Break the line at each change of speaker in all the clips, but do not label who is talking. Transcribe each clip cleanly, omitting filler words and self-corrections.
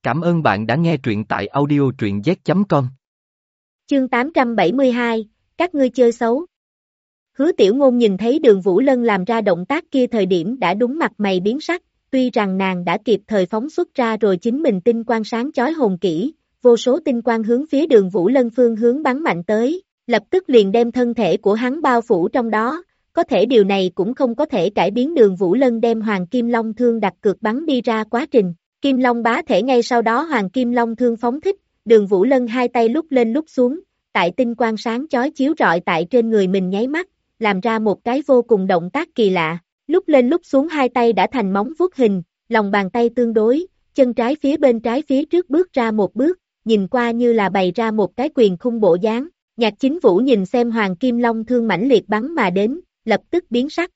Cảm ơn bạn đã nghe truyện tại audio truyện z.com.
Chương 872, các ngươi chơi xấu. Hứa Tiểu Ngôn nhìn thấy Đường Vũ Lân làm ra động tác kia thời điểm đã đúng mặt mày biến sắc, tuy rằng nàng đã kịp thời phóng xuất ra rồi chính mình tinh quang sáng chói hồn kỹ, vô số tinh quang hướng phía Đường Vũ Lân phương hướng bắn mạnh tới, lập tức liền đem thân thể của hắn bao phủ trong đó, có thể điều này cũng không có thể cải biến Đường Vũ Lân đem Hoàng Kim Long thương đặt cược bắn đi ra quá trình. Kim Long bá thể ngay sau đó Hoàng Kim Long thương phóng thích, Đường Vũ Lân hai tay lúc lên lúc xuống, tại tinh quang sáng chói chiếu rọi tại trên người mình nháy mắt, làm ra một cái vô cùng động tác kỳ lạ, lúc lên lúc xuống hai tay đã thành móng vuốt hình, lòng bàn tay tương đối, chân trái bên trái phía trước bước ra một bước, nhìn qua như là bày ra một cái quyền khung bộ dáng. Nhạc Chính Vũ nhìn xem Hoàng Kim Long thương mãnh liệt bắn mà đến, lập tức biến sắc.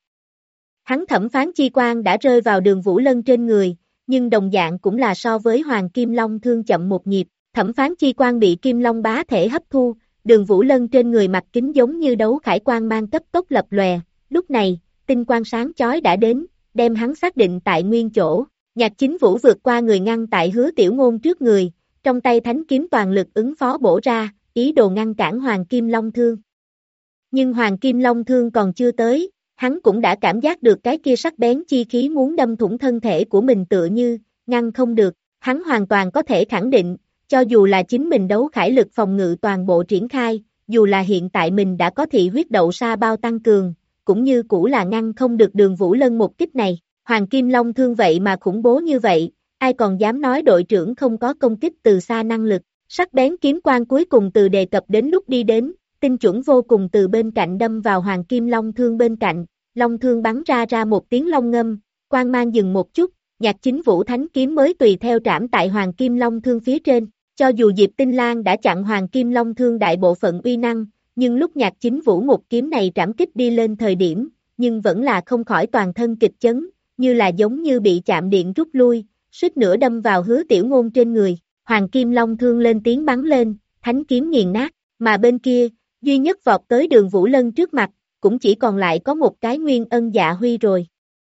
Hắn thẩm phán chi quang đã rơi vào Đường Vũ Lân trên người, nhưng đồng dạng cũng là so với Hoàng Kim Long thương chậm một nhịp, thẩm phán chi quang bị Kim Long bá thể hấp thu, Đường Vũ Lân trên người mặt kính giống như đấu khải quang mang cấp tốc lập lòe, lúc này, tinh quang sáng chói đã đến, đem hắn xác định tại nguyên chỗ, Nhạc Chính Vũ vượt qua người ngăn tại Hứa Tiểu Ngôn trước người, trong tay thánh kiếm toàn lực ứng phó bổ ra, ý đồ ngăn cản Hoàng Kim Long thương. Nhưng Hoàng Kim Long thương còn chưa tới, hắn cũng đã cảm giác được cái kia sắc bén chi khí muốn đâm thủng thân thể của mình tựa như, ngăn không được, hắn hoàn toàn có thể khẳng định, cho dù là chính mình đấu khải lực phòng ngự toàn bộ triển khai, dù là hiện tại mình đã có thị huyết đậu sa bao tăng cường, cũng như cũ là ngăn không được Đường Vũ Lân một kích này, Hoàng Kim Long thương vậy mà khủng bố như vậy, ai còn dám nói đội trưởng không có công kích từ xa năng lực, sắc bén kiếm quang cuối cùng từ đề cập đến lúc đi đến, tinh chuẩn vô cùng từ bên cạnh đâm vào Hoàng Kim Long thương bên cạnh, Long thương bắn ra một tiếng long ngâm, quang mang dừng một chút, Nhạc Chính Vũ thánh kiếm mới tùy theo trảm tại Hoàng Kim Long thương phía trên, cho dù Diệp Tinh Lan đã chặn Hoàng Kim Long thương đại bộ phận uy năng, nhưng lúc Nhạc Chính Vũ một kiếm này trảm kích đi lên thời điểm, nhưng vẫn là không khỏi toàn thân kịch chấn, như là giống như bị chạm điện rút lui, suýt nữa đâm vào Hứa Tiểu Ngôn trên người, Hoàng Kim Long thương lên tiếng bắn lên, thánh kiếm nghiền nát, mà bên kia, duy nhất vọt tới Đường Vũ Lân trước mặt, cũng chỉ còn lại có một cái Nguyên Ân Dạ Huy rồi.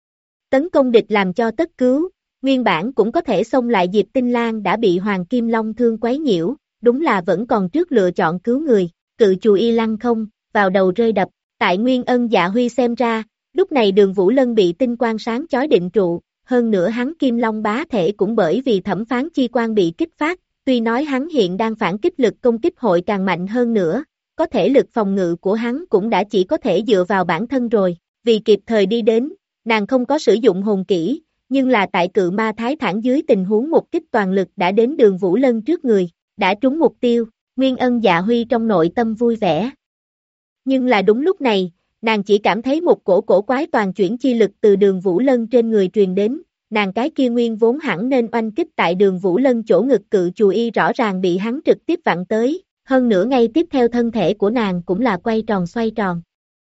Tấn công địch làm cho tất cứu, nguyên bản cũng có thể xông lại Diệp Tinh Lan đã bị Hoàng Kim Long thương quấy nhiễu, đúng là vẫn còn trước lựa chọn cứu người, cự chù y lăng không, vào đầu rơi đập, tại Nguyên Ân Dạ Huy xem ra, lúc này Đường Vũ Lân bị tinh quang sáng chói định trụ, hơn nữa hắn Kim Long bá thể cũng bởi vì thẩm phán chi quang bị kích phát, tuy nói hắn hiện đang phản kích lực công kích hội càng mạnh hơn nữa, có thể lực phòng ngự của hắn cũng đã chỉ có thể dựa vào bản thân rồi, vì kịp thời đi đến, nàng không có sử dụng hồn kỹ, nhưng là tại cự ma thái thản dưới tình huống một kích toàn lực đã đến Đường Vũ Lân trước người, đã trúng mục tiêu, Nguyên Ân Dạ Huy trong nội tâm vui vẻ. Nhưng là đúng lúc này, nàng chỉ cảm thấy một cổ quái toàn chuyển chi lực từ Đường Vũ Lân trên người truyền đến, nàng cái kia nguyên vốn hẳn nên oanh kích tại Đường Vũ Lân chỗ ngực cự chù y rõ ràng bị hắn trực tiếp vặn tới, hơn nữa ngay tiếp theo thân thể của nàng cũng là quay tròn xoay tròn.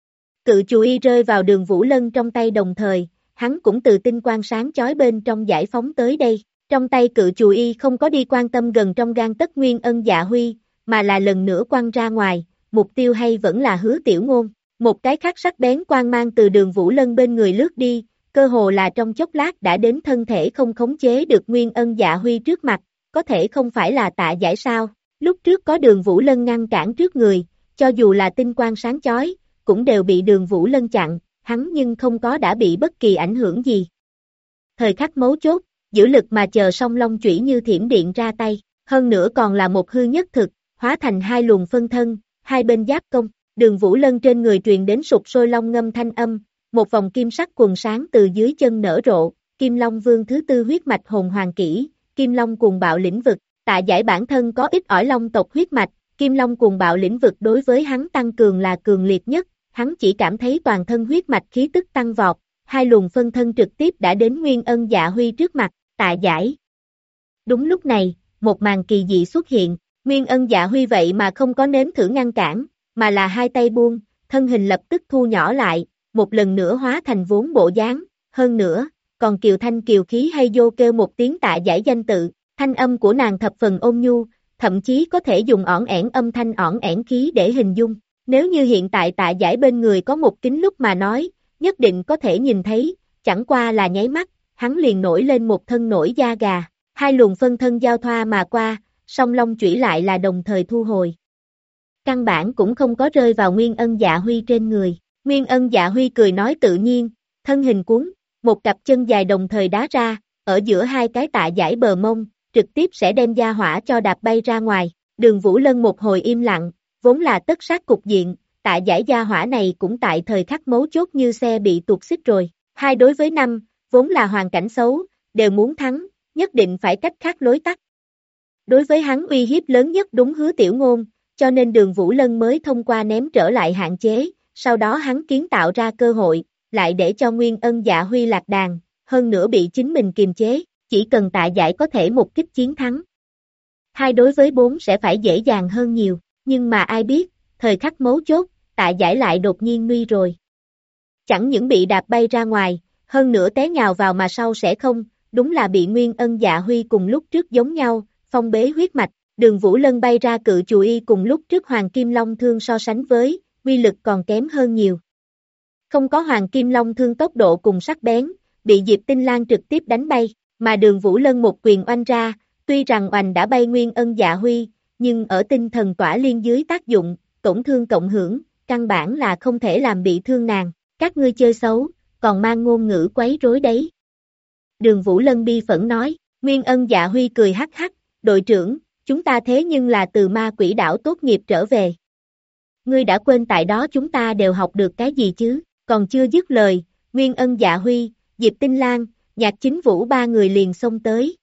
Cự chù y rơi vào Đường Vũ Lân trong tay đồng thời, hắn cũng từ tinh quang sáng chói bên trong giải phóng tới đây, trong tay cự chù y không có đi quan tâm gần trong gang tấc Nguyên Ân Dạ Huy, mà là lần nữa quăng ra ngoài, mục tiêu hay vẫn là Hứa Tiểu Ngôn, một cái khắc sắc bén quang mang từ Đường Vũ Lân bên người lướt đi, cơ hồ là trong chốc lát đã đến thân thể không khống chế được Nguyên Ân Dạ Huy trước mặt, có thể không phải là Tạ Giải sao, lúc trước có Đường Vũ Lân ngăn cản trước người, cho dù là tinh quang sáng chói, cũng đều bị Đường Vũ Lân chặn, hắn nhưng không có đã bị bất kỳ ảnh hưởng gì. Thời khắc mấu chốt, giữ lực mà chờ song long chủy như thiểm điện ra tay, hơn nữa còn là một hư nhất thực, hóa thành hai luồng phân thân, hai bên giáp công, Đường Vũ Lân trên người truyền đến sụp sôi long ngâm thanh âm, một vòng kim sắc quần sáng từ dưới chân nở rộ, Kim Long Vương thứ tư huyết mạch hồn hoàng kỹ, Kim Long cuồng bạo lĩnh vực, Tạ Giải bản thân có ít ỏi long tộc huyết mạch, Kim Long cuồng bạo lĩnh vực đối với hắn tăng cường là cường liệt nhất, hắn chỉ cảm thấy toàn thân huyết mạch khí tức tăng vọt, hai luồng phân thân trực tiếp đã đến Nguyên Ân Dạ Huy trước mặt, Tạ Giải. Đúng lúc này, một màn kỳ dị xuất hiện, Nguyên Ân Dạ Huy vậy mà không có nếm thử ngăn cản, mà là hai tay buông, thân hình lập tức thu nhỏ lại, một lần nữa hóa thành vốn bộ dáng, hơn nữa, còn kiều thanh kiều khí hay vô kêu một tiếng Tạ Giải danh tự, thanh âm của nàng thập phần ôn nhu, thậm chí có thể dùng ỏn ẻn âm thanh ỏn ẻn khí để hình dung. Nếu như hiện tại Tạ Giải bên người có một kính lúc mà nói, nhất định có thể nhìn thấy, chẳng qua là nháy mắt, hắn liền nổi lên một thân nổi da gà, Hai luồng phân thân giao thoa mà qua, song long chủy lại là đồng thời thu hồi. Căn bản cũng không có rơi vào Nguyên Ân Dạ Huy trên người. Nguyên Ân Dạ Huy cười nói tự nhiên, thân hình cuốn, một cặp chân dài đồng thời đá ra, ở giữa hai cái tạ giải bờ mông, trực tiếp sẽ đem gia hỏa cho đạp bay ra ngoài. Đường Vũ Lân một hồi im lặng, vốn là tất sát cục diện, tạ giải gia hỏa này cũng tại thời khắc mấu chốt như xe bị tuột xích rồi. 2 đối với 5, vốn là hoàn cảnh xấu, đều muốn thắng, nhất định phải cách khác lối tắt. Đối với hắn uy hiếp lớn nhất đúng Hứa Tiểu Ngôn, cho nên Đường Vũ Lân mới thông qua ném trở lại hạn chế, sau đó hắn kiến tạo ra cơ hội, lại để cho Nguyên Ân Dạ Huy lạc đàn, hơn nữa bị chính mình kiềm chế, chỉ cần tạ giải có thể một kích chiến thắng. 2 đối với 4 sẽ phải dễ dàng hơn nhiều, nhưng mà ai biết, thời khắc mấu chốt, tạ giải lại đột nhiên nguy rồi. Chẳng những bị đạp bay ra ngoài, hơn nữa té nhào vào mà sau sẽ không, đúng là bị Nguyên Ân Dạ Huy cùng lúc trước giống nhau, phong bế huyết mạch. Đường Vũ Lân bay ra cự chù y cùng lúc trước Hoàng Kim Long Thương so sánh với, uy lực còn kém hơn nhiều. Không có Hoàng Kim Long Thương tốc độ cùng sắc bén, bị Diệp Tinh Lan trực tiếp đánh bay, mà Đường Vũ Lân một quyền oanh ra, tuy rằng oanh đã bay Nguyên Ân Dạ Huy, nhưng ở tinh thần tỏa liên dưới tác dụng, tổn thương cộng hưởng, căn bản là không thể làm bị thương nàng, các ngươi chơi xấu, còn mang ngôn ngữ quấy rối đấy. Đường Vũ Lân bi phẫn nói, Nguyên Ân Dạ Huy cười hắc hắc, đội trưởng, chúng ta thế nhưng là từ ma quỷ đảo tốt nghiệp trở về. Ngươi đã quên tại đó chúng ta đều học được cái gì chứ, còn chưa dứt lời, Nguyên Ân Dạ Huy, Diệp Tinh Lan, Nhạc Chính Vũ 3 người liền xông tới.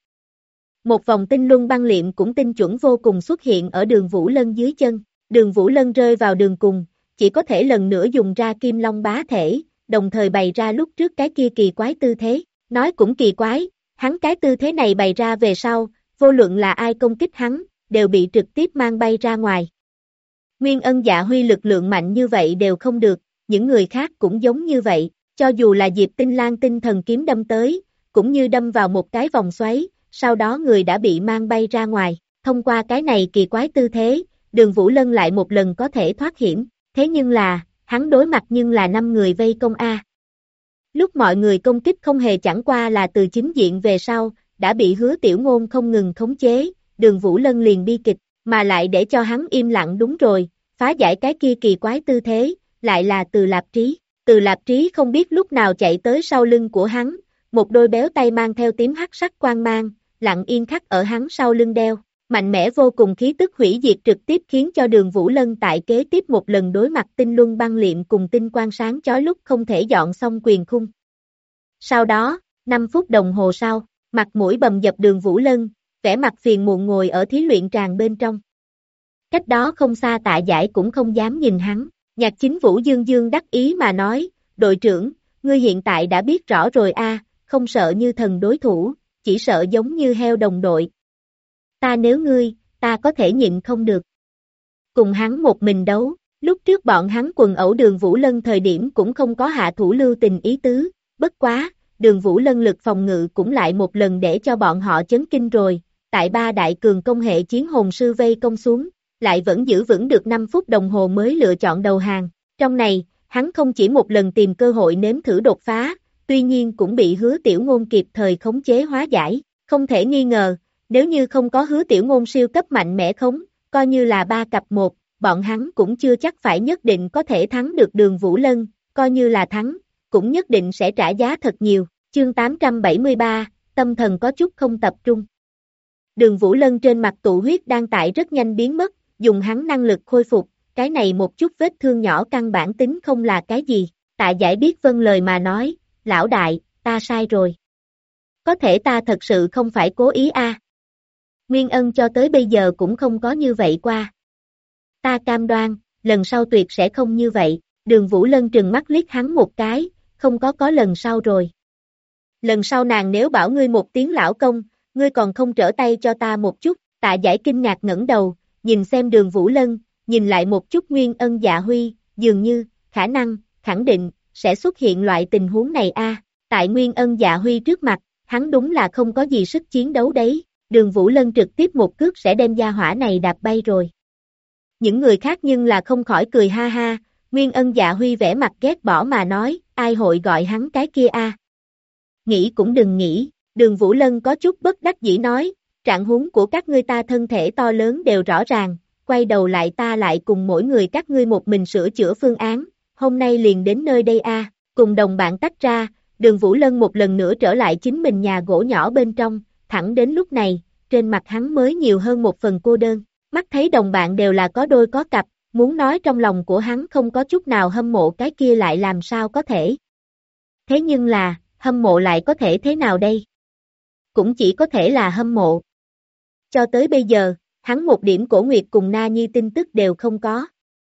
Một vòng tinh luân băng liệm cũng tinh chuẩn vô cùng xuất hiện ở Đường Vũ Lân dưới chân, Đường Vũ Lân rơi vào đường cùng, chỉ có thể lần nữa dùng ra Kim Long bá thể, đồng thời bày ra lúc trước cái kia kỳ quái tư thế, nói cũng kỳ quái, hắn cái tư thế này bày ra về sau, vô luận là ai công kích hắn, đều bị trực tiếp mang bay ra ngoài. Nguyên Ân Dạ Huy lực lượng mạnh như vậy đều không được, những người khác cũng giống như vậy, cho dù là Diệp Tinh Lan tinh thần kiếm đâm tới, cũng như đâm vào một cái vòng xoáy, sau đó người đã bị mang bay ra ngoài, thông qua cái này kỳ quái tư thế, Đường Vũ Lân lại một lần có thể thoát hiểm, thế nhưng là, hắn đối mặt nhưng là 5 người vây công A. Lúc mọi người công kích không hề chẳng qua là từ chính diện về sau, đã bị Hứa Tiểu Ngôn không ngừng khống chế, Đường Vũ Lân liền bi kịch, mà lại để cho hắn im lặng đúng rồi, phá giải cái kia kỳ quái tư thế, lại là Từ Lạp Trí. Từ Lạp Trí không biết lúc nào chạy tới sau lưng của hắn, một đôi béo tay mang theo tím hắc sắc quang mang, lặng yên khắc ở hắn sau lưng đeo, mạnh mẽ vô cùng khí tức hủy diệt trực tiếp khiến cho Đường Vũ Lân tại kế tiếp một lần đối mặt tinh luân băng liệm cùng tinh quang sáng chói lúc không thể dọn xong quyền khung. Sau đó, 5 phút đồng hồ sau, mặt mũi bầm dập Đường Vũ Lân, vẻ mặt phiền muộn ngồi ở thí luyện tràng bên trong. Cách đó không xa Tạ Giải cũng không dám nhìn hắn, Nhạc Chính Vũ dương dương đắc ý mà nói, đội trưởng, ngươi hiện tại đã biết rõ rồi a, không sợ như thần đối thủ, chỉ sợ giống như heo đồng đội. Ta nếu ngươi, ta có thể nhịn không được. Cùng hắn một mình đấu, lúc trước bọn hắn quần ẩu Đường Vũ Lân thời điểm cũng không có hạ thủ lưu tình ý tứ, bất quá, Đường Vũ Lân lực phòng ngự cũng lại một lần để cho bọn họ chấn kinh rồi, tại 3 đại cường công hệ chiến hồn sư vây công xuống, lại vẫn giữ vững được 5 phút đồng hồ mới lựa chọn đầu hàng. Trong này, hắn không chỉ một lần tìm cơ hội nếm thử đột phá, tuy nhiên cũng bị Hứa Tiểu Ngôn kịp thời khống chế hóa giải, không thể nghi ngờ, nếu như không có Hứa Tiểu Ngôn siêu cấp mạnh mẽ khống, coi như là 3 cặp 1, bọn hắn cũng chưa chắc phải nhất định có thể thắng được Đường Vũ Lân, coi như là thắng, cũng nhất định sẽ trả giá thật nhiều. Chương 873, tâm thần có chút không tập trung. Đường Vũ Lân trên mặt tụ huyết đang tại rất nhanh biến mất, dùng hắn năng lực khôi phục, cái này một chút vết thương nhỏ căn bản tính không là cái gì. Tạ Giải biết vâng lời mà nói, lão đại, ta sai rồi. Có thể ta thật sự không phải cố ý a. Nguyên Ân cho tới bây giờ cũng không có như vậy qua. Ta cam đoan, lần sau tuyệt sẽ không như vậy. Đường Vũ Lân trừng mắt liếc hắn một cái, không có lần sau rồi. Lần sau nàng nếu bảo ngươi một tiếng lão công, ngươi còn không trở tay cho ta một chút. Tạ Giải kinh ngạc ngẩng đầu, nhìn xem Đường Vũ Lân, nhìn lại một chút Nguyên Ân Dạ Huy, dường như, khả năng, khẳng định, sẽ xuất hiện loại tình huống này a. Tại Nguyên Ân Dạ Huy trước mặt, hắn đúng là không có gì sức chiến đấu đấy, Đường Vũ Lân trực tiếp một cước sẽ đem gia hỏa này đạp bay rồi. Những người khác nhưng là không khỏi cười ha ha, Nguyên Ân Dạ Huy vẻ mặt ghét bỏ mà nói, ai hội gọi hắn cái kia a? Nghĩ cũng đừng nghĩ, Đường Vũ Lân có chút bất đắc dĩ nói, trạng huống của các ngươi ta thân thể to lớn đều rõ ràng, quay đầu lại ta lại cùng mỗi người các ngươi một mình sửa chữa phương án, hôm nay liền đến nơi đây a. Cùng đồng bạn tách ra, Đường Vũ Lân một lần nữa trở lại chính mình nhà gỗ nhỏ bên trong, thẳng đến lúc này, trên mặt hắn mới nhiều hơn một phần cô đơn, mắt thấy đồng bạn đều là có đôi có cặp, muốn nói trong lòng của hắn không có chút nào hâm mộ cái kia lại làm sao có thể. Thế nhưng là, hâm mộ lại có thể thế nào đây? Cũng chỉ có thể là hâm mộ. Cho tới bây giờ, hắn một điểm Cổ Nguyệt cùng Na Nhi tin tức đều không có.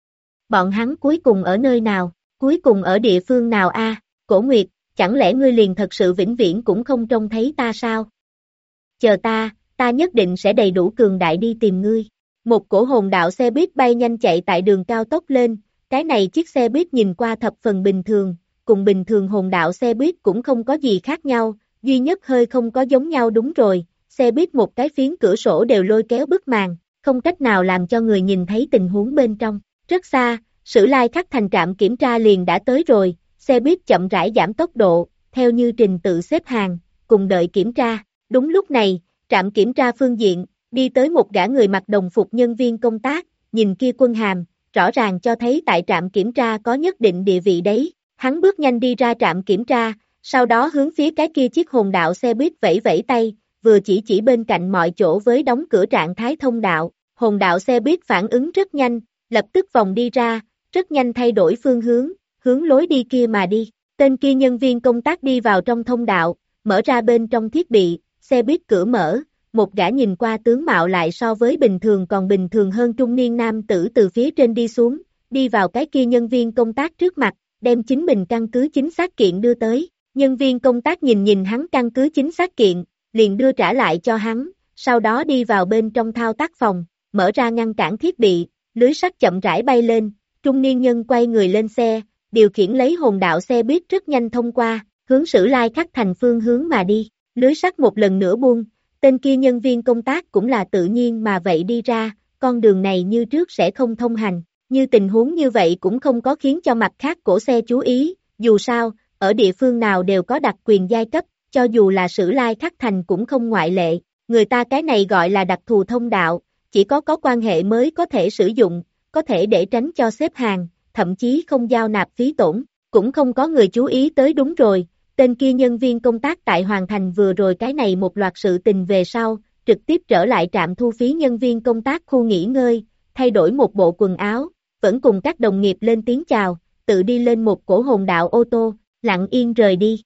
Bọn hắn cuối cùng ở nơi nào? Cuối cùng ở địa phương nào a? Cổ Nguyệt, chẳng lẽ ngươi liền thật sự vĩnh viễn cũng không trông thấy ta sao? Chờ ta nhất định sẽ đầy đủ cường đại đi tìm ngươi. Một cổ hồn đạo xe buýt bay nhanh chạy tại đường cao tốc lên, cái này chiếc xe buýt nhìn qua thập phần bình thường, cùng bình thường hồn đạo xe buýt cũng không có gì khác nhau, duy nhất hơi không có giống nhau đúng rồi, xe buýt một cái phiến cửa sổ đều lôi kéo bức màn, không cách nào làm cho người nhìn thấy tình huống bên trong. Rất xa, Sử Lai Khắc Thành trạm kiểm tra liền đã tới rồi, xe buýt chậm rãi giảm tốc độ, theo như trình tự xếp hàng, cùng đợi kiểm tra. Đúng lúc này, trạm kiểm tra phương diện, đi tới một gã người mặc đồng phục nhân viên công tác, nhìn kia quân hàm, rõ ràng cho thấy tại trạm kiểm tra có nhất định địa vị đấy. Hắn bước nhanh đi ra trạm kiểm tra, sau đó hướng phía cái kia chiếc hồn đạo xe buýt vẫy vẫy tay, vừa chỉ bên cạnh mọi chỗ với đóng cửa trạng thái thông đạo. Hồn đạo xe buýt phản ứng rất nhanh, lập tức vòng đi ra, rất nhanh thay đổi phương hướng, hướng lối đi kia mà đi. Tên kia nhân viên công tác đi vào trong thông đạo, mở ra bên trong thiết bị, xe buýt cửa mở, một gã nhìn qua tướng mạo lại so với bình thường còn bình thường hơn trung niên nam tử từ phía trên đi xuống, đi vào cái kia nhân viên công tác trước mặt, đem chính mình căn cứ chính xác kiện đưa tới. Nhân viên công tác nhìn hắn căn cứ chính xác kiện, liền đưa trả lại cho hắn, sau đó đi vào bên trong thao tác phòng, mở ra ngăn cản thiết bị, lưới sắt chậm rãi bay lên, trung niên nhân quay người lên xe, điều khiển lấy hồn đạo xe buýt rất nhanh thông qua, hướng Sử Lai Khắc Thành phương hướng mà đi. Lưới sắt một lần nữa buông, tên kia nhân viên công tác cũng là tự nhiên mà vậy đi ra, con đường này như trước sẽ không thông hành, như tình huống như vậy cũng không có khiến cho mặt khác cổ xe chú ý, dù sao, ở địa phương nào đều có đặc quyền giai cấp, cho dù là Sử Lai Khắc Thành cũng không ngoại lệ, người ta cái này gọi là đặc thù thông đạo, chỉ có quan hệ mới có thể sử dụng, có thể để tránh cho xếp hàng, thậm chí không giao nạp phí tổn, cũng không có người chú ý tới đúng rồi. Tên kia nhân viên công tác tại hoàn thành vừa rồi cái này một loạt sự tình về sau, trực tiếp trở lại trạm thu phí nhân viên công tác khu nghỉ ngơi, thay đổi một bộ quần áo, vẫn cùng các đồng nghiệp lên tiếng chào, tự đi lên một cổ hồn đạo ô tô, lặng yên rời đi.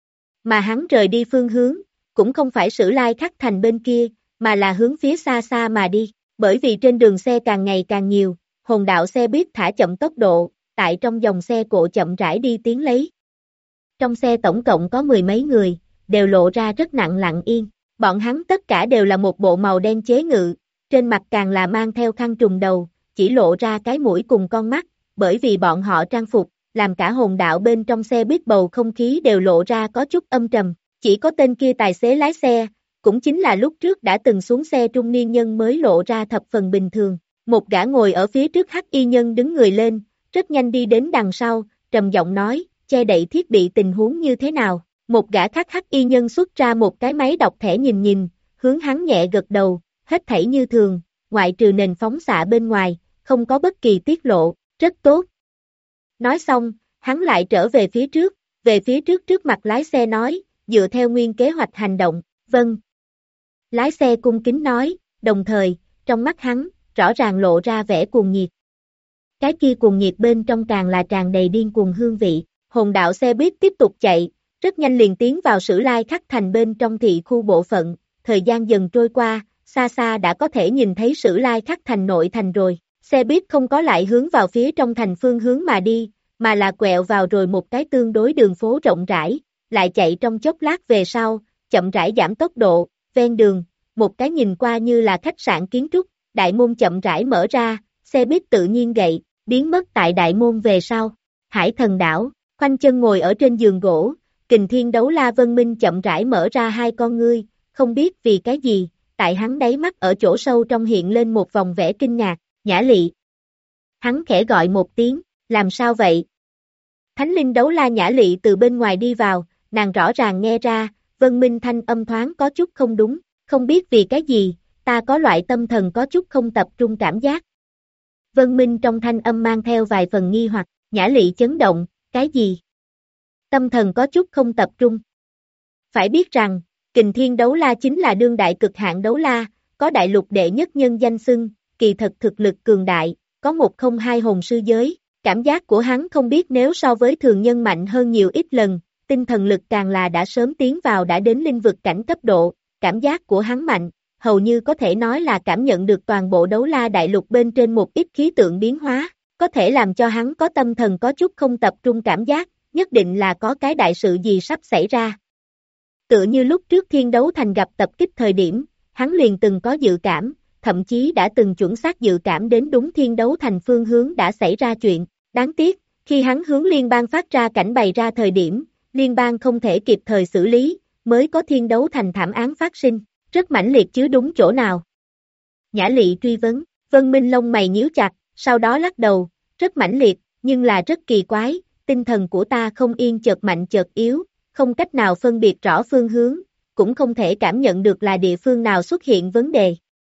Mà hắn rời đi phương hướng, cũng không phải Sử Lai Khắc Thành bên kia, mà là hướng phía xa xa mà đi, bởi vì trên đường xe càng ngày càng nhiều, hồn đạo xe buýt thả chậm tốc độ, tại trong dòng xe cộ chậm rãi đi tiến lấy. Trong xe tổng cộng có mười mấy người, đều lộ ra rất lặng yên, bọn hắn tất cả đều là một bộ màu đen chế ngự, trên mặt càng là mang theo khăn trùm đầu, chỉ lộ ra cái mũi cùng con mắt, bởi vì bọn họ trang phục, làm cả hồn đạo bên trong xe buýt bầu không khí đều lộ ra có chút âm trầm, chỉ có tên kia tài xế lái xe, cũng chính là lúc trước đã từng xuống xe trung niên nhân mới lộ ra thập phần bình thường. Một gã ngồi ở phía trước hắc y nhân đứng người lên, rất nhanh đi đến đằng sau, trầm giọng nói, che đậy thiết bị tình huống như thế nào. Một gã khác hắc y nhân xuất ra một cái máy đọc thẻ nhìn, hướng hắn nhẹ gật đầu, hết thảy như thường, ngoại trừ nền phóng xạ bên ngoài, không có bất kỳ tiết lộ, rất tốt. Nói xong, hắn lại trở về phía trước trước mặt lái xe nói, dựa theo nguyên kế hoạch hành động, vâng. Lái xe cung kính nói, đồng thời, trong mắt hắn, rõ ràng lộ ra vẻ cuồng nhiệt. Cái kia cuồng nhiệt bên trong càng là tràn đầy điên cuồng hương vị, hồn đạo xe buýt tiếp tục chạy, rất nhanh liền tiến vào Sử Lai Khắc Thành bên trong thị khu bộ phận, thời gian dần trôi qua, xa xa đã có thể nhìn thấy Sử Lai Khắc Thành nội thành rồi, xe buýt không có lại hướng vào phía trong thành phương hướng mà đi, mà là quẹo vào rồi một cái tương đối đường phố rộng rãi, lại chạy trong chốc lát về sau, chậm rãi giảm tốc độ, ven đường, một cái nhìn qua như là khách sạn kiến trúc, đại môn chậm rãi mở ra, xe buýt tự nhiên gậy, biến mất tại đại môn về sau. Hải Thần đảo, khoanh chân ngồi ở trên giường gỗ, Kình Thiên Đấu La Vân Minh chậm rãi mở ra hai con ngươi, không biết vì cái gì, tại hắn đáy mắt ở chỗ sâu trong hiện lên một vòng vẻ kinh ngạc, Nhã Lị. Hắn khẽ gọi một tiếng, làm sao vậy? Thánh linh Đấu La Nhã Lị từ bên ngoài đi vào, nàng rõ ràng nghe ra, Vân Minh thanh âm thoáng có chút không đúng, không biết vì cái gì, ta có loại tâm thần có chút không tập trung cảm giác. Vân Minh trong thanh âm mang theo vài phần nghi hoặc, Nhã Lị chấn động, cái gì? Tâm thần có chút không tập trung. Phải biết rằng, Kình Thiên Đấu La chính là đương đại cực hạn đấu la, có đại lục đệ nhất nhân danh xưng, kỳ thật thực lực cường đại, có 102 hồn sư giới, cảm giác của hắn không biết nếu so với thường nhân mạnh hơn nhiều ít lần, tinh thần lực càng là đã sớm tiến vào đã đến linh vực cảnh cấp độ, cảm giác của hắn mạnh, hầu như có thể nói là cảm nhận được toàn bộ đấu la đại lục bên trên một ít khí tượng biến hóa, có thể làm cho hắn có tâm thần có chút không tập trung cảm giác, nhất định là có cái đại sự gì sắp xảy ra. Tựa như lúc trước Thiên Đấu Thành gặp tập kích thời điểm, hắn liền từng có dự cảm, thậm chí đã từng chuẩn xác dự cảm đến đúng Thiên Đấu Thành phương hướng đã xảy ra chuyện. Đáng tiếc, khi hắn hướng liên bang phát ra cảnh bày ra thời điểm, liên bang không thể kịp thời xử lý, mới có Thiên Đấu Thành thảm án phát sinh, rất mãnh liệt chứ đúng chỗ nào. Nhã Lị truy vấn, Vân Minh lông mày nhíu chặt, sau đó lắc đầu, rất mãnh liệt, nhưng là rất kỳ quái, tinh thần của ta không yên chợt mạnh chợt yếu, không cách nào phân biệt rõ phương hướng, cũng không thể cảm nhận được là địa phương nào xuất hiện vấn đề.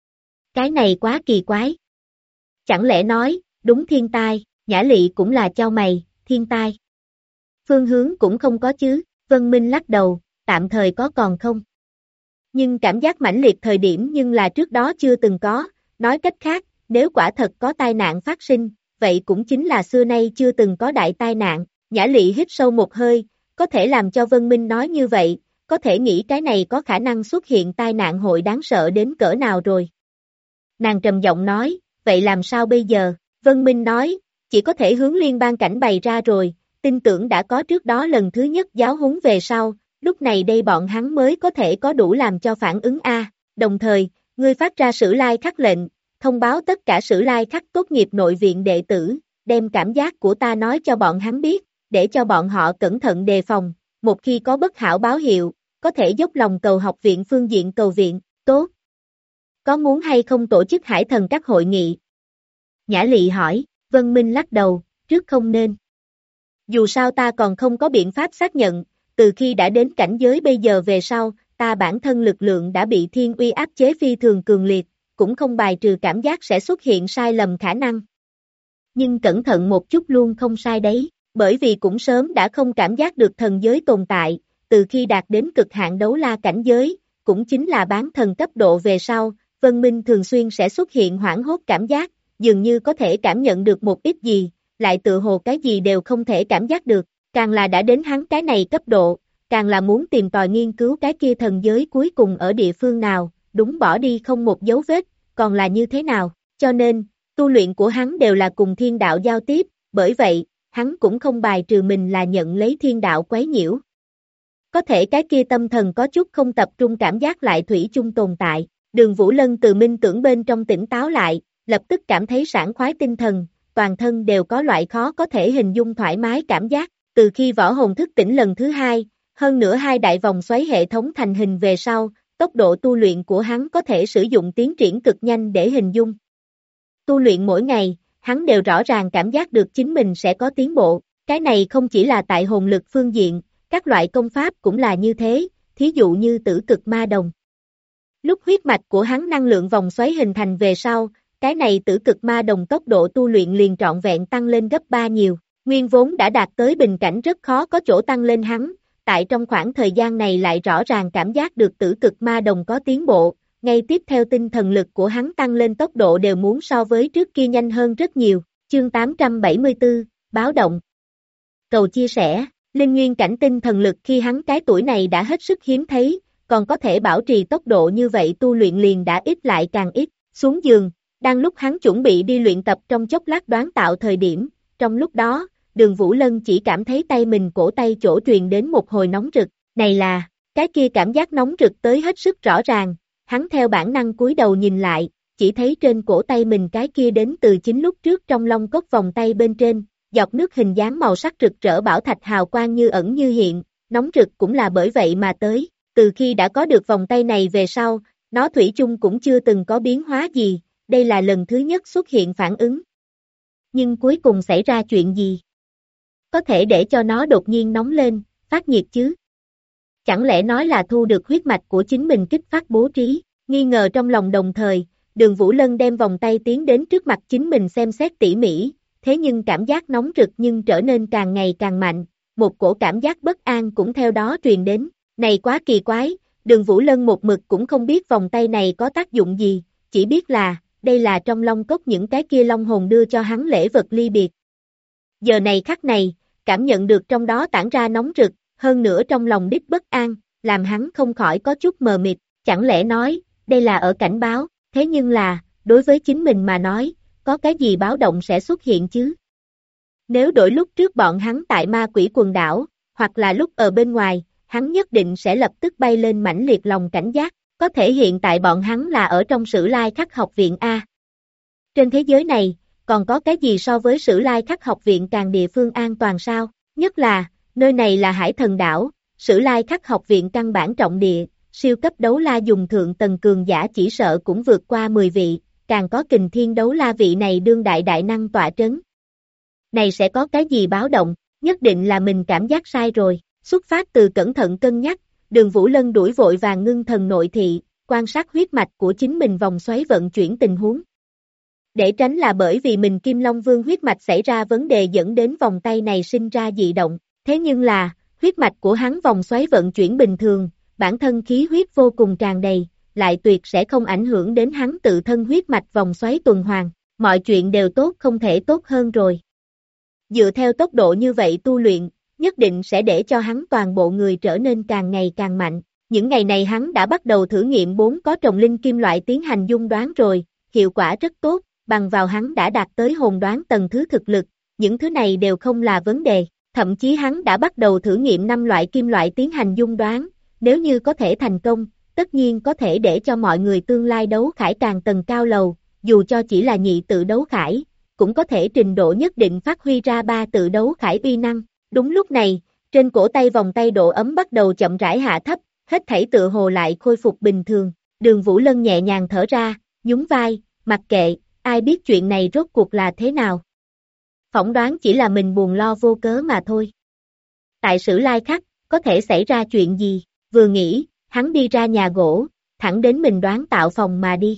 Cái này quá kỳ quái. Chẳng lẽ nói, đúng thiên tai, Nhã Lị cũng là chau mày, thiên tai. Phương hướng cũng không có chứ, Vân Minh lắc đầu, tạm thời có còn không. Nhưng cảm giác mãnh liệt thời điểm nhưng là trước đó chưa từng có, nói cách khác, nếu quả thật có tai nạn phát sinh, vậy cũng chính là xưa nay chưa từng có đại tai nạn. Nhã Lị hít sâu một hơi, có thể làm cho Vân Minh nói như vậy, có thể nghĩ cái này có khả năng xuất hiện tai nạn hội đáng sợ đến cỡ nào rồi. Nàng trầm giọng nói, vậy làm sao bây giờ? Vân Minh nói, chỉ có thể hướng liên bang cảnh bày ra rồi, tin tưởng đã có trước đó lần thứ nhất giáo huấn về sau, lúc này đây bọn hắn mới có thể có đủ làm cho phản ứng A. Đồng thời, ngươi phát ra Sử Lai Khắc lệnh, thông báo tất cả Sử Lai Khắc tốt nghiệp nội viện đệ tử, đem cảm giác của ta nói cho bọn hắn biết, để cho bọn họ cẩn thận đề phòng, một khi có bất hảo báo hiệu, có thể dốc lòng cầu học viện phương diện cầu viện, tốt. Có muốn hay không tổ chức hải thần các hội nghị? Nhã Lị hỏi, Vân Minh lắc đầu, trước không nên. Dù sao ta còn không có biện pháp xác nhận, từ khi đã đến cảnh giới bây giờ về sau, ta bản thân lực lượng đã bị thiên uy áp chế phi thường cường liệt, cũng không bài trừ cảm giác sẽ xuất hiện sai lầm khả năng. Nhưng cẩn thận một chút luôn không sai đấy, bởi vì cũng sớm đã không cảm giác được thần giới tồn tại, từ khi đạt đến cực hạn đấu la cảnh giới, cũng chính là bán thần cấp độ về sau, Vân Minh thường xuyên sẽ xuất hiện hoảng hốt cảm giác, dường như có thể cảm nhận được một ít gì, lại tựa hồ cái gì đều không thể cảm giác được, càng là đã đến hắn cái này cấp độ, càng là muốn tìm tòi nghiên cứu cái kia thần giới cuối cùng ở địa phương nào, đúng bỏ đi không một dấu vết, còn là như thế nào, cho nên, tu luyện của hắn đều là cùng thiên đạo giao tiếp, bởi vậy, hắn cũng không bài trừ mình là nhận lấy thiên đạo quấy nhiễu. Có thể cái kia tâm thần có chút không tập trung cảm giác lại thủy chung tồn tại, Đường Vũ Lân từ minh tưởng bên trong tỉnh táo lại, lập tức cảm thấy sảng khoái tinh thần, toàn thân đều có loại khó có thể hình dung thoải mái cảm giác, từ khi võ hồn thức tỉnh lần thứ hai, hơn nữa hai đại vòng xoáy hệ thống thành hình về sau, tốc độ tu luyện của hắn có thể sử dụng tiến triển cực nhanh để hình dung. Tu luyện mỗi ngày, hắn đều rõ ràng cảm giác được chính mình sẽ có tiến bộ, cái này không chỉ là tại hồn lực phương diện, các loại công pháp cũng là như thế, thí dụ như tử cực ma đồng. Lúc huyết mạch của hắn năng lượng vòng xoáy hình thành về sau, cái này tử cực ma đồng tốc độ tu luyện liền trọn vẹn tăng lên gấp 3 nhiều, nguyên vốn đã đạt tới bình cảnh rất khó có chỗ tăng lên hắn, tại trong khoảng thời gian này lại rõ ràng cảm giác được tử cực ma đồng có tiến bộ, ngay tiếp theo tinh thần lực của hắn tăng lên tốc độ đều muốn so với trước kia nhanh hơn rất nhiều, chương 874, báo động. Cầu chia sẻ, linh nguyên cảnh tinh thần lực khi hắn cái tuổi này đã hết sức hiếm thấy, còn có thể bảo trì tốc độ như vậy tu luyện liền đã ít lại càng ít, xuống giường, đang lúc hắn chuẩn bị đi luyện tập trong chốc lát đoán tạo thời điểm, trong lúc đó, Đường Vũ Lân chỉ cảm thấy tay mình cổ tay chỗ truyền đến một hồi nóng rực, này là, cái kia cảm giác nóng rực tới hết sức rõ ràng, hắn theo bản năng cúi đầu nhìn lại, chỉ thấy trên cổ tay mình cái kia đến từ chính lúc trước trong lông cốt vòng tay bên trên, giọt nước hình dáng màu sắc rực rỡ bảo thạch hào quang như ẩn như hiện, nóng rực cũng là bởi vậy mà tới, từ khi đã có được vòng tay này về sau, nó thủy chung cũng chưa từng có biến hóa gì, đây là lần thứ nhất xuất hiện phản ứng. Nhưng cuối cùng xảy ra chuyện gì? Có thể để cho nó đột nhiên nóng lên, phát nhiệt chứ? Chẳng lẽ nói là thu được huyết mạch của chính mình kích phát bố trí, nghi ngờ trong lòng đồng thời, Đường Vũ Lân đem vòng tay tiến đến trước mặt chính mình xem xét tỉ mỉ, thế nhưng cảm giác nóng rực nhưng trở nên càng ngày càng mạnh, một cổ cảm giác bất an cũng theo đó truyền đến, này quá kỳ quái, Đường Vũ Lân một mực cũng không biết vòng tay này có tác dụng gì, chỉ biết là, đây là trong long cốc những cái kia long hồn đưa cho hắn lễ vật ly biệt. Giờ này khắc này, cảm nhận được trong đó tản ra nóng rực, hơn nữa trong lòng đích bất an, làm hắn không khỏi có chút mờ mịt, chẳng lẽ nói, đây là ở cảnh báo, thế nhưng là, đối với chính mình mà nói, có cái gì báo động sẽ xuất hiện chứ? Nếu đổi lúc trước bọn hắn tại ma quỷ quần đảo, hoặc là lúc ở bên ngoài, hắn nhất định sẽ lập tức bay lên mãnh liệt lòng cảnh giác, có thể hiện tại bọn hắn là ở trong Sử Lai Khắc học viện A. Trên thế giới này, còn có cái gì so với Sử Lai Khắc học viện càng địa phương an toàn sao? Nhất là, nơi này là Hải Thần đảo, Sử Lai Khắc học viện căn bản trọng địa, siêu cấp đấu la dùng thượng tầng cường giả chỉ sợ cũng vượt qua 10 vị, càng có Kình Thiên đấu la vị này đương đại đại năng tọa trấn. Này sẽ có cái gì báo động, nhất định là mình cảm giác sai rồi, xuất phát từ cẩn thận cân nhắc, Đường Vũ Lân đuổi vội vàng ngưng thần nội thị, quan sát huyết mạch của chính mình vòng xoáy vận chuyển tình huống. Để tránh là bởi vì mình Kim Long Vương huyết mạch xảy ra vấn đề dẫn đến vòng tay này sinh ra dị động, thế nhưng là, huyết mạch của hắn vòng xoáy vận chuyển bình thường, bản thân khí huyết vô cùng tràn đầy, lại tuyệt sẽ không ảnh hưởng đến hắn tự thân huyết mạch vòng xoáy tuần hoàn, mọi chuyện đều tốt không thể tốt hơn rồi. Dựa theo tốc độ như vậy tu luyện, nhất định sẽ để cho hắn toàn bộ người trở nên càng ngày càng mạnh. Những ngày này hắn đã bắt đầu thử nghiệm 4 có trồng linh kim loại tiến hành dung đoán rồi, hiệu quả rất tốt, bằng vào hắn đã đạt tới hồn đoán tầng thứ thực lực, những thứ này đều không là vấn đề, thậm chí hắn đã bắt đầu thử nghiệm 5 loại kim loại tiến hành dung đoán, nếu như có thể thành công, tất nhiên có thể để cho mọi người tương lai đấu khải càng tầng cao lầu, dù cho chỉ là nhị tự đấu khải, cũng có thể trình độ nhất định phát huy ra 3 tự đấu khải uy năng. Đúng lúc này, trên cổ tay vòng tay độ ấm bắt đầu chậm rãi hạ thấp, hết thảy tựa hồ lại khôi phục bình thường, Đường Vũ Lân nhẹ nhàng thở ra, nhún vai, mặc kệ, ai biết chuyện này rốt cuộc là thế nào. Phỏng đoán chỉ là mình buồn lo vô cớ mà thôi. Tại Sử Lai Khắc, có thể xảy ra chuyện gì, vừa nghĩ, hắn đi ra nhà gỗ, thẳng đến mình đoán tạo phòng mà đi.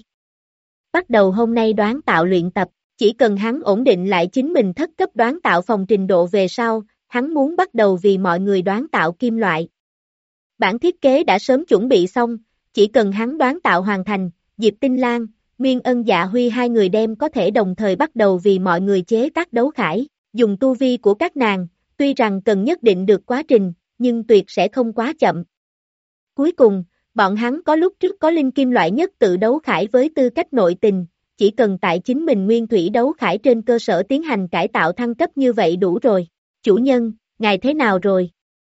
Bắt đầu hôm nay đoán tạo luyện tập, chỉ cần hắn ổn định lại chính mình thất cấp đoán tạo phòng trình độ về sau, hắn muốn bắt đầu vì mọi người đoán tạo kim loại. Bản thiết kế đã sớm chuẩn bị xong, chỉ cần hắn đoán tạo hoàn thành, Diệp Tinh Lan, Nguyên Ân Dạ Huy hai người đem có thể đồng thời bắt đầu vì mọi người chế tác đấu khải, dùng tu vi của các nàng, tuy rằng cần nhất định được quá trình, nhưng tuyệt sẽ không quá chậm. Cuối cùng, bọn hắn có lúc trước có linh kim loại nhất tự đấu khải với tư cách nội tình, chỉ cần tại chính mình nguyên thủy đấu khải trên cơ sở tiến hành cải tạo thăng cấp như vậy đủ rồi. Chủ nhân, ngài thế nào rồi?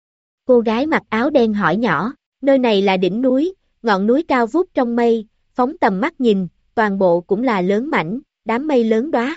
Cô gái mặc áo đen hỏi nhỏ, nơi này là đỉnh núi, ngọn núi cao vút trong mây, phóng tầm mắt nhìn, toàn bộ cũng là lớn mảnh, đám mây lớn đóa.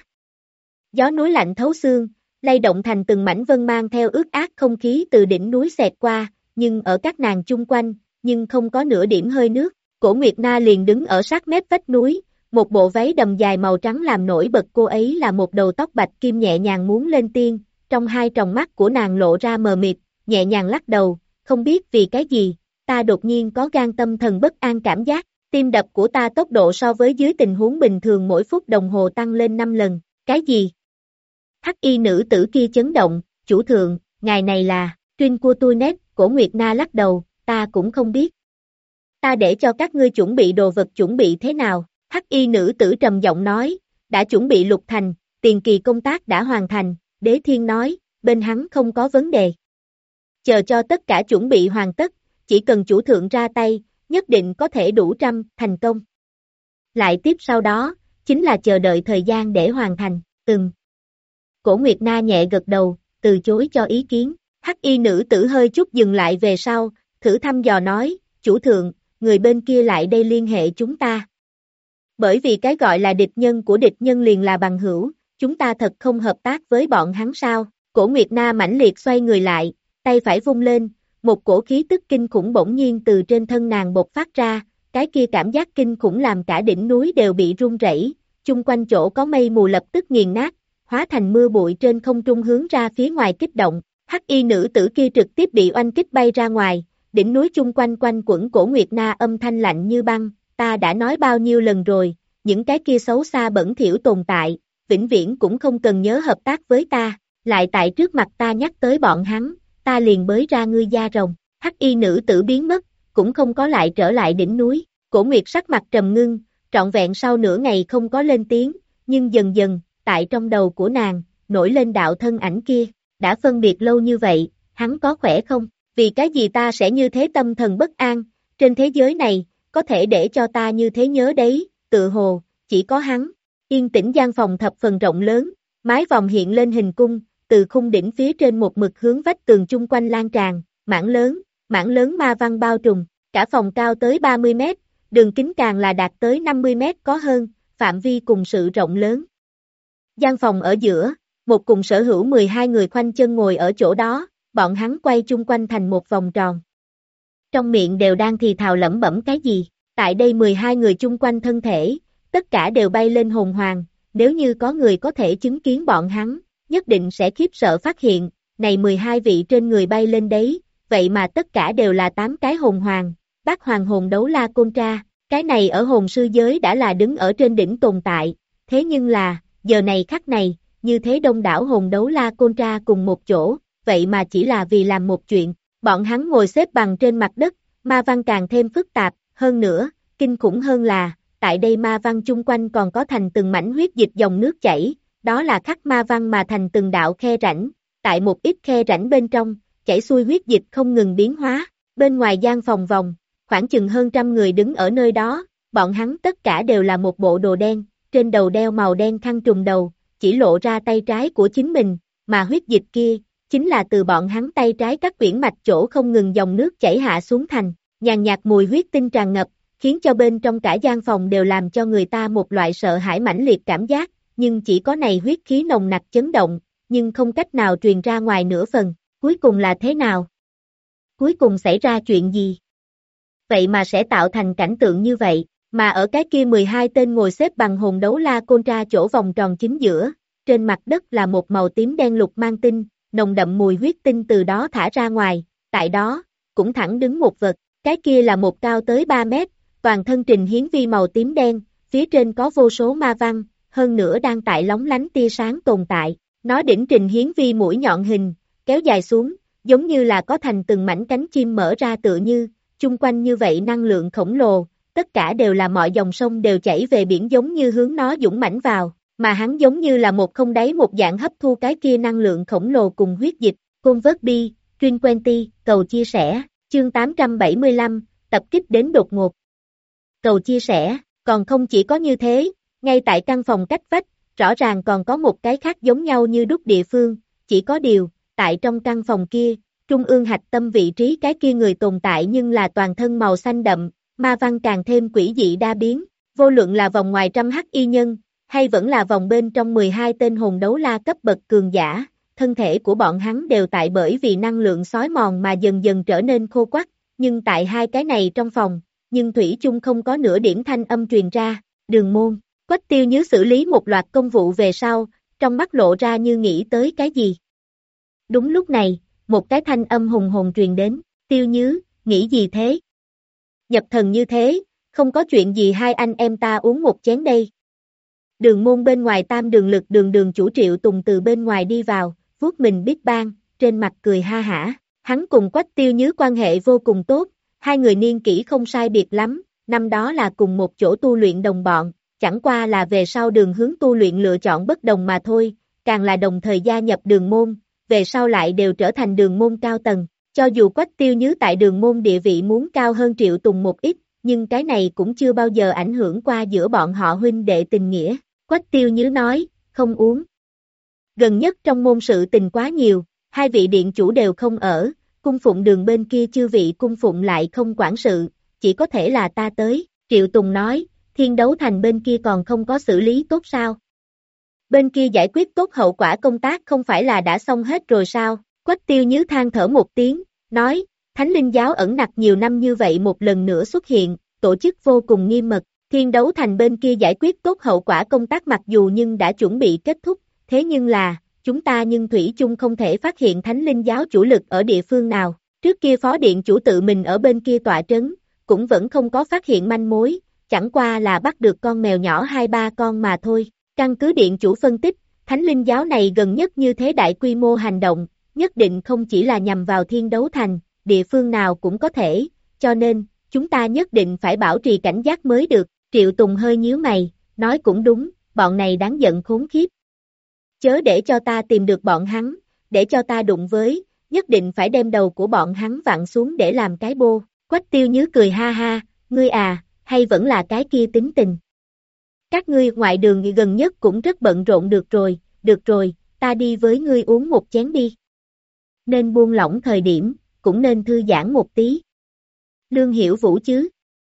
Gió núi lạnh thấu xương, lay động thành từng mảnh vân mang theo ướt át không khí từ đỉnh núi xẹt qua, nhưng ở các nàng chung quanh, nhưng không có nửa điểm hơi nước. Cổ Nguyệt Na liền đứng ở sát mép vách núi, một bộ váy đầm dài màu trắng làm nổi bật cô ấy là một đầu tóc bạch kim nhẹ nhàng muốn lên tiên, trong hai tròng mắt của nàng lộ ra mờ mịt, nhẹ nhàng lắc đầu, không biết vì cái gì, ta đột nhiên có gan tâm thần bất an cảm giác, tim đập của ta tốc độ so với dưới tình huống bình thường mỗi phút đồng hồ tăng lên 5 lần, cái gì? Hắc y nữ tử kia chấn động, chủ thượng, ngài này là, Trinh của tôi nét, Cổ Nguyệt Na lắc đầu, ta cũng không biết. Ta để cho các ngươi chuẩn bị đồ vật chuẩn bị thế nào? Hắc y nữ tử trầm giọng nói, đã chuẩn bị lục thành, tiền kỳ công tác đã hoàn thành, Đế Thiên nói, bên hắn không có vấn đề. Chờ cho tất cả chuẩn bị hoàn tất, chỉ cần chủ thượng ra tay, nhất định có thể đủ thành công. Lại tiếp sau đó, chính là chờ đợi thời gian để hoàn thành, Cổ Nguyệt Na nhẹ gật đầu, từ chối cho ý kiến, Hắc y nữ tử hơi chút dừng lại về sau, thử thăm dò nói, chủ thượng, người bên kia lại đây liên hệ chúng ta. Bởi vì cái gọi là địch nhân của địch nhân liền là bằng hữu, chúng ta thật không hợp tác với bọn hắn sao? Cổ Nguyệt Na mãnh liệt xoay người lại, tay phải vung lên, một cổ khí tức kinh khủng bỗng nhiên từ trên thân nàng bộc phát ra, cái kia cảm giác kinh khủng làm cả đỉnh núi đều bị rung rẩy, chung quanh chỗ có mây mù lập tức nghiền nát, hóa thành mưa bụi trên không trung hướng ra phía ngoài kích động, hắc y nữ tử kia trực tiếp bị oanh kích bay ra ngoài, Đỉnh núi chung quanh quanh quẩn cổ Nguyệt Na âm thanh lạnh như băng, ta đã nói bao nhiêu lần rồi, những cái kia xấu xa bẩn thỉu tồn tại, vĩnh viễn cũng không cần nhớ hợp tác với ta, lại tại trước mặt ta nhắc tới bọn hắn, ta liền bới ra ngươi da rồng, hắc y nữ tử biến mất, cũng không có lại trở lại đỉnh núi, cổ Nguyệt sắc mặt trầm ngưng, trọn vẹn sau nửa ngày không có lên tiếng, nhưng dần dần, tại trong đầu của nàng, nổi lên đạo thân ảnh kia, đã phân biệt lâu như vậy, hắn có khỏe không? Vì cái gì ta sẽ như thế tâm thần bất an, trên thế giới này, có thể để cho ta như thế nhớ đấy, tự hồ, chỉ có hắn. Yên tĩnh gian phòng thập phần rộng lớn, mái vòm hiện lên hình cung, từ khung đỉnh phía trên một mực hướng vách tường chung quanh lan tràn, mảng lớn ma văn bao trùm, cả phòng cao tới 30 mét, đường kính càng là đạt tới 50 mét có hơn, phạm vi cùng sự rộng lớn. Gian phòng ở giữa, một cùng sở hữu 12 người khoanh chân ngồi ở chỗ đó, bọn hắn quay chung quanh thành một vòng tròn. Trong miệng đều đang thì thào lẩm bẩm cái gì, tại đây 12 người chung quanh thân thể, tất cả đều bay lên hồn hoàng, nếu như có người có thể chứng kiến bọn hắn, nhất định sẽ khiếp sợ phát hiện, này 12 vị trên người bay lên đấy, vậy mà tất cả đều là 8 cái hồn hoàng, bát hoàng hồn đấu la côn tra, cái này ở hồn sư giới đã là đứng ở trên đỉnh tồn tại, thế nhưng là, giờ này khắc này, như thế đông đảo hồn đấu la côn tra cùng một chỗ, vậy mà chỉ là vì làm một chuyện, bọn hắn ngồi xếp bằng trên mặt đất, ma văn càng thêm phức tạp, hơn nữa, kinh khủng hơn là, tại đây ma văn chung quanh còn có thành từng mảnh huyết dịch dòng nước chảy, đó là khắc ma văn mà thành từng đạo khe rãnh, tại một ít khe rãnh bên trong, chảy xuôi huyết dịch không ngừng biến hóa, bên ngoài gian phòng vòng, khoảng chừng hơn trăm người đứng ở nơi đó, bọn hắn tất cả đều là một bộ đồ đen, trên đầu đeo màu đen khăn trùm đầu, chỉ lộ ra tay trái của chính mình, mà huyết dịch kia, chính là từ bọn hắn tay trái các quyển mạch chỗ không ngừng dòng nước chảy hạ xuống thành, nhàn nhạt mùi huyết tinh tràn ngập, khiến cho bên trong cả gian phòng đều làm cho người ta một loại sợ hãi mãnh liệt cảm giác, nhưng chỉ có này huyết khí nồng nặc chấn động, nhưng không cách nào truyền ra ngoài nửa phần, cuối cùng là thế nào? Cuối cùng xảy ra chuyện gì? Vậy mà sẽ tạo thành cảnh tượng như vậy, mà ở cái kia 12 tên ngồi xếp bằng hồn đấu la côn tra chỗ vòng tròn chính giữa, trên mặt đất là một màu tím đen lục mang tinh, nồng đậm mùi huyết tinh từ đó thả ra ngoài, tại đó, cũng thẳng đứng một vật, cái kia là một cao tới 3 mét, toàn thân trình hiến vi màu tím đen, phía trên có vô số ma văn, hơn nữa đang tại lóng lánh tia sáng tồn tại, nó đỉnh trình hiến vi mũi nhọn hình, kéo dài xuống, giống như là có thành từng mảnh cánh chim mở ra tựa như, chung quanh như vậy năng lượng khổng lồ, tất cả đều là mọi dòng sông đều chảy về biển giống như hướng nó dũng mãnh vào, mà hắn giống như là một không đáy một dạng hấp thu cái kia năng lượng khổng lồ cùng huyết dịch, Convert Truyền Quenty, cầu chia sẻ, chương 875, tập kích đến đột ngột. Cầu chia sẻ, còn không chỉ có như thế, ngay tại căn phòng cách vách, rõ ràng còn có một cái khác giống nhau như đúc địa phương, chỉ có điều, tại trong căn phòng kia, trung ương hạch tâm vị trí cái kia người tồn tại nhưng là toàn thân màu xanh đậm, ma văn càng thêm quỷ dị đa biến, vô luận là vòng ngoài trăm hắc y nhân, hay vẫn là vòng bên trong 12 tên hồn đấu la cấp bậc cường giả, thân thể của bọn hắn đều tại bởi vì năng lượng xói mòn mà dần dần trở nên khô quắt, nhưng tại hai cái này trong phòng, nhưng thủy chung không có nửa điểm thanh âm truyền ra, Đường Môn, Quách Tiêu Nhứ xử lý một loạt công vụ về sau, trong mắt lộ ra như nghĩ tới cái gì. Đúng lúc này, một cái thanh âm hùng hồn truyền đến, Tiêu Nhứ, nghĩ gì thế? Nhập thần như thế, không có chuyện gì hai anh em ta uống một chén đây. Đường Môn bên ngoài tam đường lực đường chủ Triệu Tùng từ bên ngoài đi vào, vuốt mình biết bang, trên mặt cười ha hả, hắn cùng Quách Tiêu Nhứ quan hệ vô cùng tốt, hai người niên kỷ không sai biệt lắm, năm đó là cùng một chỗ tu luyện đồng bọn, chẳng qua là về sau đường hướng tu luyện lựa chọn bất đồng mà thôi, càng là đồng thời gia nhập Đường Môn, về sau lại đều trở thành Đường Môn cao tầng, cho dù Quách Tiêu Nhứ tại Đường Môn địa vị muốn cao hơn Triệu Tùng một ít, nhưng cái này cũng chưa bao giờ ảnh hưởng qua giữa bọn họ huynh đệ tình nghĩa. Quách Tiêu Nhứ nói, không uống. Gần nhất trong môn sự tình quá nhiều, hai vị điện chủ đều không ở, cung phụng đường bên kia chư vị cung phụng lại không quản sự, chỉ có thể là ta tới. Triệu Tùng nói, Thiên Đấu Thành bên kia còn không có xử lý tốt sao? Bên kia giải quyết tốt hậu quả công tác không phải là đã xong hết rồi sao? Quách Tiêu Nhứ than thở một tiếng, nói, Thánh Linh Giáo ẩn nặc nhiều năm như vậy một lần nữa xuất hiện, tổ chức vô cùng nghiêm mật. Thiên Đấu Thành bên kia giải quyết tốt hậu quả công tác mặc dù nhưng đã chuẩn bị kết thúc, thế nhưng là, chúng ta nhưng thủy chung không thể phát hiện Thánh Linh Giáo chủ lực ở địa phương nào. Trước kia phó điện chủ tự mình ở bên kia tọa trấn, cũng vẫn không có phát hiện manh mối, chẳng qua là bắt được con mèo nhỏ 2-3 con mà thôi. Căn cứ điện chủ phân tích, Thánh Linh giáo này gần nhất như thế đại quy mô hành động, nhất định không chỉ là nhằm vào Thiên Đấu Thành, địa phương nào cũng có thể, cho nên, chúng ta nhất định phải bảo trì cảnh giác mới được. Triệu Tùng hơi nhíu mày, nói cũng đúng, bọn này đáng giận khốn khiếp. Chớ để cho ta tìm được bọn hắn, để cho ta đụng với, nhất định phải đem đầu của bọn hắn vặn xuống để làm cái bô. Quách Tiêu Nhứ cười ha ha, ngươi à, hay vẫn là cái kia tính tình. Các ngươi ngoại đường gần nhất cũng rất bận rộn được rồi, ta đi với ngươi uống một chén đi. Nên buông lỏng thời điểm, cũng nên thư giãn một tí. Lương Hiểu Vũ chứ?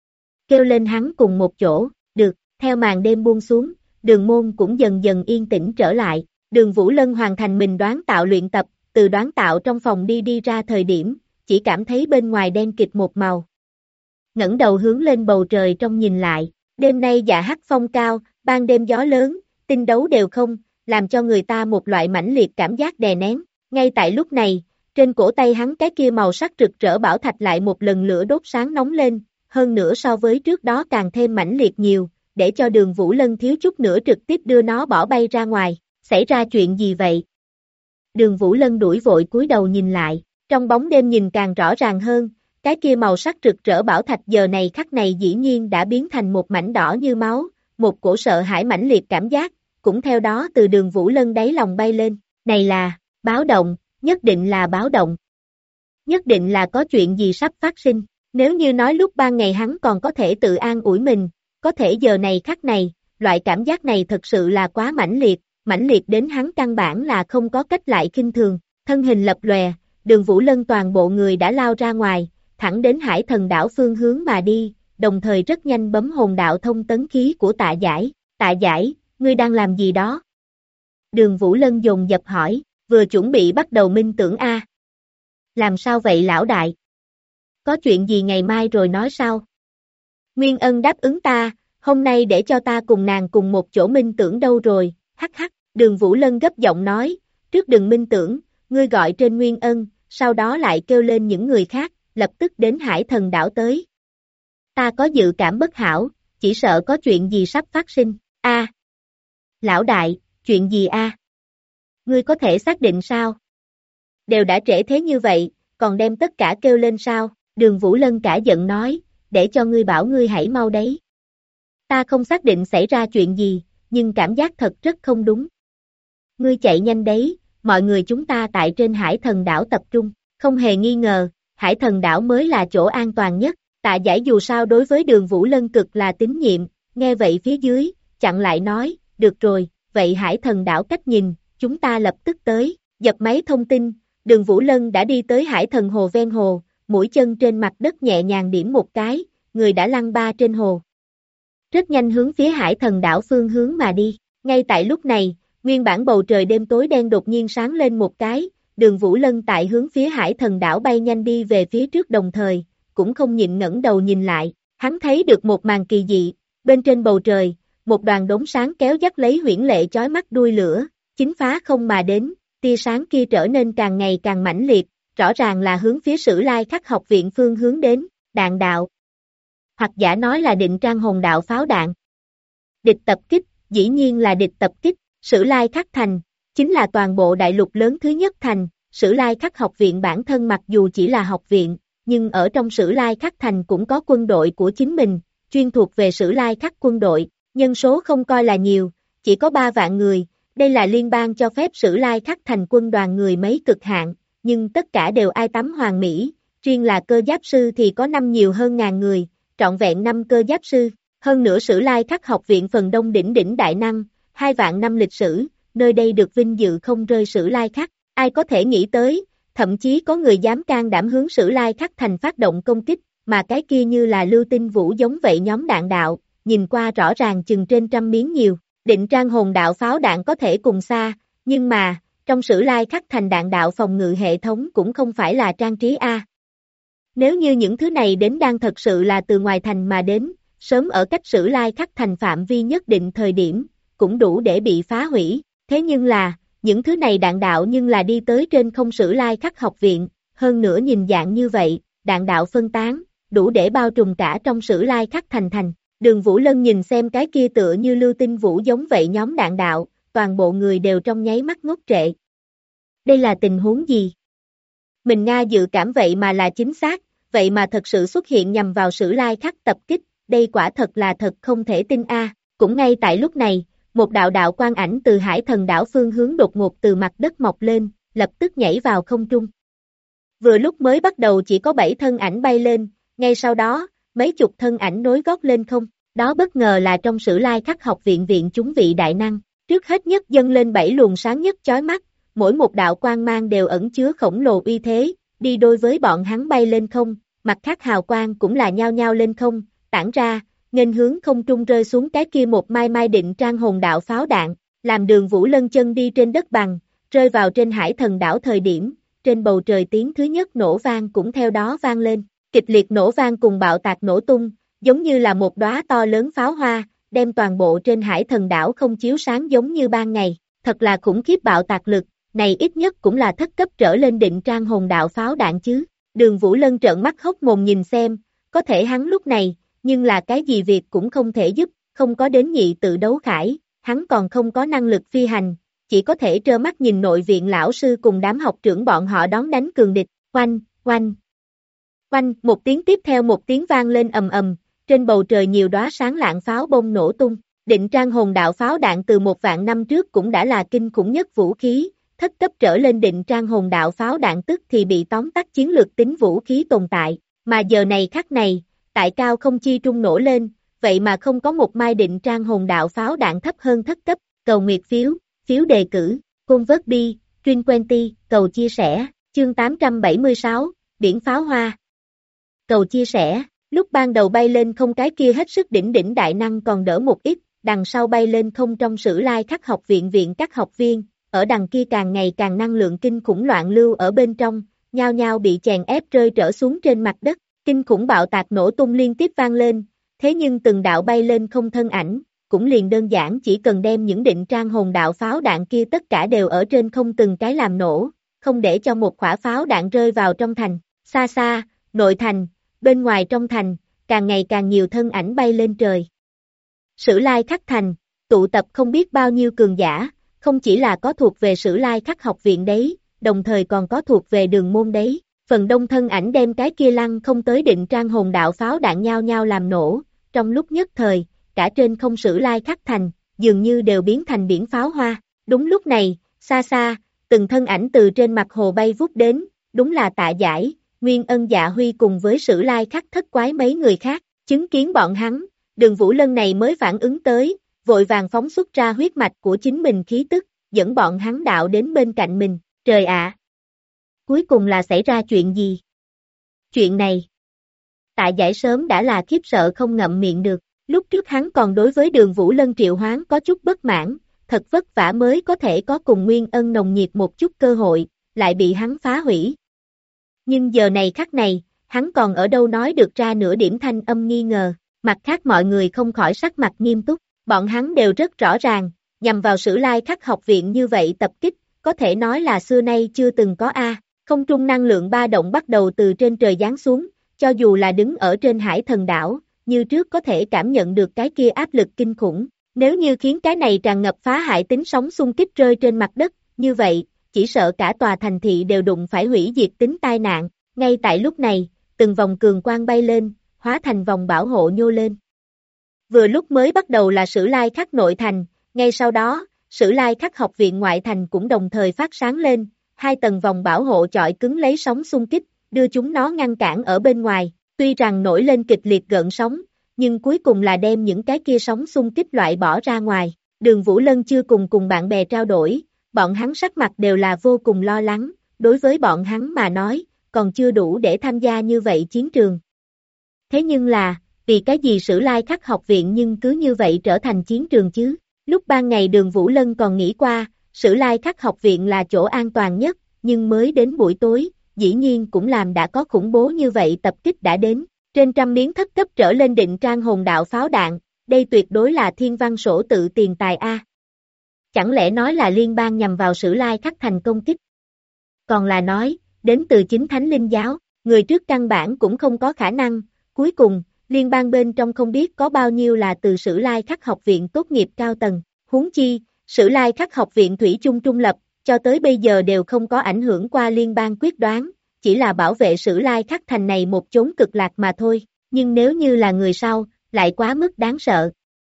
Kêu lên hắn cùng một chỗ, được, theo màn đêm buông xuống, đường môn cũng dần dần yên tĩnh trở lại. Đường Vũ Lân hoàn thành mình đoán tạo luyện tập, từ đoán tạo trong phòng đi ra thời điểm, chỉ cảm thấy bên ngoài đen kịt một màu. Ngẩng đầu hướng lên bầu trời trong nhìn lại, đêm nay dạ hắc phong cao, ban đêm gió lớn, tinh đấu đều không, làm cho người ta một loại mãnh liệt cảm giác đè nén. Ngay tại lúc này, trên cổ tay hắn cái kia màu sắc rực rỡ bảo thạch lại một lần lửa đốt sáng nóng lên, hơn nữa so với trước đó càng thêm mãnh liệt nhiều, để cho Đường Vũ Lân thiếu chút nữa trực tiếp đưa nó bỏ bay ra ngoài. Xảy ra chuyện gì vậy? Đường Vũ Lân đuổi vội cúi đầu nhìn lại, trong bóng đêm nhìn càng rõ ràng hơn, cái kia màu sắc rực rỡ bảo thạch giờ này khắc này dĩ nhiên đã biến thành một mảnh đỏ như máu, một cổ sợ hãi mãnh liệt cảm giác, cũng theo đó từ Đường Vũ Lân đáy lòng bay lên, này là, báo động, nhất định là báo động. Nhất định là có chuyện gì sắp phát sinh, nếu như nói lúc ban ngày hắn còn có thể tự an ủi mình, có thể giờ này khắc này, loại cảm giác này thật sự là quá mãnh liệt đến hắn căn bản là không có cách lại khinh thường, thân hình lập lòe, Đường Vũ Lân toàn bộ người đã lao ra ngoài, thẳng đến Hải Thần đảo phương hướng mà đi, đồng thời rất nhanh bấm hồn đạo thông tấn khí của Tạ Giải, ngươi đang làm gì đó? Đường Vũ Lân dồn dập hỏi, vừa chuẩn bị bắt đầu minh tưởng a. Làm sao vậy lão đại? Có chuyện gì ngày mai rồi nói sao? Nguyên Ân đáp ứng ta, hôm nay để cho ta cùng nàng cùng một chỗ minh tưởng đâu rồi, hắc hắc, Đường Vũ Lân gấp giọng nói, trước đừng minh tưởng, ngươi gọi trên Nguyên Ân, sau đó lại kêu lên những người khác, lập tức đến Hải Thần đảo tới. Ta có dự cảm bất hảo, chỉ sợ có chuyện gì sắp phát sinh, a. Lão đại, chuyện gì a? Ngươi có thể xác định sao? Đều đã trễ thế như vậy, còn đem tất cả kêu lên sao? Đường Vũ Lân cả giận nói, để cho ngươi bảo ngươi hãy mau đấy. Ta không xác định xảy ra chuyện gì, nhưng cảm giác thật rất không đúng. Ngươi chạy nhanh đấy, mọi người chúng ta tại trên Hải Thần đảo tập trung, không hề nghi ngờ, Hải Thần đảo mới là chỗ an toàn nhất. Tạ Giải dù sao đối với Đường Vũ Lân cực là tín nhiệm, nghe vậy phía dưới, chặn lại nói, được rồi, vậy Hải Thần đảo cách nhìn, chúng ta lập tức tới, dập máy thông tin, Đường Vũ Lân đã đi tới Hải Thần hồ ven hồ, mũi chân trên mặt đất nhẹ nhàng điểm một cái, người đã lăn ba trên hồ. Rất nhanh hướng phía Hải Thần đảo phương hướng mà đi, ngay tại lúc này, nguyên bản bầu trời đêm tối đen đột nhiên sáng lên một cái, Đường Vũ Lân tại hướng phía Hải Thần đảo bay nhanh đi về phía trước đồng thời, cũng không nhịn ngẩng đầu nhìn lại, hắn thấy được một màn kỳ dị, bên trên bầu trời, một đoàn đốm sáng kéo dắt lấy huyễn lệ chói mắt đuôi lửa, chính phá không mà đến, tia sáng kia trở nên càng ngày càng mãnh liệt, rõ ràng là hướng phía Sử Lai Khắc học viện phương hướng đến, đạn đạo. Hoặc giả nói là Định Trang hồn đạo pháo đạn. Địch tập kích, dĩ nhiên là địch tập kích, Sử Lai Khắc thành, chính là toàn bộ đại lục lớn thứ nhất thành, Sử Lai Khắc học viện bản thân mặc dù chỉ là học viện, nhưng ở trong Sử Lai Khắc thành cũng có quân đội của chính mình, chuyên thuộc về Sử Lai Khắc quân đội, nhân số không coi là nhiều, chỉ có 3 vạn người, đây là liên bang cho phép Sử Lai Khắc thành quân đoàn người mấy cực hạn, nhưng tất cả đều ai tắm hoàn mỹ, riêng là cơ giáp sư thì có nhiều hơn ngàn người, trọn vẹn 5 cơ giáp sư, hơn nữa Sử Lai Khắc học viện phần đông đỉnh đại năng, 2 vạn năm lịch sử, nơi đây được vinh dự không rơi Sử Lai Khắc, ai có thể nghĩ tới, thậm chí có người dám can đảm hướng Sử Lai Khắc thành phát động công kích, mà cái kia như là lưu tinh vũ giống vậy nhóm đạn đạo, nhìn qua rõ ràng chừng trên 100 miếng nhiều, Định Trang hồn đạo pháo đạn có thể cùng xa, nhưng mà, trong Sử Lai Khắc thành đạn đạo phòng ngự hệ thống cũng không phải là trang trí A. Nếu như những thứ này đến đang thật sự là từ ngoài thành mà đến, sớm ở cách Sử Lai Khắc thành phạm vi nhất định thời điểm, cũng đủ để bị phá hủy, thế nhưng là, những thứ này đạn đạo nhưng là đi tới trên không Sử Lai Khắc học viện, hơn nữa nhìn dạng như vậy, đạn đạo phân tán, đủ để bao trùm cả trong Sử Lai Khắc thành. Đường Vũ Lân nhìn xem cái kia tựa như lưu tinh vũ giống vậy nhóm đạn đạo, toàn bộ người đều trong nháy mắt ngốc trệ. Đây là tình huống gì? Mình Nga dự cảm vậy mà là chính xác, vậy mà thật sự xuất hiện nhằm vào Sử Lai Khắc tập kích, đây quả thật là thật không thể tin a. Cũng ngay tại lúc này, một đạo đạo quang ảnh từ Hải Thần đảo phương hướng đột ngột từ mặt đất mọc lên, lập tức nhảy vào không trung. Vừa lúc mới bắt đầu chỉ có 7 thân ảnh bay lên, ngay sau đó, mấy chục thân ảnh nối gót lên không, đó bất ngờ là trong Sử Lai Khắc học viện viện chúng vị đại năng, trước hết nhất dâng lên 7 luồng sáng nhất chói mắt, mỗi một đạo quang mang đều ẩn chứa khổng lồ uy thế, đi đôi với bọn hắn bay lên không, mặt khác hào quang cũng là nhao nhao lên không, tản ra, nghênh hướng không trung rơi xuống cái kia một mai mai định trang hồn đạo pháo đạn, làm Đường Vũ Lân chân đi trên đất bằng, rơi vào trên Hải Thần đảo thời điểm, trên bầu trời tiếng thứ nhất nổ vang cũng theo đó vang lên, kịch liệt nổ vang cùng bạo tạc nổ tung, giống như là một đóa to lớn pháo hoa, đem toàn bộ trên Hải Thần đảo không chiếu sáng giống như ban ngày, thật là khủng khiếp bạo tạc lực, này ít nhất cũng là thất cấp trở lên định trang hồn đạo pháo đạn chứ. Đường Vũ Lân trợn mắt hốc mồm nhìn xem, có thể hắn lúc này, nhưng là cái gì việc cũng không thể giúp, không có đến nhị tự đấu khải, hắn còn không có năng lực phi hành, chỉ có thể trơ mắt nhìn nội viện lão sư cùng đám học trưởng bọn họ đón đánh cường địch, oanh, oanh. Oanh, một tiếng tiếp theo một tiếng vang lên ầm ầm, trên bầu trời nhiều đóa sáng lạng pháo bông nổ tung, định trang hồn đạo pháo đạn từ 1.000 năm trước cũng đã là kinh khủng nhất vũ khí, thất cấp trở lên định trang hồn đạo pháo đạn tức thì bị tóm tắt chiến lược tính vũ khí tồn tại, mà giờ này khắc này, tại cao không chi trung nổ lên, vậy mà không có một mai định trang hồn đạo pháo đạn thấp hơn thất cấp, cầu nguyệt phiếu, phiếu đề cử, convert bi, Trin Quenty, cầu chia sẻ, chương 876, biển pháo hoa. Cầu chia sẻ, lúc ban đầu bay lên không cái kia hết sức đỉnh đại năng còn đỡ một ít, đằng sau bay lên không trong Sử Lai Khắc học viện viện các học viên, ở đằng kia càng ngày càng năng lượng kinh khủng loạn lưu ở bên trong, nhao nhao bị chèn ép rơi trở xuống trên mặt đất, kinh khủng bạo tạc nổ tung liên tiếp vang lên, thế nhưng từng đạo bay lên không thân ảnh, cũng liền đơn giản chỉ cần đem những định trang hồn đạo pháo đạn kia tất cả đều ở trên không từng cái làm nổ, không để cho một quả pháo đạn rơi vào trong thành, xa xa, nội thành, bên ngoài trong thành, càng ngày càng nhiều thân ảnh bay lên trời. Sử Lai Khắc thành, tụ tập không biết bao nhiêu cường giả, không chỉ là có thuộc về Sử Lai Khắc học viện đấy, đồng thời còn có thuộc về đường môn đấy, phần đông thân ảnh đem cái kia lăng không tới định trang hồn đạo pháo đạn nhao nhao làm nổ, trong lúc nhất thời, cả trên không Sử Lai Khắc thành, dường như đều biến thành biển pháo hoa, đúng lúc này, xa xa, từng thân ảnh từ trên mặt hồ bay vút đến, đúng là Tạ Giải, Nguyên Ân Dạ Huy cùng với Sử Lai Khắc thất quái mấy người khác, chứng kiến bọn hắn, Đường Vũ Lân này mới phản ứng tới, vội vàng phóng xuất ra huyết mạch của chính mình khí tức, dẫn bọn hắn đạo đến bên cạnh mình, trời ạ! Cuối cùng là xảy ra chuyện gì? Chuyện này, Tạ Giải sớm đã là khiếp sợ không ngậm miệng được, lúc trước hắn còn đối với Đường Vũ Lân triệu hoán có chút bất mãn, thật vất vả mới có thể có cùng Nguyên Ân nồng nhiệt một chút cơ hội, lại bị hắn phá hủy. Nhưng giờ này khắc này, hắn còn ở đâu nói được ra nửa điểm thanh âm nghi ngờ, mặt khác mọi người không khỏi sắc mặt nghiêm túc, bọn hắn đều rất rõ ràng, nhằm vào Sử Lai Khắc học viện như vậy tập kích, có thể nói là xưa nay chưa từng có a. Không trung năng lượng ba động bắt đầu từ trên trời giáng xuống, cho dù là đứng ở trên Hải Thần đảo, như trước có thể cảm nhận được cái kia áp lực kinh khủng, nếu như khiến cái này tràn ngập phá hại tính sóng xung kích rơi trên mặt đất, như vậy, chỉ sợ cả tòa thành thị đều đụng phải hủy diệt tính tai nạn, ngay tại lúc này, từng vòng cường quang bay lên, hóa thành vòng bảo hộ nhô lên. Vừa lúc mới bắt đầu là Sử Lai Khắc nội thành, ngay sau đó, Sử Lai Khắc học viện ngoại thành cũng đồng thời phát sáng lên, hai tầng vòng bảo hộ chọi cứng lấy sóng xung kích, đưa chúng nó ngăn cản ở bên ngoài, tuy rằng nổi lên kịch liệt gợn sóng, nhưng cuối cùng là đem những cái kia sóng xung kích loại bỏ ra ngoài. Đường Vũ Lân chưa cùng bạn bè trao đổi, bọn hắn sắc mặt đều là vô cùng lo lắng, đối với bọn hắn mà nói, còn chưa đủ để tham gia như vậy chiến trường. Thế nhưng là, vì cái gì Sử Lai Khắc học viện nhưng cứ như vậy trở thành chiến trường chứ? Lúc ban ngày Đường Vũ Lân còn nghĩ qua, Sử Lai Khắc học viện là chỗ an toàn nhất, nhưng mới đến buổi tối, dĩ nhiên cũng làm đã có khủng bố như vậy tập kích đã đến. Trên trăm miếng thất cấp trở lên định trang hồn đạo pháo đạn, đây tuyệt đối là thiên văn sổ tự tiền tài a. Chẳng lẽ nói là liên bang nhằm vào Sử Lai Khắc thành công kích? Còn là nói, đến từ chính Thánh Linh Giáo, người trước căn bản cũng không có khả năng, cuối cùng, liên bang bên trong không biết có bao nhiêu là từ Sử Lai Khắc học viện tốt nghiệp cao tầng, huống chi, Sử Lai Khắc học viện thủy chung trung lập, cho tới bây giờ đều không có ảnh hưởng qua liên bang quyết đoán, chỉ là bảo vệ Sử Lai Khắc thành này một chốn cực lạc mà thôi, nhưng nếu như là người sau, lại quá mức đáng sợ.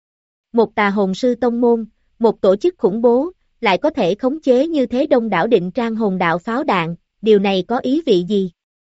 Một tà hồn sư tông môn, một tổ chức khủng bố, lại có thể khống chế như thế đông đảo Định Trang hồn đạo pháo đạn, điều này có ý vị gì?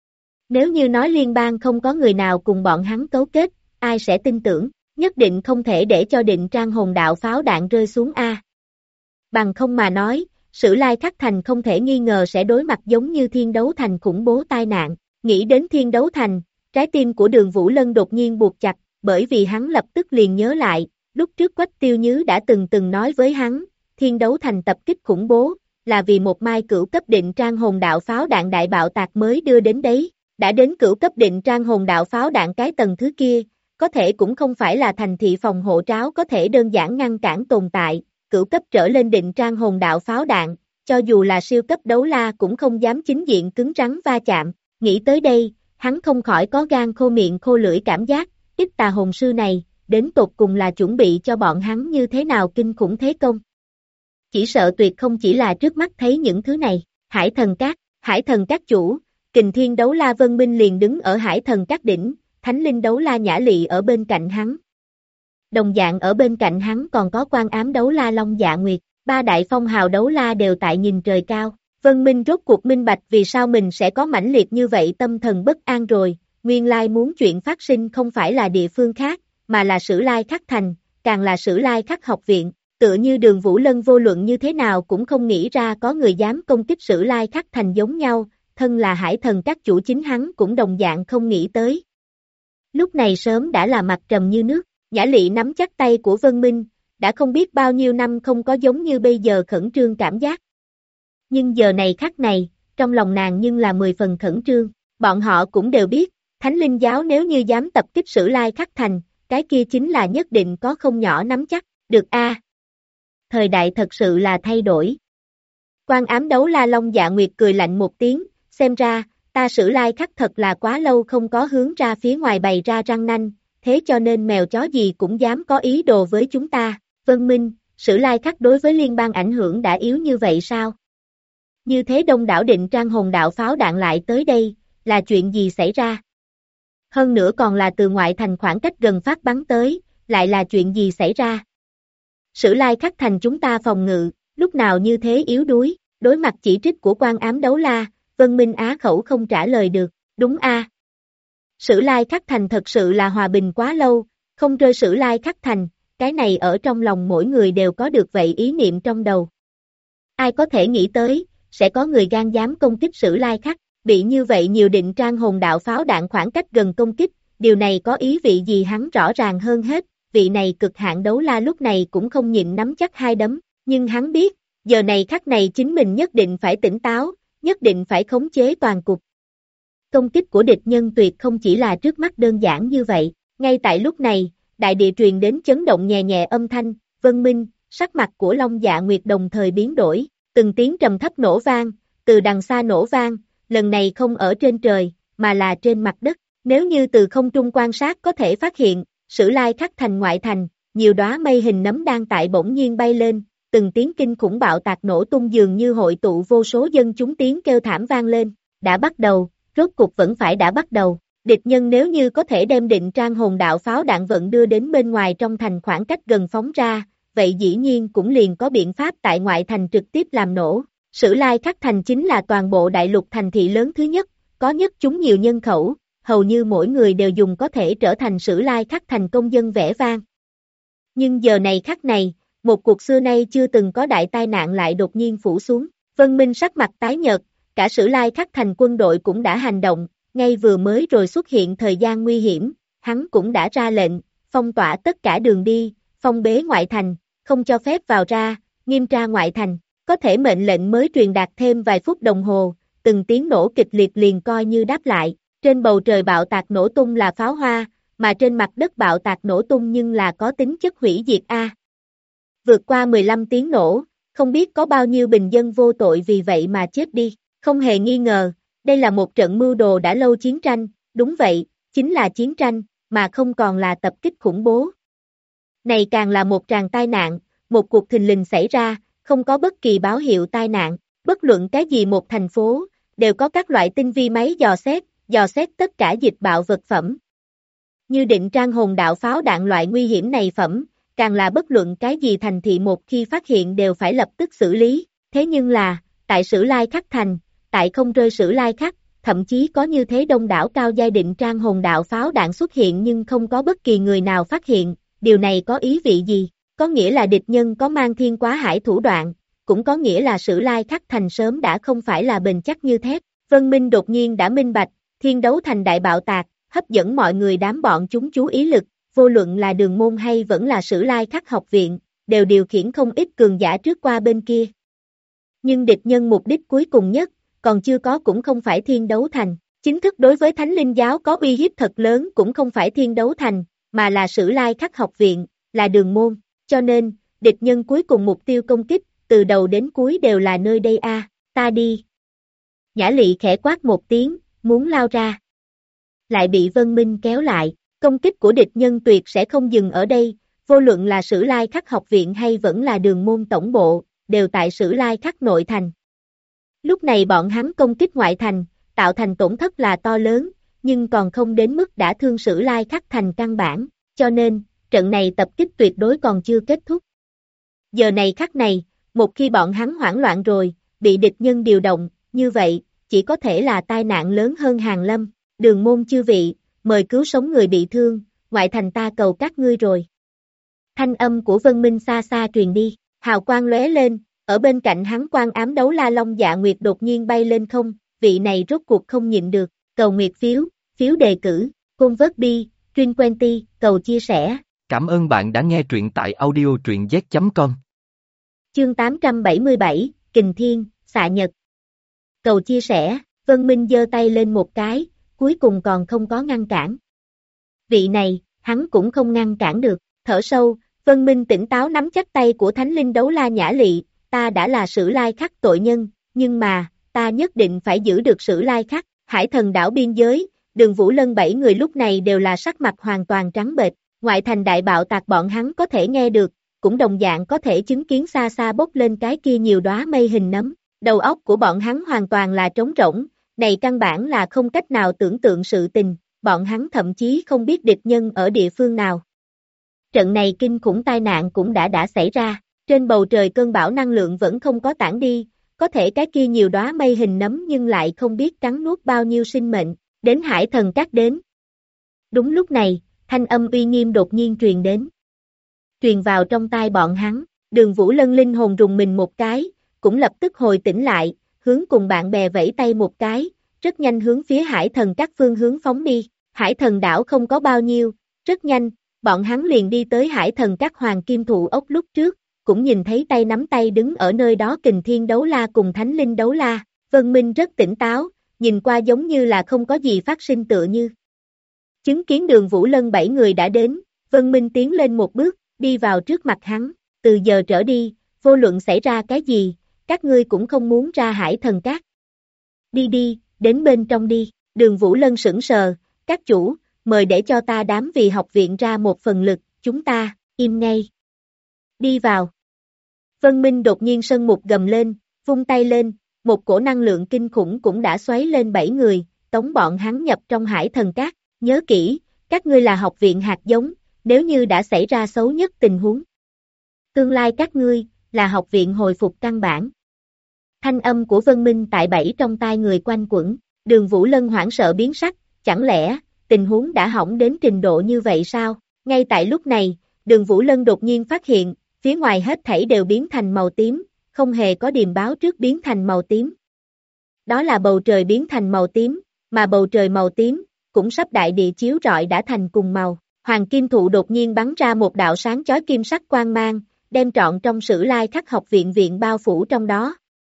Nếu như nói liên bang không có người nào cùng bọn hắn cấu kết, ai sẽ tin tưởng, nhất định không thể để cho Định Trang hồn đạo pháo đạn rơi xuống A. Bằng không mà nói, Sử Lai Khắc thành không thể nghi ngờ sẽ đối mặt giống như Thiên Đấu Thành khủng bố tai nạn, nghĩ đến Thiên Đấu Thành, trái tim của Đường Vũ Lân đột nhiên buộc chặt, bởi vì hắn lập tức liền nhớ lại, lúc trước Quách Tiêu Nhứ đã từng nói với hắn, Thiên Đấu Thành tập kích khủng bố, là vì một mai cửu cấp Định Trang hồn đạo pháo đạn đại bạo tạc mới đưa đến đấy, đã đến cửu cấp Định Trang hồn đạo pháo đạn cái tầng thứ kia, có thể cũng không phải là thành thị phòng hộ tráo có thể đơn giản ngăn cản tồn tại, cửu cấp trở lên Định Trang hồn đạo pháo đạn, cho dù là siêu cấp đấu la cũng không dám chính diện cứng rắn va chạm, nghĩ tới đây, hắn không khỏi có gan khô miệng khô lưỡi cảm giác, ít tà hồn sư này, đến tột cùng là chuẩn bị cho bọn hắn như thế nào kinh khủng thế công. Chỉ sợ tuyệt không chỉ là trước mắt thấy những thứ này, Hải Thần Các chủ, Kình Thiên Đấu La Vân Minh liền đứng ở Hải Thần Các đỉnh, Thánh Linh Đấu La Nhã Lị ở bên cạnh hắn. Đồng dạng ở bên cạnh hắn còn có Quan Ám Đấu La Long Dạ Nguyệt, ba đại phong hào đấu la đều tại nhìn trời cao. Vân Minh rốt cuộc minh bạch vì sao mình sẽ có mãnh liệt như vậy tâm thần bất an rồi, nguyên lai muốn chuyện phát sinh không phải là địa phương khác, mà là Sử Lai Khắc thành, càng là Sử Lai Khắc học viện, tựa như Đường Vũ Lân vô luận như thế nào cũng không nghĩ ra có người dám công kích Sử Lai Khắc thành giống nhau, thân là Hải Thần Các chủ chính hắn cũng đồng dạng không nghĩ tới. Lúc này sớm đã là mặt trầm như nước, Nhã Lị nắm chắc tay của Vân Minh, đã không biết bao nhiêu năm không có giống như bây giờ khẩn trương cảm giác. Nhưng giờ này khắc này, trong lòng nàng nhưng là 10 phần khẩn trương, bọn họ cũng đều biết, Thánh Linh Giáo nếu như dám tập kích Sử Lai Khắc thành, cái kia chính là nhất định có không nhỏ nắm chắc, được a. Thời đại thật sự là thay đổi. Quan Ám Đấu La Long Dạ Nguyệt cười lạnh một tiếng, xem ra, ta Sử Lai Khắc thật là quá lâu không có hướng ra phía ngoài bày ra răng nanh, thế cho nên mèo chó gì cũng dám có ý đồ với chúng ta. Vân Minh, Sử Lai Khắc đối với liên bang ảnh hưởng đã yếu như vậy sao? Như thế đông đảo Định Trang hồn đạo pháo đạn lại tới đây, là chuyện gì xảy ra? Hơn nữa còn là từ ngoại thành khoảng cách gần phát bắn tới, lại là chuyện gì xảy ra? Sử Lai Khắc thành chúng ta phòng ngự, lúc nào như thế yếu đuối, đối mặt chỉ trích của Quan Ám Đấu La, Vân Minh á khẩu không trả lời được, đúng a. Sử Lai Khắc thành thật sự là hòa bình quá lâu, không rơi Sử Lai Khắc thành, cái này ở trong lòng mỗi người đều có được vậy ý niệm trong đầu. Ai có thể nghĩ tới, sẽ có người gan dám công kích Sử Lai Khắc, bị như vậy nhiều Định Trang hồn đạo pháo đạn khoảng cách gần công kích, điều này có ý vị gì hắn rõ ràng hơn hết, vị này cực hạn đấu la lúc này cũng không nhịn nắm chắc hai đấm, nhưng hắn biết, giờ này khắc này chính mình nhất định phải tỉnh táo, nhất định phải khống chế toàn cục. Công kích của địch nhân tuyệt không chỉ là trước mắt đơn giản như vậy, ngay tại lúc này, đại địa truyền đến chấn động nhẹ nhẹ âm thanh, Vân Minh, sắc mặt của Long Dạ Nguyệt đồng thời biến đổi, từng tiếng trầm thấp nổ vang, từ đằng xa nổ vang, lần này không ở trên trời, mà là trên mặt đất, nếu như từ không trung quan sát có thể phát hiện, Sử Lai Khắc thành ngoại thành, nhiều đóa mây hình nấm đang tại bỗng nhiên bay lên, từng tiếng kinh khủng bạo tạc nổ tung dường như hội tụ vô số dân chúng tiếng kêu thảm vang lên, đã bắt đầu, rốt cục vẫn phải đã bắt đầu. Địch nhân nếu như có thể đem Định Trang hồn đạo pháo đạn vận đưa đến bên ngoài trong thành khoảng cách gần phóng ra, vậy dĩ nhiên cũng liền có biện pháp tại ngoại thành trực tiếp làm nổ. Sử Lai Khắc thành chính là toàn bộ đại lục thành thị lớn thứ nhất, có nhất chúng nhiều nhân khẩu, hầu như mỗi người đều dùng có thể trở thành Sử Lai Khắc thành công dân vẻ vang. Nhưng giờ này khắc này, một cuộc xưa nay chưa từng có đại tai nạn lại đột nhiên phủ xuống, Vân Minh sắc mặt tái nhợt, cả Sử Lai Khắc thành quân đội cũng đã hành động. Ngay vừa mới rồi xuất hiện thời gian nguy hiểm, hắn cũng đã ra lệnh, phong tỏa tất cả đường đi, phong bế ngoại thành, không cho phép vào ra, nghiêm tra ngoại thành, có thể mệnh lệnh mới truyền đạt thêm vài phút đồng hồ, từng tiếng nổ kịch liệt liền coi như đáp lại, trên bầu trời bạo tạc nổ tung là pháo hoa, mà trên mặt đất bạo tạc nổ tung nhưng là có tính chất hủy diệt A. Vượt qua 15 tiếng nổ, không biết có bao nhiêu bình dân vô tội vì vậy mà chết đi, không hề nghi ngờ. Đây là một trận mưu đồ đã lâu chiến tranh, đúng vậy, chính là chiến tranh, mà không còn là tập kích khủng bố. Này càng là một tràng tai nạn, một cuộc thình lình xảy ra, không có bất kỳ báo hiệu tai nạn, bất luận cái gì một thành phố, đều có các loại tinh vi máy dò xét tất cả dịch bạo vật phẩm. Như định trang hồn đạo pháo đạn loại nguy hiểm này phẩm, càng là bất luận cái gì thành thị một khi phát hiện đều phải lập tức xử lý, thế nhưng là, tại Sử Lai Khắc thành, tại không rơi Sử Lai Khắc, thậm chí có như thế đông đảo cao giai định trang hồn đạo pháo đạn xuất hiện nhưng không có bất kỳ người nào phát hiện, điều này có ý vị gì? Có nghĩa là địch nhân có mang thiên quá hải thủ đoạn, cũng có nghĩa là Sử Lai Khắc thành sớm đã không phải là bền chắc như thép. Vân Minh đột nhiên đã minh bạch, Thiên Đấu Thành đại bạo tạc, hấp dẫn mọi người đám bọn chúng chú ý lực, vô luận là Đường Môn hay vẫn là Sử Lai Khắc học viện, đều điều khiển không ít cường giả trước qua bên kia. Nhưng địch nhân mục đích cuối cùng nhất, còn chưa có cũng không phải Thiên Đấu Thành, chính thức đối với Thánh Linh Giáo có uy hiếp thật lớn cũng không phải Thiên Đấu Thành, mà là Sử Lai Khắc học viện, là Đường Môn, cho nên, địch nhân cuối cùng mục tiêu công kích, từ đầu đến cuối đều là nơi đây a, ta đi. Nhã Lị khẽ quát một tiếng, muốn lao ra. Lại bị Vân Minh kéo lại, công kích của địch nhân tuyệt sẽ không dừng ở đây, vô luận là Sử Lai Khắc học viện hay vẫn là Đường Môn tổng bộ, đều tại Sử Lai Khắc nội thành. Lúc này bọn hắn công kích ngoại thành, tạo thành tổn thất là to lớn, nhưng còn không đến mức đã thương Sử Lai Khắc thành căn bản, cho nên, trận này tập kích tuyệt đối còn chưa kết thúc. Giờ này khắc này, một khi bọn hắn hoảng loạn rồi, bị địch nhân điều động, như vậy, chỉ có thể là tai nạn lớn hơn hàng lâm. Đường Môn chư vị, mời cứu sống người bị thương, ngoại thành ta cầu các ngươi rồi. Thanh âm của Vân Minh xa xa truyền đi, hào quang lóe lên, ở bên cạnh hắn Quan Ám Đấu La Long Dạ Nguyệt đột nhiên bay lên không, vị này rốt cuộc không nhịn được, cầu nguyệt phiếu, phiếu đề cử, convert bi, Twenty, cầu chia sẻ.
Cảm ơn bạn đã nghe truyện tại audio truyện z.com.
Chương 877, Kình Thiên, xạ nhật. Cầu chia sẻ, Vân Minh giơ tay lên một cái, cuối cùng còn không có ngăn cản. Vị này, hắn cũng không ngăn cản được, thở sâu, Vân Minh tỉnh táo nắm chắc tay của Thánh Linh Đấu La Nhã Lị, ta đã là Sử Lai Khắc tội nhân, nhưng mà, ta nhất định phải giữ được Sử Lai Khắc, Hải Thần đảo biên giới, Đường Vũ Lân 7 người lúc này đều là sắc mặt hoàn toàn trắng bệch, ngoại thành đại bạo tạc bọn hắn có thể nghe được, cũng đồng dạng có thể chứng kiến xa xa bốc lên cái kia nhiều đóa mây hình nấm, đầu óc của bọn hắn hoàn toàn là trống rỗng, này căn bản là không cách nào tưởng tượng sự tình, bọn hắn thậm chí không biết địch nhân ở địa phương nào. Trận này kinh khủng tai nạn cũng đã xảy ra, trên bầu trời cơn bão năng lượng vẫn không có tản đi, có thể cái kia nhiều đóa mây hình nấm nhưng lại không biết cắn nuốt bao nhiêu sinh mệnh, đến Hải Thần Các đến. Đúng lúc này, thanh âm uy nghiêm đột nhiên truyền đến. Truyền vào trong tai bọn hắn, Đường Vũ Lân linh hồn rùng mình một cái, cũng lập tức hồi tỉnh lại, hướng cùng bạn bè vẫy tay một cái, rất nhanh hướng phía Hải Thần Các phương hướng phóng đi. Hải Thần đảo không có bao nhiêu, rất nhanh, bọn hắn liền đi tới Hải Thần Các Hoàng Kim Thụ ốc lúc trước, cũng nhìn thấy tay nắm tay đứng ở nơi đó Kình Thiên Đấu La cùng Thánh Linh Đấu La, Vân Minh rất tỉnh táo, nhìn qua giống như là không có gì phát sinh tựa như. Chứng kiến Đường Vũ Lân 7 người đã đến, Vân Minh tiến lên một bước, đi vào trước mặt hắn, từ giờ trở đi, vô luận xảy ra cái gì, các ngươi cũng không muốn ra Hải Thần Các. Đi đi, đến bên trong đi, Đường Vũ Lân sững sờ, các chủ, mời để cho ta đám vì học viện ra một phần lực, chúng ta, im ngay. Đi vào. Vân Minh đột nhiên sân mục gầm lên, vung tay lên, một cổ năng lượng kinh khủng cũng đã xoáy lên 7 người, tống bọn hắn nhập trong Hải Thần Các, nhớ kỹ, các ngươi là học viện hạt giống, nếu như đã xảy ra xấu nhất tình huống. Tương lai các ngươi, là học viện hồi phục căn bản. Thanh âm của Vân Minh tại 7 trong tai người quanh quẩn, Đường Vũ Lân hoảng sợ biến sắc, chẳng lẽ, tình huống đã hỏng đến trình độ như vậy sao? Ngay tại lúc này, Đường Vũ Lân đột nhiên phát hiện, phía ngoài hết thảy đều biến thành màu tím, không hề có điềm báo trước biến thành màu tím. Đó là bầu trời biến thành màu tím, mà bầu trời màu tím, cũng sắp đại địa chiếu rọi đã thành cùng màu. Hoàng Kim Thụ đột nhiên bắn ra một đạo sáng chói kim sắc quang mang, đem trọn trong Sử Lai Khắc học viện viện bao phủ trong đó.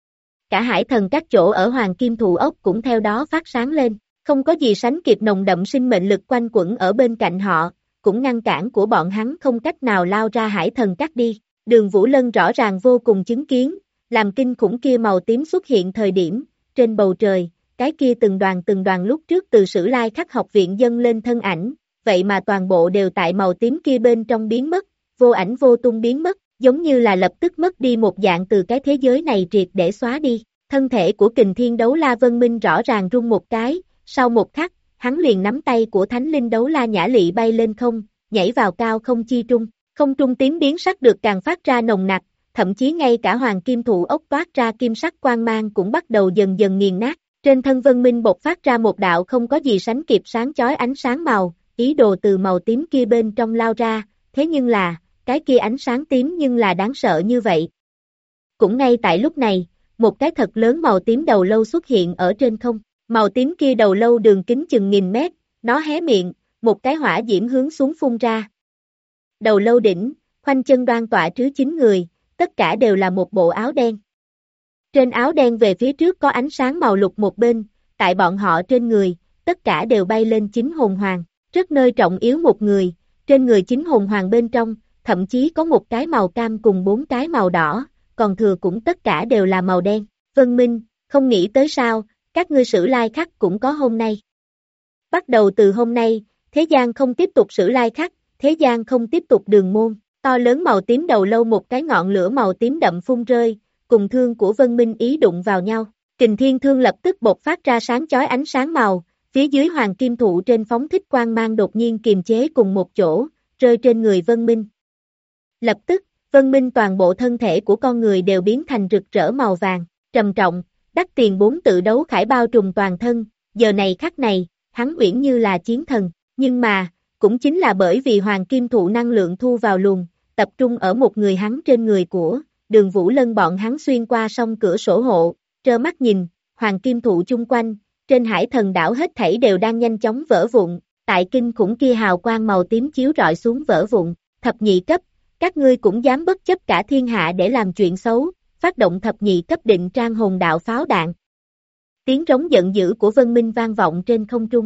Cả Hải Thần các chỗ ở Hoàng Kim Thụ ốc cũng theo đó phát sáng lên, không có gì sánh kịp nồng đậm sinh mệnh lực quanh quẩn ở bên cạnh họ, cũng ngăn cản của bọn hắn không cách nào lao ra Hải Thần các đi. Đường Vũ Lân rõ ràng vô cùng chứng kiến, làm kinh khủng kia màu tím xuất hiện thời điểm, trên bầu trời, cái kia từng đoàn lúc trước từ Sử Lai Khắc học viện dâng lên thân ảnh, vậy mà toàn bộ đều tại màu tím kia bên trong biến mất, vô ảnh vô tung biến mất, giống như là lập tức mất đi một dạng từ cái thế giới này triệt để xóa đi. Thân thể của Kình Thiên Đấu La Vân Minh rõ ràng rung một cái, sau một khắc, hắn liền nắm tay của Thánh Linh Đấu La Nhã Lị bay lên không, nhảy vào cao không chi trung. Không trung tím biến sắc được càng phát ra nồng nặc, thậm chí ngay cả hoàng kim thụ ốc toát ra kim sắc quang mang cũng bắt đầu dần dần nghiền nát. Trên thân Vân Minh bộc phát ra một đạo không có gì sánh kịp sáng chói ánh sáng màu, ý đồ từ màu tím kia bên trong lao ra, thế nhưng là, cái kia ánh sáng tím nhưng là đáng sợ như vậy. Cũng ngay tại lúc này, một cái thật lớn màu tím đầu lâu xuất hiện ở trên không, màu tím kia đầu lâu đường kính chừng 1000 mét, nó hé miệng, một cái hỏa diễm hướng xuống phun ra. Đầu lâu đỉnh, khoanh chân đoan tọa trứ 9 người, tất cả đều là một bộ áo đen. Trên áo đen về phía trước có ánh sáng màu lục một bên, tại bọn họ trên người, tất cả đều bay lên 9 hồn hoàng, rất nơi trọng yếu một người, trên người 9 hồn hoàng bên trong, thậm chí có một cái màu cam cùng 4 cái màu đỏ, còn thừa cũng tất cả đều là màu đen. Vân Minh, không nghĩ tới sao, các ngươi Sử Lai Khắc cũng có hôm nay. Bắt đầu từ hôm nay, thế gian không tiếp tục Sử Lai Khắc, thế gian không tiếp tục Đường Môn. To lớn màu tím đầu lâu một cái ngọn lửa màu tím đậm phun rơi, cùng thương của Vân Minh ý đụng vào nhau. Kình Thiên Thương lập tức bộc phát ra sáng chói ánh sáng màu, phía dưới hoàng kim thụ trên phóng thích quang mang đột nhiên kiềm chế cùng một chỗ, rơi trên người Vân Minh. Lập tức, Vân Minh toàn bộ thân thể của con người đều biến thành rực rỡ màu vàng, trầm trọng, đắt tiền 4 tự đấu khải bao trùm toàn thân, giờ này khắc này, hắn uyển như là chiến thần, nhưng mà, cũng chính là bởi vì hoàng kim thụ năng lượng thu vào luồng, tập trung ở một người hắn trên người của Đường Vũ Lân bọn hắn xuyên qua song cửa sổ hộ, trơ mắt nhìn, hoàng kim thụ chung quanh, trên Hải Thần đảo hết thảy đều đang nhanh chóng vỡ vụn, tại kinh khủng kia hào quang màu tím chiếu rọi xuống vỡ vụn, thập nhị cấp, các ngươi cũng dám bất chấp cả thiên hạ để làm chuyện xấu, phát động thập nhị cấp định trang hồn đạo pháo đạn. Tiếng rống giận dữ của Vân Minh vang vọng trên không trung.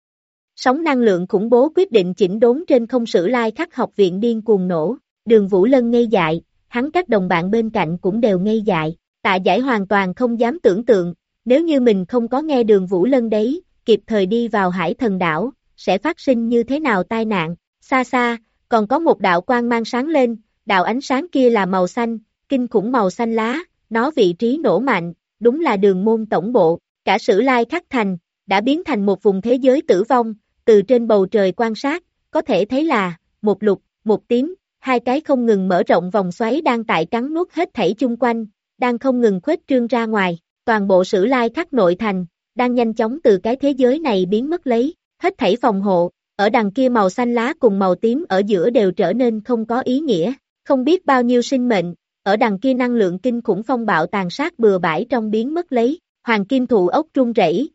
Sóng năng lượng khủng bố quyết định chỉnh đốn trên không Sử Lai Khắc học viện điên cuồng nổ, Đường Vũ Lân ngây dại, hắn các đồng bạn bên cạnh cũng đều ngây dại, Tạ Giải hoàn toàn không dám tưởng tượng, nếu như mình không có nghe Đường Vũ Lân đấy, kịp thời đi vào Hải Thần đảo, sẽ phát sinh như thế nào tai nạn. Xa xa, còn có một đạo quang mang sáng lên, đạo ánh sáng kia là màu xanh, kinh khủng màu xanh lá, nó vị trí nổ mạnh, đúng là Đường Môn tổng bộ, cả Sử Lai Khắc thành, đã biến thành một vùng thế giới tử vong, từ trên bầu trời quan sát, có thể thấy là, một lục, một tím, hai cái không ngừng mở rộng vòng xoáy đang tại cắn nuốt hết thảy chung quanh, đang không ngừng khuếch trương ra ngoài, toàn bộ Sử Lai Khắc nội thành, đang nhanh chóng từ cái thế giới này biến mất lấy, hết thảy phòng hộ, ở đằng kia màu xanh lá cùng màu tím ở giữa đều trở nên không có ý nghĩa, không biết bao nhiêu sinh mệnh, ở đằng kia năng lượng kinh khủng phong bạo tàn sát bừa bãi trong biến mất lấy, hoàng kim thụ ốc rung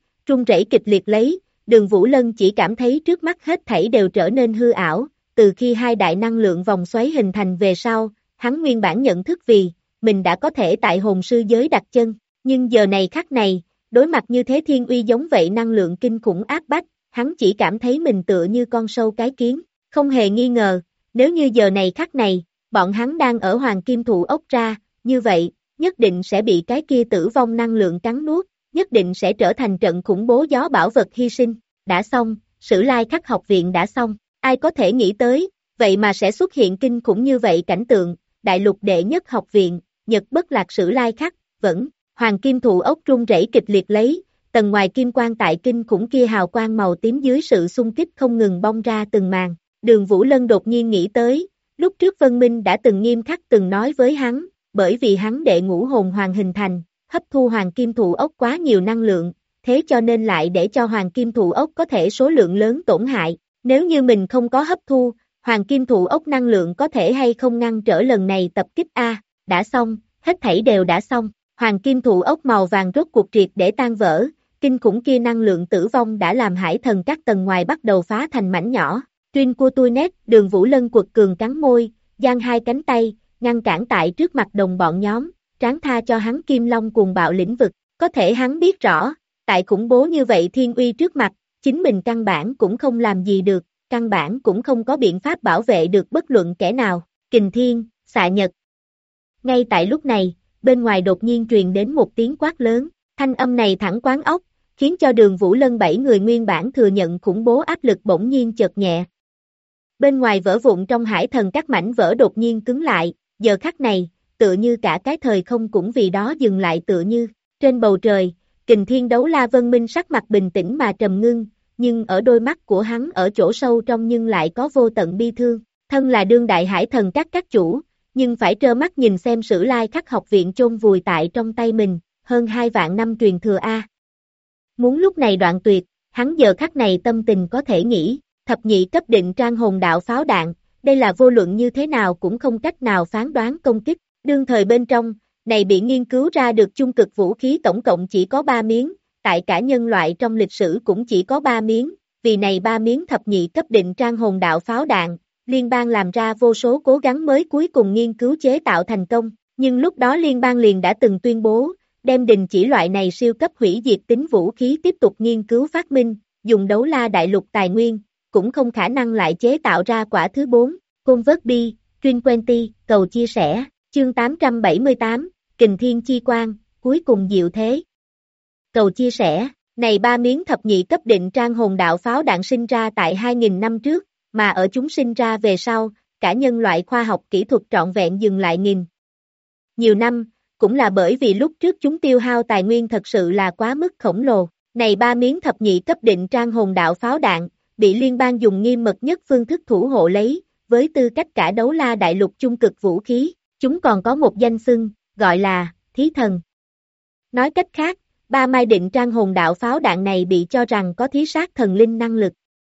rẩy kịch liệt lấy, Đường Vũ Lân chỉ cảm thấy trước mắt hết thảy đều trở nên hư ảo, từ khi hai đại năng lượng vòng xoáy hình thành về sau, hắn nguyên bản nhận thức vì, mình đã có thể tại hồn sư giới đặt chân, nhưng giờ này khắc này, đối mặt như thế thiên uy giống vậy năng lượng kinh khủng áp bách, hắn chỉ cảm thấy mình tựa như con sâu cái kiến, không hề nghi ngờ, nếu như giờ này khắc này, bọn hắn đang ở hoàng kim thụ ốc ra, như vậy, nhất định sẽ bị cái kia tử vong năng lượng cắn nuốt, nhất định sẽ trở thành trận khủng bố gió bão vật hy sinh, đã xong, Sử Lai Khắc học viện đã xong, ai có thể nghĩ tới, vậy mà sẽ xuất hiện kinh khủng như vậy cảnh tượng, đại lục đệ nhất học viện, Nhật Bất Lạc Sử Lai Khắc, vẫn, hoàng kim thụ ốc rung rẩy kịch liệt lấy, tầng ngoài kim quang tại kinh khủng kia hào quang màu tím dưới sự xung kích không ngừng bong ra từng màn, Đường Vũ Lân đột nhiên nghĩ tới, lúc trước Vân Minh đã từng nghiêm khắc từng nói với hắn, bởi vì hắn đệ ngũ hồn hoàng hình thành, hấp thu hoàng kim thụ ốc quá nhiều năng lượng, thế cho nên lại để cho hoàng kim thụ ốc có thể số lượng lớn tổn hại, nếu như mình không có hấp thu, hoàng kim thụ ốc năng lượng có thể hay không ngăn trở lần này tập kích A, đã xong, hết thảy đều đã xong, hoàng kim thụ ốc màu vàng rốt cuộc triệt để tan vỡ, kinh khủng kia năng lượng tử vong đã làm Hải Thần các tầng ngoài bắt đầu phá thành mảnh nhỏ, Tuyên của tôi nét, Đường Vũ Lân quật cường cắn môi, giang hai cánh tay, ngăn cản tại trước mặt đồng bọn nhóm, tráng tha cho hắn Kim Long cuồng bạo lĩnh vực, có thể hắn biết rõ, tại khủng bố như vậy thiên uy trước mặt, chính mình căn bản cũng không làm gì được, căn bản cũng không có biện pháp bảo vệ được bất luận kẻ nào, Kình Thiên, xạ nhật. Ngay tại lúc này, bên ngoài đột nhiên truyền đến một tiếng quát lớn, thanh âm này thẳng quán ốc, khiến cho Đường Vũ Lân 7 người nguyên bản thừa nhận khủng bố áp lực bỗng nhiên chợt nhẹ. Bên ngoài vỡ vụn trong hải thần các mảnh vỡ đột nhiên cứng lại, giờ khắc này, tựa như cả cái thời không cũng vì đó dừng lại tựa như, trên bầu trời, Kình Thiên Đấu La Vân Minh sắc mặt bình tĩnh mà trầm ngưng, nhưng ở đôi mắt của hắn ở chỗ sâu trong nhưng lại có vô tận bi thương, thân là đương đại hải thần các chủ, nhưng phải trơ mắt nhìn xem Sử Lai Khắc học viện chôn vùi tại trong tay mình, hơn 2 vạn năm truyền thừa A. Muốn lúc này đoạn tuyệt, hắn giờ khắc này tâm tình có thể nghĩ, thập nhị cấp định trang hồn đạo pháo đạn, đây là vô luận như thế nào cũng không cách nào phán đoán công kích, đương thời bên trong, này bị nghiên cứu ra được chung cực vũ khí tổng cộng chỉ có 3 miếng, tại cả nhân loại trong lịch sử cũng chỉ có 3 miếng, vì này 3 miếng thập nhị cấp định trang hồn đạo pháo đạn, liên bang làm ra vô số cố gắng mới cuối cùng nghiên cứu chế tạo thành công, nhưng lúc đó liên bang liền đã từng tuyên bố, đem đình chỉ loại này siêu cấp hủy diệt tính vũ khí tiếp tục nghiên cứu phát minh, dùng đấu la đại lục tài nguyên, cũng không khả năng lại chế tạo ra quả thứ 4, Convert Truyền Quenty, cầu chia sẻ, chương 878, Kình Thiên Chi Quang, cuối cùng diệu thế. Cầu chia sẻ, này 3 miếng thập nhị cấp định trang hồn đạo pháo đạn sinh ra tại 2.000 năm trước, mà ở chúng sinh ra về sau, cả nhân loại khoa học kỹ thuật trọn vẹn dừng lại nghìn nhiều năm, cũng là bởi vì lúc trước chúng tiêu hao tài nguyên thật sự là quá mức khổng lồ. Này 3 miếng thập nhị cấp định trang hồn đạo pháo đạn, bị liên bang dùng nghiêm mật nhất phương thức thủ hộ lấy, với tư cách cả đấu la đại lục chung cực vũ khí, chúng còn có một danh xưng, gọi là thí thần. Nói cách khác, 3 mai định trang hồn đạo pháo đạn này bị cho rằng có thí sát thần linh năng lực.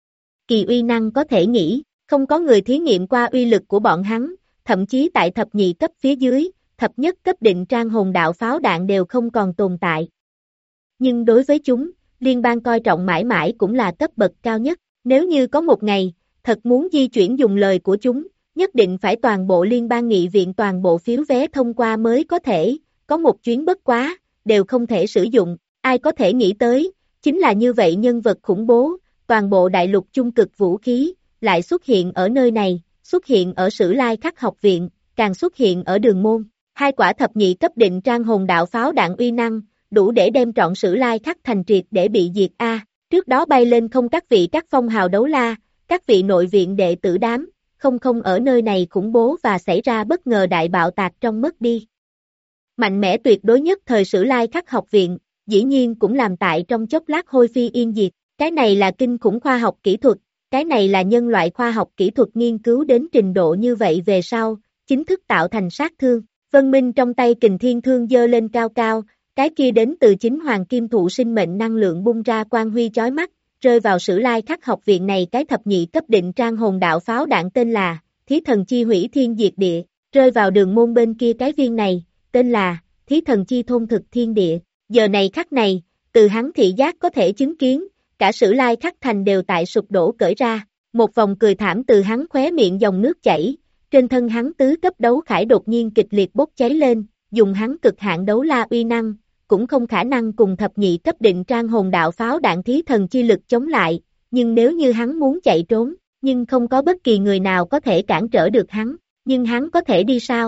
Kỳ uy năng có thể nghĩ, không có người thí nghiệm qua uy lực của bọn hắn, thậm chí tại thập nhị cấp phía dưới, thập nhất cấp định trang hồn đạo pháo đạn đều không còn tồn tại. Nhưng đối với chúng, liên bang coi trọng mãi mãi cũng là cấp bậc cao nhất, nếu như có một ngày, thật muốn di chuyển dùng lời của chúng, nhất định phải toàn bộ liên bang nghị viện toàn bộ phiếu vé thông qua mới có thể, có một chuyến bất quá, đều không thể sử dụng, ai có thể nghĩ tới, chính là như vậy nhân vật khủng bố, toàn bộ đại lục chung cực vũ khí, lại xuất hiện ở nơi này, xuất hiện ở Sử Lai Khắc học viện, càng xuất hiện ở Đường Môn. 2 quả thập nhị cấp định trang hồn đạo pháo đạn uy năng, đủ để đem trọn Sử Lai Khắc thành triệt để bị diệt A. Trước đó bay lên không các vị các phong hào đấu la, các vị nội viện đệ tử đám, không ở nơi này khủng bố và xảy ra bất ngờ đại bạo tạc trong mất đi. Mạnh mẽ tuyệt đối nhất thời Sử Lai Khắc học viện, dĩ nhiên cũng làm tại trong chốc lát hôi phi yên diệt. Cái này là kinh khủng khoa học kỹ thuật, cái này là nhân loại khoa học kỹ thuật nghiên cứu đến trình độ như vậy về sau, chính thức tạo thành sát thương. Vân Minh trong tay Kình Thiên Thương giơ lên cao cao, cái kia đến từ chính Hoàng Kim Thụ sinh mệnh năng lượng bung ra quang huy chói mắt, rơi vào Sử Lai Khắc học viện này cái thập nhị cấp định trang hồn đạo pháo đạn tên là Thí Thần Chi Hủy Thiên Diệt Địa, rơi vào Đường Môn bên kia cái viên này, tên là Thí Thần Chi Thôn Thực Thiên Địa. Giờ này khắc này, từ hắn thị giác có thể chứng kiến, cả Sử Lai Khắc thành đều tại sụp đổ cởi ra, một vòng cười thảm từ hắn khóe miệng dòng nước chảy, trên thân hắn tứ cấp đấu khải đột nhiên kịch liệt bốc cháy lên, dùng hắn cực hạn đấu la uy năng, cũng không khả năng cùng thập nhị cấp định trang hồn đạo pháo đạn thí thần chi lực chống lại, nhưng nếu như hắn muốn chạy trốn, nhưng không có bất kỳ người nào có thể cản trở được hắn, nhưng hắn có thể đi sao?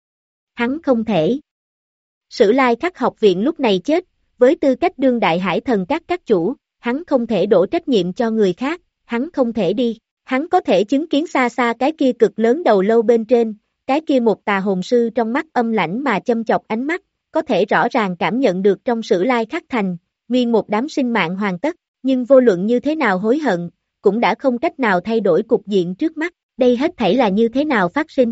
Hắn không thể. Sử Lai Khắc học viện lúc này chết, với tư cách đương đại hải thần các chủ, hắn không thể đổ trách nhiệm cho người khác, hắn không thể đi. Hắn có thể chứng kiến xa xa cái kia cực lớn đầu lâu bên trên, cái kia một tà hồn sư trong mắt âm lãnh mà châm chọc ánh mắt, có thể rõ ràng cảm nhận được trong Sử Lai Khắc thành, nguyên một đám sinh mạng hoàn tất, nhưng vô luận như thế nào hối hận, cũng đã không cách nào thay đổi cục diện trước mắt, đây hết thảy là như thế nào phát sinh.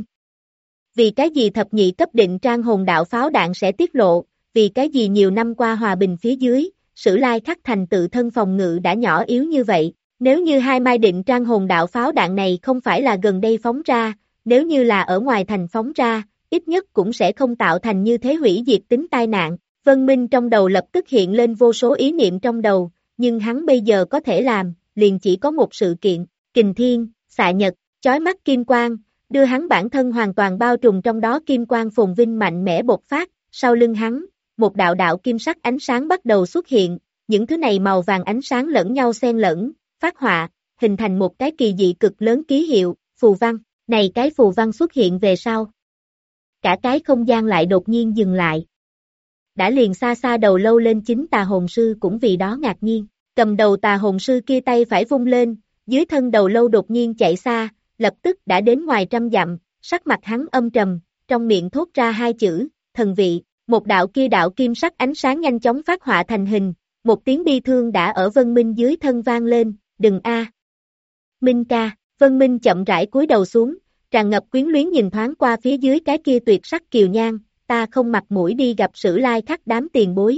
Vì cái gì thập nhị cấp định trang hồn đạo pháo đạn sẽ tiết lộ, vì cái gì nhiều năm qua hòa bình phía dưới, Sử Lai Khắc thành tự thân phòng ngự đã nhỏ yếu như vậy. Nếu như 2 mai định trang hồn đạo pháo đạn này không phải là gần đây phóng ra, nếu như là ở ngoài thành phóng ra, ít nhất cũng sẽ không tạo thành như thế hủy diệt tính tai nạn. Vân Minh trong đầu lập tức hiện lên vô số ý niệm trong đầu, nhưng hắn bây giờ có thể làm, liền chỉ có một sự kiện, Kình Thiên, xạ nhật, chói mắt kim quang, đưa hắn bản thân hoàn toàn bao trùm trong đó kim quang phồn vinh mạnh mẽ bộc phát, sau lưng hắn, một đạo đạo kim sắc ánh sáng bắt đầu xuất hiện, những thứ này màu vàng ánh sáng lẫn nhau xen lẫn, phát họa, hình thành một cái kỳ dị cực lớn ký hiệu, phù văn, này cái phù văn xuất hiện về sau. Cả cái không gian lại đột nhiên dừng lại. đã liền xa xa đầu lâu lên, chính tà hồn sư cũng vì đó ngạc nhiên. Cầm đầu tà hồn sư kia tay phải vung lên, dưới thân đầu lâu đột nhiên chạy xa, lập tức đã đến ngoài trăm dặm, sắc mặt hắn âm trầm, trong miệng thốt ra hai chữ, thần vị. Một đạo kim sắc ánh sáng nhanh chóng phát họa thành hình, một tiếng bi thương đã ở Vân Minh dưới thân vang lên, đừng a, Minh ca. Vân Minh chậm rãi cúi đầu xuống, tràn ngập quyến luyến nhìn thoáng qua phía dưới cái kia tuyệt sắc kiều nhan, ta không mặt mũi đi gặp Sử Lai Khắc đám tiền bối.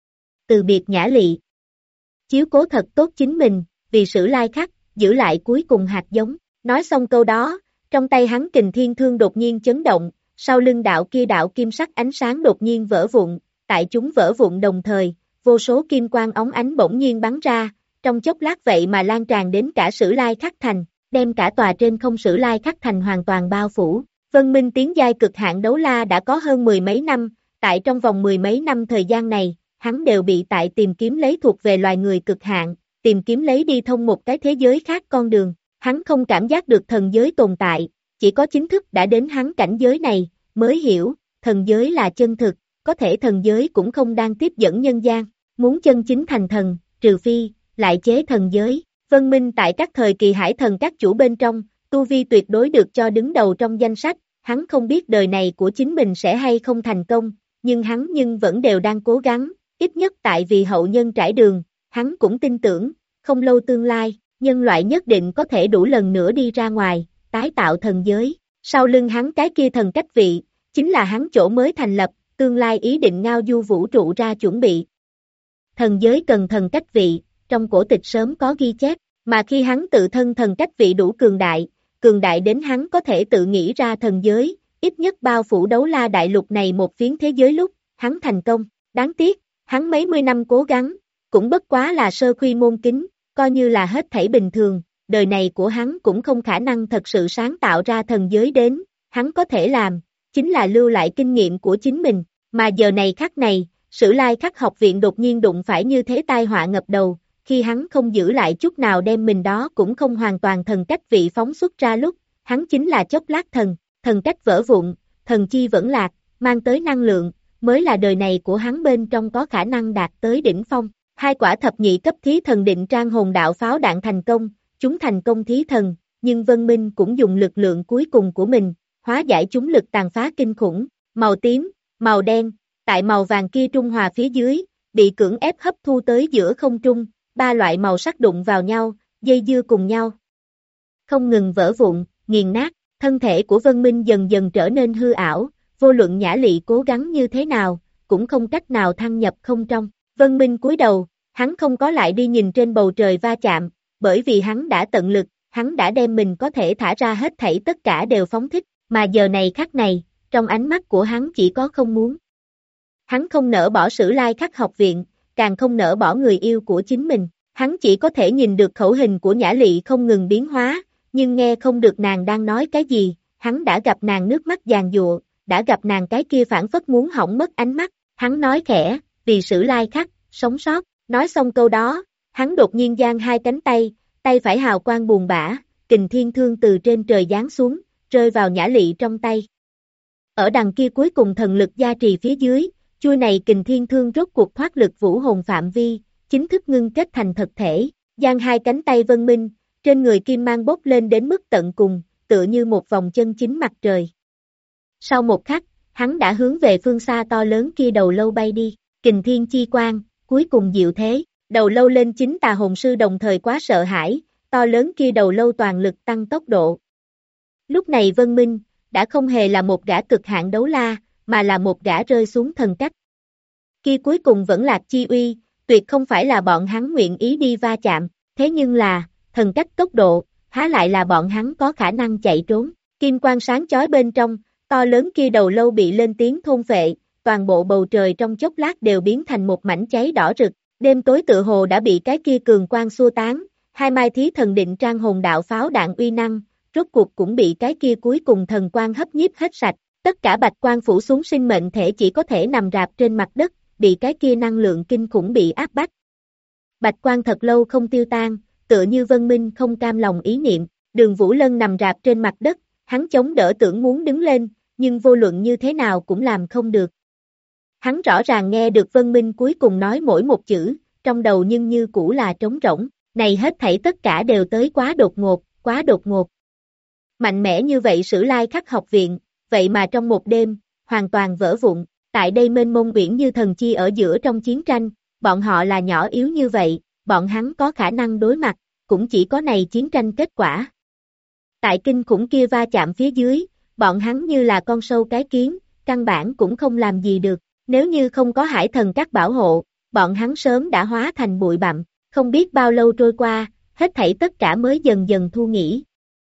Từ biệt Nhã Lị. Chiếu cố thật tốt chính mình, vì Sử Lai Khắc, giữ lại cuối cùng hạt giống. Nói xong câu đó, trong tay hắn Kình Thiên Thương đột nhiên chấn động, sau lưng đạo kim sắc ánh sáng đột nhiên vỡ vụn, tại chúng vỡ vụn đồng thời, vô số kim quang óng ánh bỗng nhiên bắn ra, trong chốc lát vậy mà lan tràn đến cả Sử Lai Khắc thành, đem cả tòa trên không Sử Lai Khắc thành hoàn toàn bao phủ. Vân Minh tiến giai cực hạn đấu la đã có hơn mười mấy năm, tại trong vòng mười mấy năm thời gian này, hắn đều bị tại tìm kiếm lấy thuộc về loài người cực hạn, tìm kiếm lấy đi thông một cái thế giới khác con đường. Hắn không cảm giác được thần giới tồn tại, chỉ có chính thức đã đến hắn cảnh giới này, mới hiểu, thần giới là chân thực, có thể thần giới cũng không đang tiếp dẫn nhân gian, muốn chân chính thành thần, trừ phi, lại chế thần giới. Vân Minh tại các thời kỳ hải thần các chủ bên trong, tu vi tuyệt đối được cho đứng đầu trong danh sách, hắn không biết đời này của chính mình sẽ hay không thành công, nhưng hắn vẫn đều đang cố gắng, ít nhất tại vì hậu nhân trải đường, hắn cũng tin tưởng, không lâu tương lai, nhân loại nhất định có thể đủ lần nữa đi ra ngoài, tái tạo thần giới. Sau lưng hắn cái kia thần cách vị, chính là hắn chỗ mới thành lập, tương lai ý định ngao du vũ trụ ra chuẩn bị. Thần giới cần thần cách vị, trong cổ tịch sớm có ghi chép, mà khi hắn tự thân thần cách vị đủ cường đại đến hắn có thể tự nghĩ ra thần giới, ít nhất bao phủ đấu la đại lục này một phiến thế giới lúc, hắn thành công. Đáng tiếc, hắn mấy mươi năm cố gắng, cũng bất quá là sơ khuy môn kính, coi như là hết thảy bình thường, đời này của hắn cũng không khả năng thật sự sáng tạo ra thần giới đến, hắn có thể làm, chính là lưu lại kinh nghiệm của chính mình, mà giờ này khắc này, Sử Lai Khắc học viện đột nhiên đụng phải như thế tai họa ngập đầu, khi hắn không giữ lại chút nào đem mình đó cũng không hoàn toàn thần cách vị phóng xuất ra lúc, hắn chính là chốc lát thần cách vỡ vụn, thần chi vẫn lạc, mang tới năng lượng, mới là đời này của hắn bên trong có khả năng đạt tới đỉnh phong. Hai quả thập nhị cấp thí thần định trang hồn đạo pháo đạn thành công, chúng thành công thí thần, nhưng Vân Minh cũng dùng lực lượng cuối cùng của mình, hóa giải chúng lực tàn phá kinh khủng, màu tím, màu đen, tại màu vàng kia trung hòa phía dưới, bị cưỡng ép hấp thu tới giữa không trung, ba loại màu sắc đụng vào nhau, dây dưa cùng nhau. Không ngừng vỡ vụn, nghiền nát, thân thể của Vân Minh dần dần trở nên hư ảo, vô luận Nhã Lị cố gắng như thế nào, cũng không cách nào thăng nhập không trong. Vân Minh cúi đầu, hắn không có lại đi nhìn trên bầu trời va chạm, bởi vì hắn đã tận lực, hắn đã đem mình có thể thả ra hết thảy tất cả đều phóng thích, mà giờ này khắc này, trong ánh mắt của hắn chỉ có không muốn. Hắn không nỡ bỏ Sử Lai Khắc học viện, càng không nỡ bỏ người yêu của chính mình, hắn chỉ có thể nhìn được khẩu hình của Nhã Lị không ngừng biến hóa, nhưng nghe không được nàng đang nói cái gì, hắn đã gặp nàng nước mắt giàn giụa, đã gặp nàng cái kia phảng phất muốn hỏng mất ánh mắt, hắn nói khẽ, vì Sử Lai Khắc, sống sót, nói xong câu đó, hắn đột nhiên giang hai cánh tay, tay phải hào quang buồn bã, Kình Thiên Thương từ trên trời giáng xuống, rơi vào Nhã Lị trong tay. Ở đằng kia cuối cùng thần lực gia trì phía dưới, chuôi này Kình Thiên Thương rốt cuộc thoát lực vũ hồn phạm vi, chính thức ngưng kết thành thực thể, giang hai cánh tay Vân Minh, trên người kim mang bốc lên đến mức tận cùng, tựa như một vòng chân chính mặt trời. Sau một khắc, hắn đã hướng về phương xa to lớn kia đầu lâu bay đi, Kình Thiên chi quang, cuối cùng diệu thế, đầu lâu lên chính tà hồn sư đồng thời quá sợ hãi, to lớn kia đầu lâu toàn lực tăng tốc độ. Lúc này Vân Minh, đã không hề là một gã cực hạn đấu la, mà là một gã rơi xuống thần cách. Kia cuối cùng vẫn lạc chi uy, tuyệt không phải là bọn hắn nguyện ý đi va chạm, thế nhưng là, thần cách tốc độ, há lại là bọn hắn có khả năng chạy trốn, kim quang sáng chói bên trong, to lớn kia đầu lâu bị lên tiếng thôn phệ, toàn bộ bầu trời trong chốc lát đều biến thành một mảnh cháy đỏ rực, đêm tối tựa hồ đã bị cái kia cường quang xua tán, hai mai thí thần định trang hồn đạo pháo đạn uy năng, rốt cuộc cũng bị cái kia cuối cùng thần quang hấp nhiếp hết sạch, tất cả bạch quang phủ xuống sinh mệnh thể chỉ có thể nằm rạp trên mặt đất, bị cái kia năng lượng kinh khủng bị áp bách. Bạch quang thật lâu không tiêu tan, tựa như Vân Minh không cam lòng ý niệm, Đường Vũ Lân nằm rạp trên mặt đất, hắn chống đỡ tưởng muốn đứng lên, nhưng vô luận như thế nào cũng làm không được. Hắn rõ ràng nghe được Vân Minh cuối cùng nói mỗi một chữ, trong đầu nhưng như cũ là trống rỗng, này hết thảy tất cả đều tới quá đột ngột, quá đột ngột. Mạnh mẽ như vậy Sử Lai Khắc học viện, vậy mà trong một đêm, hoàn toàn vỡ vụn, tại đây mênh mông biển như thần chi ở giữa trong chiến tranh, bọn họ là nhỏ yếu như vậy, bọn hắn có khả năng đối mặt, cũng chỉ có này chiến tranh kết quả. Tại kinh khủng kia va chạm phía dưới, bọn hắn như là con sâu cái kiến, căn bản cũng không làm gì được, nếu như không có hải thần các bảo hộ, bọn hắn sớm đã hóa thành bụi bặm, không biết bao lâu trôi qua, hết thảy tất cả mới dần dần thu nghỉ.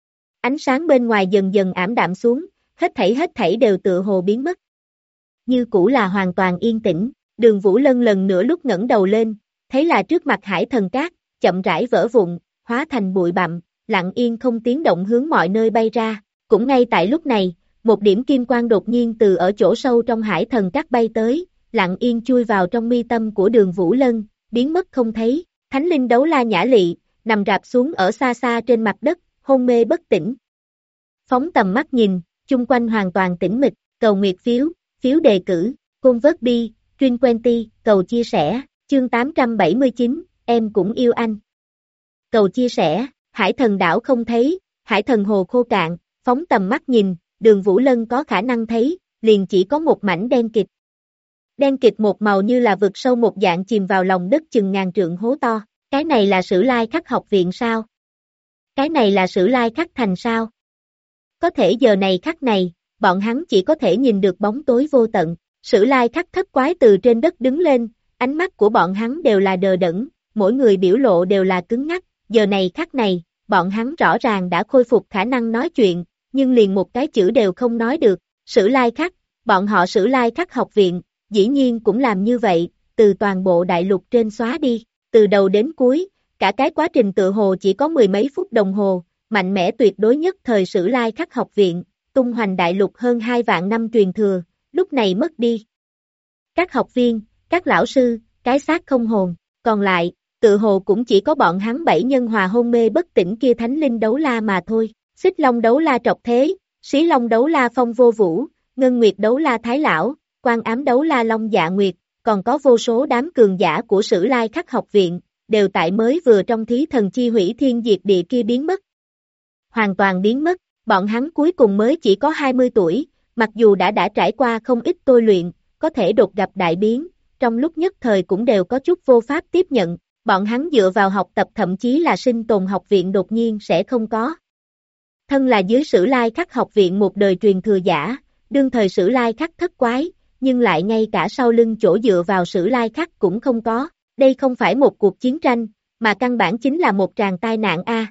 Ánh sáng bên ngoài dần dần ảm đạm xuống, hết thảy đều tựa hồ biến mất. Như cũ là hoàn toàn yên tĩnh, Đường Vũ Lân lần nữa lúc ngẩng đầu lên, thấy là trước mặt hải thần cát, chậm rãi vỡ vụn, hóa thành bụi bặm, lặng yên không tiếng động hướng mọi nơi bay ra. Cũng ngay tại lúc này, một điểm kim quang đột nhiên từ ở chỗ sâu trong hải thần cát bay tới, lặng yên chui vào trong mi tâm của Đường Vũ Lân, biến mất không thấy. Thánh linh đấu la Nhã Lị, nằm rạp xuống ở xa xa trên mặt đất, hôn mê bất tỉnh. Phóng tầm mắt nhìn, chung quanh hoàn toàn tĩnh mịch, cầu nguyệt phiếu, phiếu đề cử, côn vớt bi, truyền quenty, cầu chia sẻ, chương 879, em cũng yêu anh. Cầu chia sẻ, hải thần đảo không thấy, hải thần hồ khô cạn, phóng tầm mắt nhìn, Đường Vũ Lân có khả năng thấy, liền chỉ có một mảnh đen kịt. Đen kịt một màu như là vực sâu một dạng chìm vào lòng đất chừng ngàn trượng hố to, cái này là Sử Lai Khắc học viện sao? Cái này là Sử Lai Khắc thành sao? Có thể giờ này khắc này, bọn hắn chỉ có thể nhìn được bóng tối vô tận, Sử Lai Khắc thất quái từ trên đất đứng lên, ánh mắt của bọn hắn đều là đờ đẫn, mỗi người biểu lộ đều là cứng ngắc, giờ này khắc này, bọn hắn rõ ràng đã khôi phục khả năng nói chuyện, nhưng liền một cái chữ đều không nói được, Sử Lai Khắc, bọn họ Sử Lai Khắc học viện, dĩ nhiên cũng làm như vậy, từ toàn bộ đại lục trên xóa đi, từ đầu đến cuối, cả cái quá trình tựa hồ chỉ có mười mấy phút đồng hồ, mạnh mẽ tuyệt đối nhất thời Sử Lai Khắc học viện, tung hoành đại lục hơn 2 vạn năm truyền thừa, lúc này mất đi. Các học viên, các lão sư, cái xác không hồn, còn lại, tự hồ cũng chỉ có bọn hắn 7 nhân hòa hôn mê bất tỉnh kia thánh linh đấu la mà thôi, Xích Long đấu la Trọc Thế, Xí Long đấu la Phong Vô Vũ, Ngân Nguyệt đấu la Thái Lão, Quan Ám đấu la Long Dạ Nguyệt, còn có vô số đám cường giả của Sử Lai Khắc học viện, đều tại mới vừa trong thí thần chi hủy thiên diệt địa kia biến mất. Hoàn toàn biến mất, bọn hắn cuối cùng mới chỉ có 20 tuổi, mặc dù đã trải qua không ít tôi luyện, có thể đột gặp đại biến, trong lúc nhất thời cũng đều có chút vô pháp tiếp nhận, bọn hắn dựa vào học tập thậm chí là sinh tồn học viện đột nhiên sẽ không có. Thân là dưới Sử Lai Khắc học viện một đời truyền thừa giả, đương thời Sử Lai Khắc thất quái, nhưng lại ngay cả sau lưng chỗ dựa vào Sử Lai Khắc cũng không có, đây không phải một cuộc chiến tranh, mà căn bản chính là một tràng tai nạn a.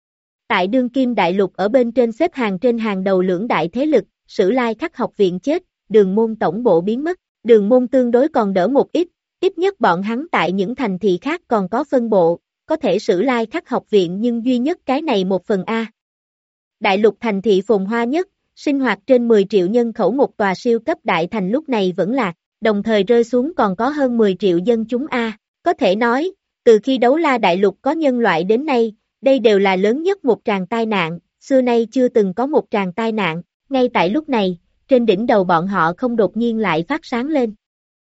Tại đương kim đại lục ở bên trên xếp hàng trên hàng đầu lưỡng đại thế lực, Sử Lai Khắc học viện chết, Đường Môn tổng bộ biến mất, Đường Môn tương đối còn đỡ một ít nhất bọn hắn tại những thành thị khác còn có phân bộ, có thể Sử Lai Khắc học viện nhưng duy nhất cái này một phần a. Đại lục thành thị phồn hoa nhất, sinh hoạt trên 10 triệu nhân khẩu một tòa siêu cấp đại thành lúc này vẫn lạc, đồng thời rơi xuống còn có hơn 10 triệu dân chúng a. Có thể nói, từ khi đấu la đại lục có nhân loại đến nay, đây đều là lớn nhất một tràng tai nạn, xưa nay chưa từng có một tràng tai nạn, ngay tại lúc này, trên đỉnh đầu bọn họ không đột nhiên lại phát sáng lên.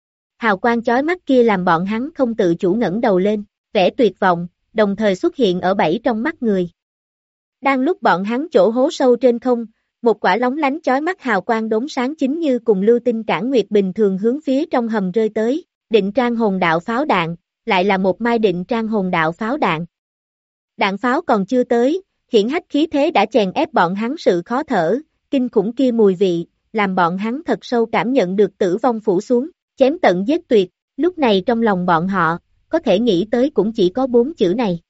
Hào quang chói mắt kia làm bọn hắn không tự chủ ngẩng đầu lên, vẻ tuyệt vọng, đồng thời xuất hiện ở bảy trong mắt người. Đang lúc bọn hắn chỗ hố sâu trên không, một quả lóng lánh chói mắt hào quang đốm sáng chính như cùng lưu tinh cản nguyệt bình thường hướng phía trong hầm rơi tới, định trang hồn đạo pháo đạn, lại là một mai định trang hồn đạo pháo đạn. Đạn pháo còn chưa tới, hiển hách khí thế đã chèn ép bọn hắn sự khó thở, kinh khủng kia mùi vị, làm bọn hắn thật sâu cảm nhận được tử vong phủ xuống, chém tận giết tuyệt, lúc này trong lòng bọn họ, có thể nghĩ tới cũng chỉ có 4 chữ này.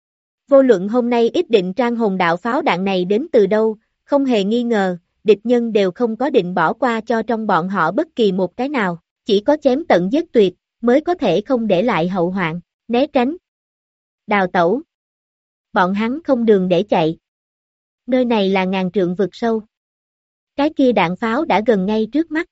Vô luận hôm nay ít định trang hồn đạo pháo đạn này đến từ đâu, không hề nghi ngờ, địch nhân đều không có định bỏ qua cho trong bọn họ bất kỳ một cái nào, chỉ có chém tận giết tuyệt, mới có thể không để lại hậu hoạn, né tránh, đào tẩu. Bọn hắn không đường để chạy. Nơi này là ngàn trượng vực sâu. Cái kia đạn pháo đã gần ngay trước mắt.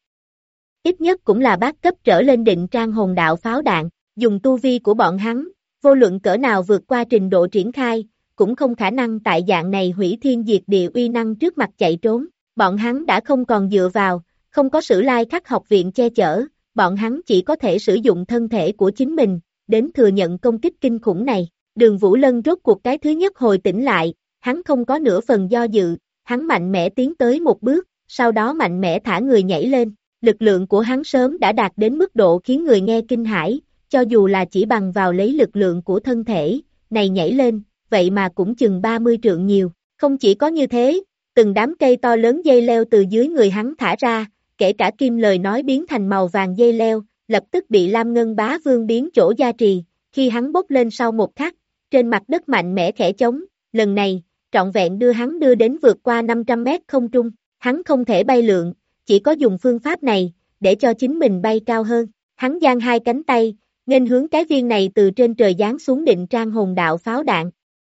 Ít nhất cũng là bát cấp trở lên định trang hồn đạo pháo đạn, dùng tu vi của bọn hắn, vô luận cỡ nào vượt qua trình độ triển khai, cũng không khả năng tại dạng này hủy thiên diệt địa uy năng trước mặt chạy trốn. Bọn hắn đã không còn dựa vào, không có Sử Lai Khắc học viện che chở, bọn hắn chỉ có thể sử dụng thân thể của chính mình, đến thừa nhận công kích kinh khủng này. Đường Vũ Lân rốt cuộc cái thứ nhất hồi tỉnh lại, hắn không có nửa phần do dự, hắn mạnh mẽ tiến tới một bước, sau đó mạnh mẽ thả người nhảy lên. Lực lượng của hắn sớm đã đạt đến mức độ khiến người nghe kinh hãi, cho dù là chỉ bằng vào lấy lực lượng của thân thể, này nhảy lên, vậy mà cũng chừng 30 trượng nhiều. Không chỉ có như thế, từng đám cây to lớn dây leo từ dưới người hắn thả ra, kể cả kim lời nói biến thành màu vàng dây leo, lập tức bị Lam Ngân Bá Vương biến chỗ gia trì, khi hắn bốc lên sau một khắc, trên mặt đất mạnh mẽ khẽ chống, lần này, trọn vẹn đưa hắn đưa đến vượt qua 500 mét không trung, hắn không thể bay lượn, chỉ có dùng phương pháp này, để cho chính mình bay cao hơn, hắn giang hai cánh tay, nghênh hướng cái viên này từ trên trời giáng xuống định trang hồn đạo pháo đạn.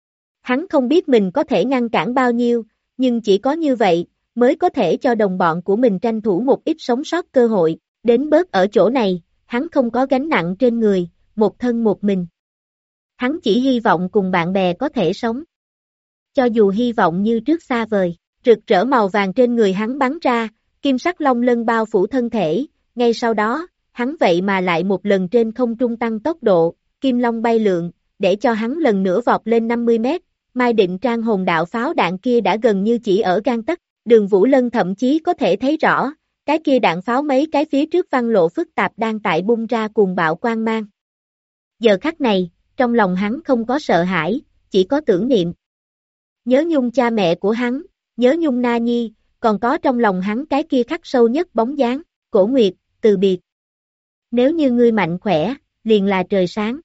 Hắn không biết mình có thể ngăn cản bao nhiêu, nhưng chỉ có như vậy, mới có thể cho đồng bọn của mình tranh thủ một ít sống sót cơ hội, đến bớt ở chỗ này, hắn không có gánh nặng trên người, một thân một mình. Hắn chỉ hy vọng cùng bạn bè có thể sống. Cho dù hy vọng như trước xa vời, rực rỡ màu vàng trên người hắn bắn ra, kim sắc long lân bao phủ thân thể, ngay sau đó, hắn vậy mà lại một lần trên không trung tăng tốc độ, kim long bay lượn, để cho hắn lần nữa vọt lên 50 mét, Mai Định Trang hồn đạo pháo đạn kia đã gần như chỉ ở gang tấc, Đường Vũ Lân thậm chí có thể thấy rõ, cái kia đạn pháo mấy cái phía trước văn lộ phức tạp đang tại bung ra cuồng bạo quang mang. Giờ khắc này, trong lòng hắn không có sợ hãi, chỉ có tưởng niệm. Nhớ nhung cha mẹ của hắn, nhớ nhung Na Nhi, còn có trong lòng hắn cái kia khắc sâu nhất bóng dáng, Cổ Nguyệt, từ biệt. Nếu như ngươi mạnh khỏe, liền là trời sáng.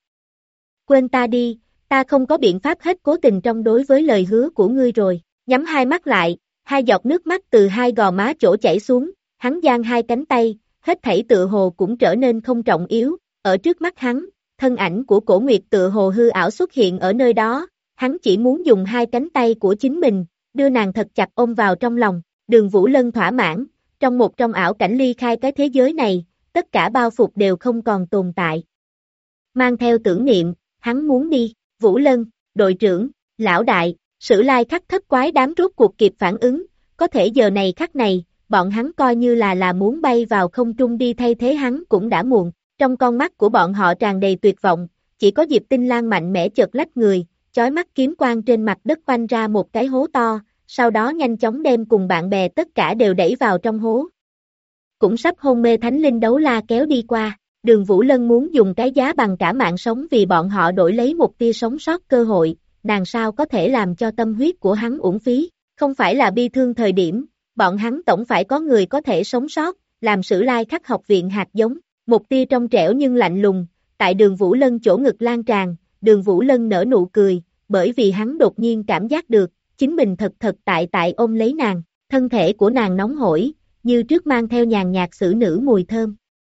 Quên ta đi, ta không có biện pháp hết cố tình trong đối với lời hứa của ngươi rồi, nhắm hai mắt lại, hai giọt nước mắt từ hai gò má chỗ chảy xuống, hắn giang hai cánh tay, hết thảy tựa hồ cũng trở nên không trọng yếu, ở trước mắt hắn, thân ảnh của Cổ Nguyệt tựa hồ hư ảo xuất hiện ở nơi đó, hắn chỉ muốn dùng hai cánh tay của chính mình, đưa nàng thật chặt ôm vào trong lòng, Đường Vũ Lân thỏa mãn, trong ảo cảnh ly khai cái thế giới này, tất cả bao phục đều không còn tồn tại. Mang theo tưởng niệm, hắn muốn đi, Vũ Lân, đội trưởng, lão đại, Sử Lai Khắc thất quái đám rốt cuộc kịp phản ứng, có thể giờ này khắc này, bọn hắn coi như là muốn bay vào không trung đi thay thế hắn cũng đã muộn, trong con mắt của bọn họ tràn đầy tuyệt vọng, chỉ có Diệp Tinh Lang mạnh mẽ chợt lách người, chói mắt kiếm quang trên mặt đất quanh ra một cái hố to, sau đó nhanh chóng đem cùng bạn bè tất cả đều đẩy vào trong hố. Cũng sắp hôn mê Thánh Linh Đấu La kéo đi qua, Đường Vũ Lân muốn dùng cái giá bằng cả mạng sống vì bọn họ đổi lấy một tia sống sót cơ hội, nàng sao có thể làm cho tâm huyết của hắn uổng phí, không phải là bi thương thời điểm, bọn hắn tổng phải có người có thể sống sót, làm Sử Lai Khắc học viện hạt giống, một tia trong trẻo nhưng lạnh lùng, tại Đường Vũ Lân chỗ ngực lan tràn, Đường Vũ Lân nở nụ cười, bởi vì hắn đột nhiên cảm giác được, chính mình thật tại ôm lấy nàng, thân thể của nàng nóng hổi, như trước mang theo nhàn nhạt xử nữ mùi thơm.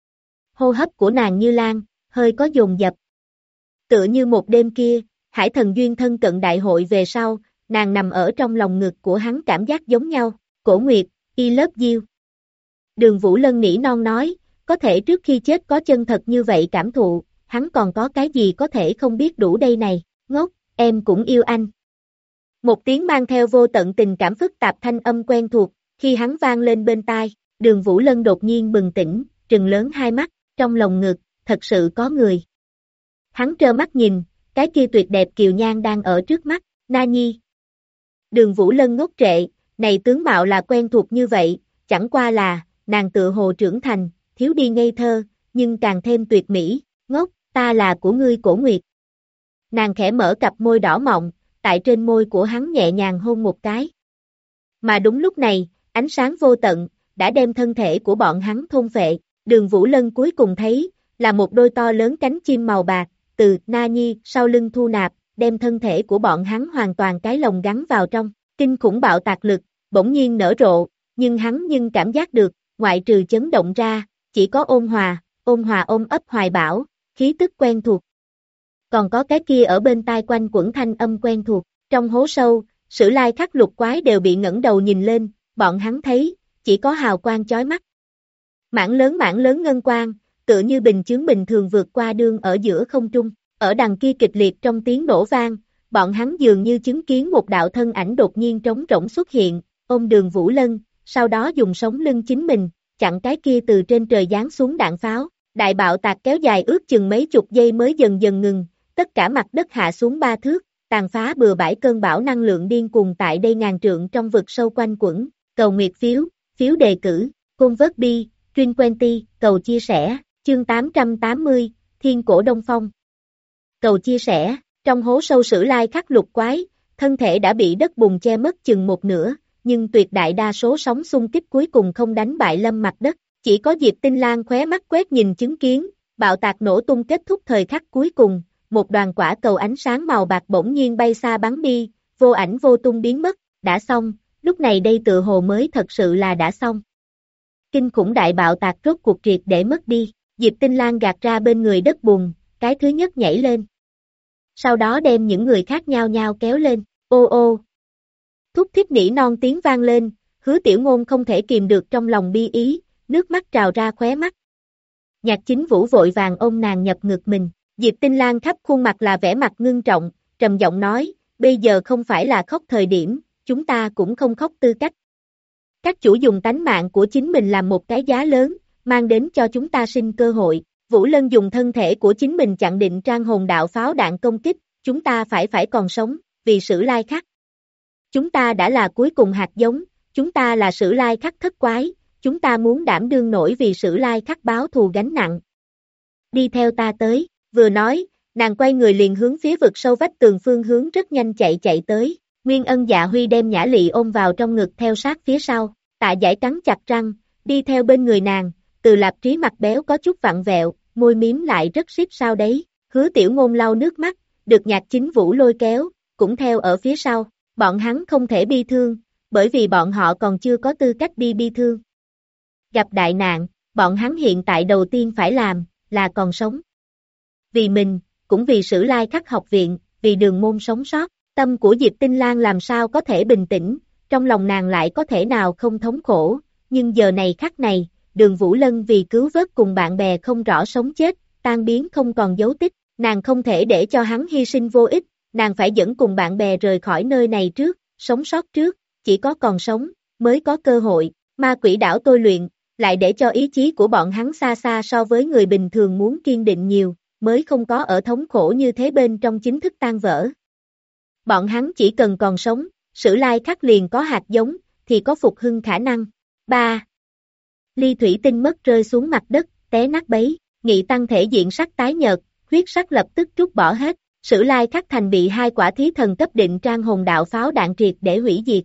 Hô hấp của nàng như lan, hơi có dồn dập. Tựa như một đêm kia, Hải Thần Duyên thân cận đại hội về sau, nàng nằm ở trong lòng ngực của hắn cảm giác giống nhau, Cổ Nguyệt, I love you. Đường Vũ Lân nỉ non nói, có thể trước khi chết có chân thật như vậy cảm thụ, hắn còn có cái gì có thể không biết đủ đây này, ngốc, em cũng yêu anh. Một tiếng mang theo vô tận tình cảm phức tạp thanh âm quen thuộc, khi hắn vang lên bên tai, Đường Vũ Lân đột nhiên bừng tỉnh, trừng lớn hai mắt, trong lòng ngực, thật sự có người. Hắn trơ mắt nhìn, cái kia tuyệt đẹp kiều nhan đang ở trước mắt, Na Nhi. Đường Vũ Lân ngốc trệ, này tướng mạo là quen thuộc như vậy, chẳng qua là, nàng tựa hồ trưởng thành, thiếu đi ngây thơ, nhưng càng thêm tuyệt mỹ, ngốc, ta là của ngươi Cổ Nguyệt. Nàng khẽ mở cặp môi đỏ mọng, tại trên môi của hắn nhẹ nhàng hôn một cái. Mà đúng lúc này, ánh sáng vô tận, đã đem thân thể của bọn hắn thôn phệ, Đường Vũ Lân cuối cùng thấy, là một đôi to lớn cánh chim màu bạc, từ Na Nhi sau lưng thu nạp, đem thân thể của bọn hắn hoàn toàn cái lồng gắn vào trong, kinh khủng bạo tạc lực, bỗng nhiên nở rộ, nhưng hắn cảm giác được, ngoại trừ chấn động ra, chỉ có ôn hòa ôm ấp hoài bão, khí tức quen thuộc. Còn có cái kia ở bên tai quanh quẩn thanh âm quen thuộc, trong hố sâu, Sử Lai Khắc lục quái đều bị ngẩng đầu nhìn lên, bọn hắn thấy, chỉ có hào quang chói mắt. Mảng lớn ngân quang, tựa như bình chướng bình thường vượt qua đương ở giữa không trung, ở đằng kia kịch liệt trong tiếng nổ vang, bọn hắn dường như chứng kiến một đạo thân ảnh đột nhiên trống rỗng xuất hiện, ôm Đường Vũ Lân, sau đó dùng sống lưng chính mình, chặn cái kia từ trên trời giáng xuống đạn pháo. Đại bạo tạc kéo dài ước chừng mấy chục giây mới dần dần ngừng, tất cả mặt đất hạ xuống 3 thước, tàn phá bừa bãi cơn bão năng lượng điên cuồng tại đây ngàn trượng trong vực sâu quanh quẩn. Cầu nguyệt phiếu, phiếu đề cử, convert bi, Trin Quenty, cầu chia sẻ, chương 880, Thiên Cổ Đông Phong. Cầu chia sẻ, trong hố sâu Sử Lai Khắc lục quái, thân thể đã bị đất bùn che mất chừng một nửa, nhưng tuyệt đại đa số sóng xung kích cuối cùng không đánh bại lâm mặt đất. Chỉ có Diệp Tinh Lang khóe mắt quét nhìn chứng kiến, bạo tạc nổ tung kết thúc thời khắc cuối cùng, một đoàn quả cầu ánh sáng màu bạc bỗng nhiên bay xa bắn đi, vô ảnh vô tung biến mất, đã xong, lúc này đây tựa hồ mới thật sự là đã xong. Kinh khủng đại bạo tạc rốt cuộc triệt để mất đi, Diệp Tinh Lang gạt ra bên người đất bùn, cái thứ nhất nhảy lên. Sau đó đem những người khác nhao nhao kéo lên, ô ô. Thúc thiết nỉ non tiếng vang lên, Hứa Tiểu Ngôn không thể kìm được trong lòng bi ý, nước mắt trào ra khóe mắt. Nhạc Chính Vũ vội vàng ôm nàng nhập ngực mình, Diệp Tinh Lang khắp khuôn mặt là vẻ mặt ngưng trọng, trầm giọng nói, bây giờ không phải là khóc thời điểm, chúng ta cũng không khóc tư cách. Các chủ dùng tánh mạng của chính mình làm một cái giá lớn, mang đến cho chúng ta sinh cơ hội. Vũ Lân dùng thân thể của chính mình chặn định Trang Hồn Đạo pháo đạn công kích, chúng ta phải còn sống, vì Sử Lai Khắc. Chúng ta đã là cuối cùng hạt giống, chúng ta là Sử Lai Khắc thất quái, chúng ta muốn đảm đương nổi vì Sử Lai Khắc báo thù gánh nặng. Đi theo ta tới, vừa nói, nàng quay người liền hướng phía vực sâu vách tường phương hướng rất nhanh chạy tới. Nguyên Ân Dạ Huy đem Nhã Lị ôm vào trong ngực theo sát phía sau, Tạ Giải cắn chặt răng, đi theo bên người nàng, Từ Lạp Trí mặt béo có chút vặn vẹo, môi miếm lại rất siết sao đấy, Hứa Tiểu Ngôn lau nước mắt, được Nhạc Chính Vũ lôi kéo, cũng theo ở phía sau, bọn hắn không thể bi thương, bởi vì bọn họ còn chưa có tư cách đi bi thương. Gặp đại nạn, bọn hắn hiện tại đầu tiên phải làm, là còn sống. Vì mình, cũng vì Sử Lai Khắc học viện, vì Đường Môn sống sót, tâm của Diệp Tinh Lang làm sao có thể bình tĩnh, trong lòng nàng lại có thể nào không thống khổ, nhưng giờ này khắc này, Đường Vũ Lân vì cứu vớt cùng bạn bè không rõ sống chết, tan biến không còn dấu tích, nàng không thể để cho hắn hy sinh vô ích, nàng phải dẫn cùng bạn bè rời khỏi nơi này trước, sống sót trước, chỉ có còn sống, mới có cơ hội, ma quỷ đảo tôi luyện, lại để cho ý chí của bọn hắn xa xa so với người bình thường muốn kiên định nhiều, mới không có ở thống khổ như thế bên trong chính thức tan vỡ. Bọn hắn chỉ cần còn sống, Sử Lai Khắc liền có hạt giống, thì có phục hưng khả năng. 3. Ly thủy tinh mất rơi xuống mặt đất, té nát bấy, Nghị Tăng thể diện sắc tái nhợt, huyết sắc lập tức trút bỏ hết, Sử Lai Khắc thành bị 2 quả thí thần cấp định Trang Hồn Đạo pháo đạn triệt để hủy diệt.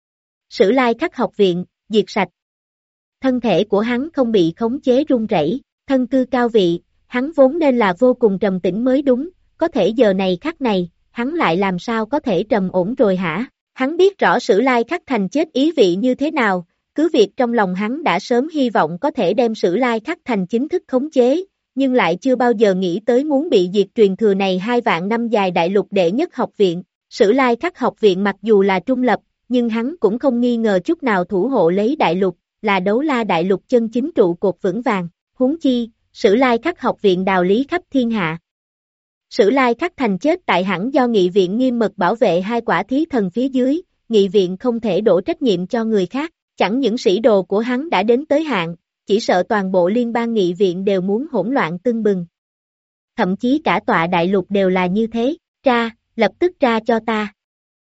Sử Lai Khắc học viện, diệt sạch. Thân thể của hắn không bị khống chế run rẩy, thân cư cao vị, hắn vốn nên là vô cùng trầm tĩnh mới đúng, có thể giờ này khắc này, hắn lại làm sao có thể trầm ổn rồi hả? Hắn biết rõ Sử Lai Khắc thành chết ý vị như thế nào, cứ việc trong lòng hắn đã sớm hy vọng có thể đem Sử Lai Khắc thành chính thức khống chế, nhưng lại chưa bao giờ nghĩ tới muốn bị diệt truyền thừa này 2 vạn năm dài đại lục đệ nhất học viện. Sử Lai Khắc học viện mặc dù là trung lập, nhưng hắn cũng không nghi ngờ chút nào thủ hộ lấy đại lục, là Đấu La đại lục chân chính trụ cột vững vàng, huống chi, Sử Lai Khắc học viện đạo lý khắp thiên hạ. Sử Lai Khắc thành chết tại hẳn do nghị viện nghiêm mật bảo vệ 2 quả thí thần phía dưới, nghị viện không thể đổ trách nhiệm cho người khác, chẳng những sĩ đồ của hắn đã đến tới hạn, chỉ sợ toàn bộ liên bang nghị viện đều muốn hỗn loạn tưng bừng. Thậm chí cả tọa đại lục đều là như thế, lập tức tra cho ta.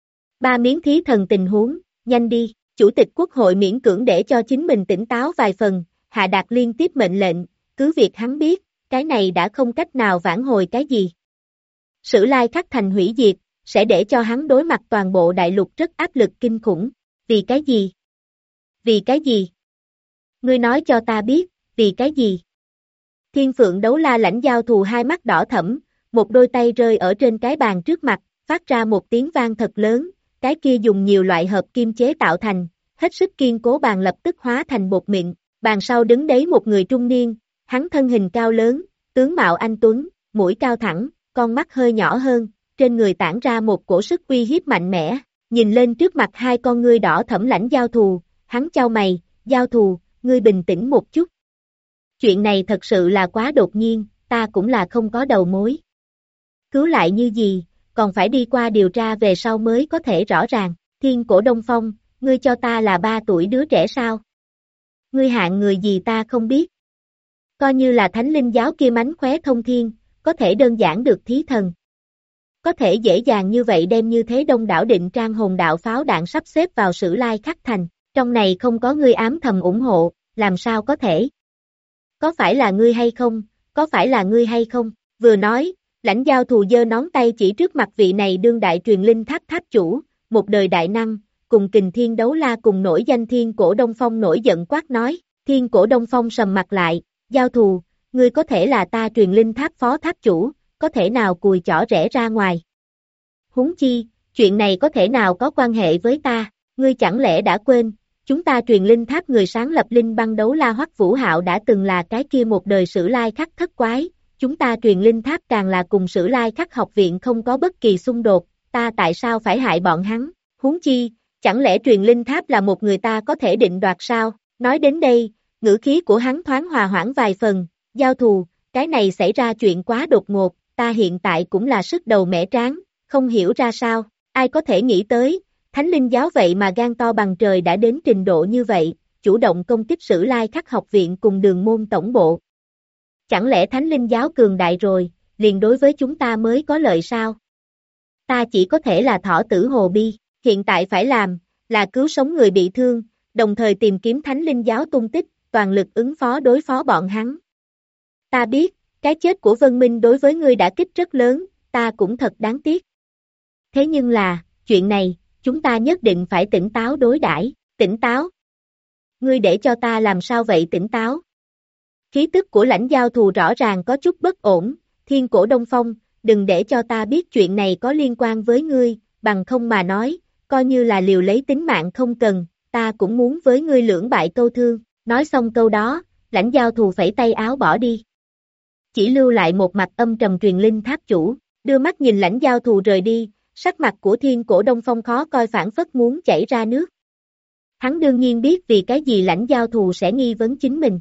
3 miếng thí thần tình huống, nhanh đi, Chủ tịch Quốc hội miễn cưỡng để cho chính mình tỉnh táo vài phần, hạ đạt liên tiếp mệnh lệnh, cứ việc hắn biết, cái này đã không cách nào vãn hồi cái gì. Sử Lai Khắc thành hủy diệt, sẽ để cho hắn đối mặt toàn bộ đại lục rất áp lực kinh khủng, vì cái gì? Vì cái gì? Ngươi nói cho ta biết, vì cái gì? Thiên Phượng Đấu La lãnh giao thù 2 mắt đỏ thẫm, một đôi tay rơi ở trên cái bàn trước mặt, phát ra một tiếng vang thật lớn, cái kia dùng nhiều loại hợp kim chế tạo thành, hết sức kiên cố bàn lập tức hóa thành bột mịn, bàn sau đứng đấy một người trung niên, hắn thân hình cao lớn, tướng mạo anh tuấn, mũi cao thẳng, con mắt hơi nhỏ hơn, trên người tản ra một cổ sức uy hiếp mạnh mẽ, nhìn lên trước mặt 2 con ngươi đỏ thẫm lãnh giao thù, hắn chau mày, giao thù, ngươi bình tĩnh một chút. Chuyện này thật sự là quá đột nhiên, ta cũng là không có đầu mối. Cứu lại như gì, còn phải đi qua điều tra về sau mới có thể rõ ràng, Thiên Cổ Đông Phong, ngươi cho ta là 3 tuổi đứa trẻ sao? Ngươi hạng người gì ta không biết. Coi như là thánh linh giáo kia mánh khóe thông thiên, có thể đơn giản được thí thần. Có thể dễ dàng như vậy đem như thế đông đảo Định Trang hồn đạo pháo đạn sắp xếp vào Sử Lai Khắc Thành, trong này không có ngươi ám thầm ủng hộ, làm sao có thể? Có phải là ngươi hay không? Có phải là ngươi hay không? Vừa nói, Lãnh Giao Thù giơ ngón tay chỉ trước mặt vị này đương đại truyền linh tháp tháp chủ, một đời đại năng, cùng Kình Thiên Đấu La cùng nổi danh Thiên Cổ Đông Phong nổi giận quát nói, Thiên Cổ Đông Phong sầm mặt lại, Giao Thù, ngươi có thể là ta truyền linh tháp phó tháp chủ, có thể nào cùi chỏ rẽ ra ngoài. Huống chi, chuyện này có thể nào có quan hệ với ta, ngươi chẳng lẽ đã quên, chúng ta truyền linh tháp người sáng lập linh băng đấu la Hoắc Vũ Hạo đã từng là cái kia một đời Sử Lai Khắc thất quái, chúng ta truyền linh tháp càng là cùng Sử Lai Khắc học viện không có bất kỳ xung đột, ta tại sao phải hại bọn hắn, huống chi, chẳng lẽ truyền linh tháp là một người ta có thể định đoạt sao, nói đến đây, ngữ khí của hắn thoáng hòa hoãn vài phần, Giao Thù, cái này xảy ra chuyện quá đột ngột, ta hiện tại cũng là sức đầu mẻ trán, không hiểu ra sao, ai có thể nghĩ tới, Thánh Linh Giáo vậy mà gan to bằng trời đã đến trình độ như vậy, chủ động công kích Sử Lai Khắc học viện cùng Đường Môn tổng bộ. Chẳng lẽ Thánh Linh Giáo cường đại rồi, liền đối với chúng ta mới có lợi sao? Ta chỉ có thể là thỏ tử hồ bi, hiện tại phải làm, là cứu sống người bị thương, đồng thời tìm kiếm Thánh Linh Giáo tung tích, toàn lực ứng phó đối phó bọn hắn. Ta biết, cái chết của Vân Minh đối với ngươi đã kích rất lớn, ta cũng thật đáng tiếc. Thế nhưng là, chuyện này, chúng ta nhất định phải tỉnh táo đối đãi, tỉnh táo. Ngươi để cho ta làm sao vậy tỉnh táo? Khí tức của Lãnh Giao Thù rõ ràng có chút bất ổn, Thiên Cổ Đông Phong, đừng để cho ta biết chuyện này có liên quan với ngươi, bằng không mà nói, coi như là liều lấy tính mạng không cần, ta cũng muốn với ngươi lưỡng bại câu thương, nói xong câu đó, Lãnh Giao Thù phẩy tay áo bỏ đi. Chỉ lưu lại một mặt âm trầm truyền linh tháp chủ, đưa mắt nhìn Lãnh Giao Thù rời đi, sắc mặt của Thiên Cổ Đông Phong khó coi phản phất muốn chảy ra nước. Hắn đương nhiên biết vì cái gì Lãnh Giao Thù sẽ nghi vấn chính mình.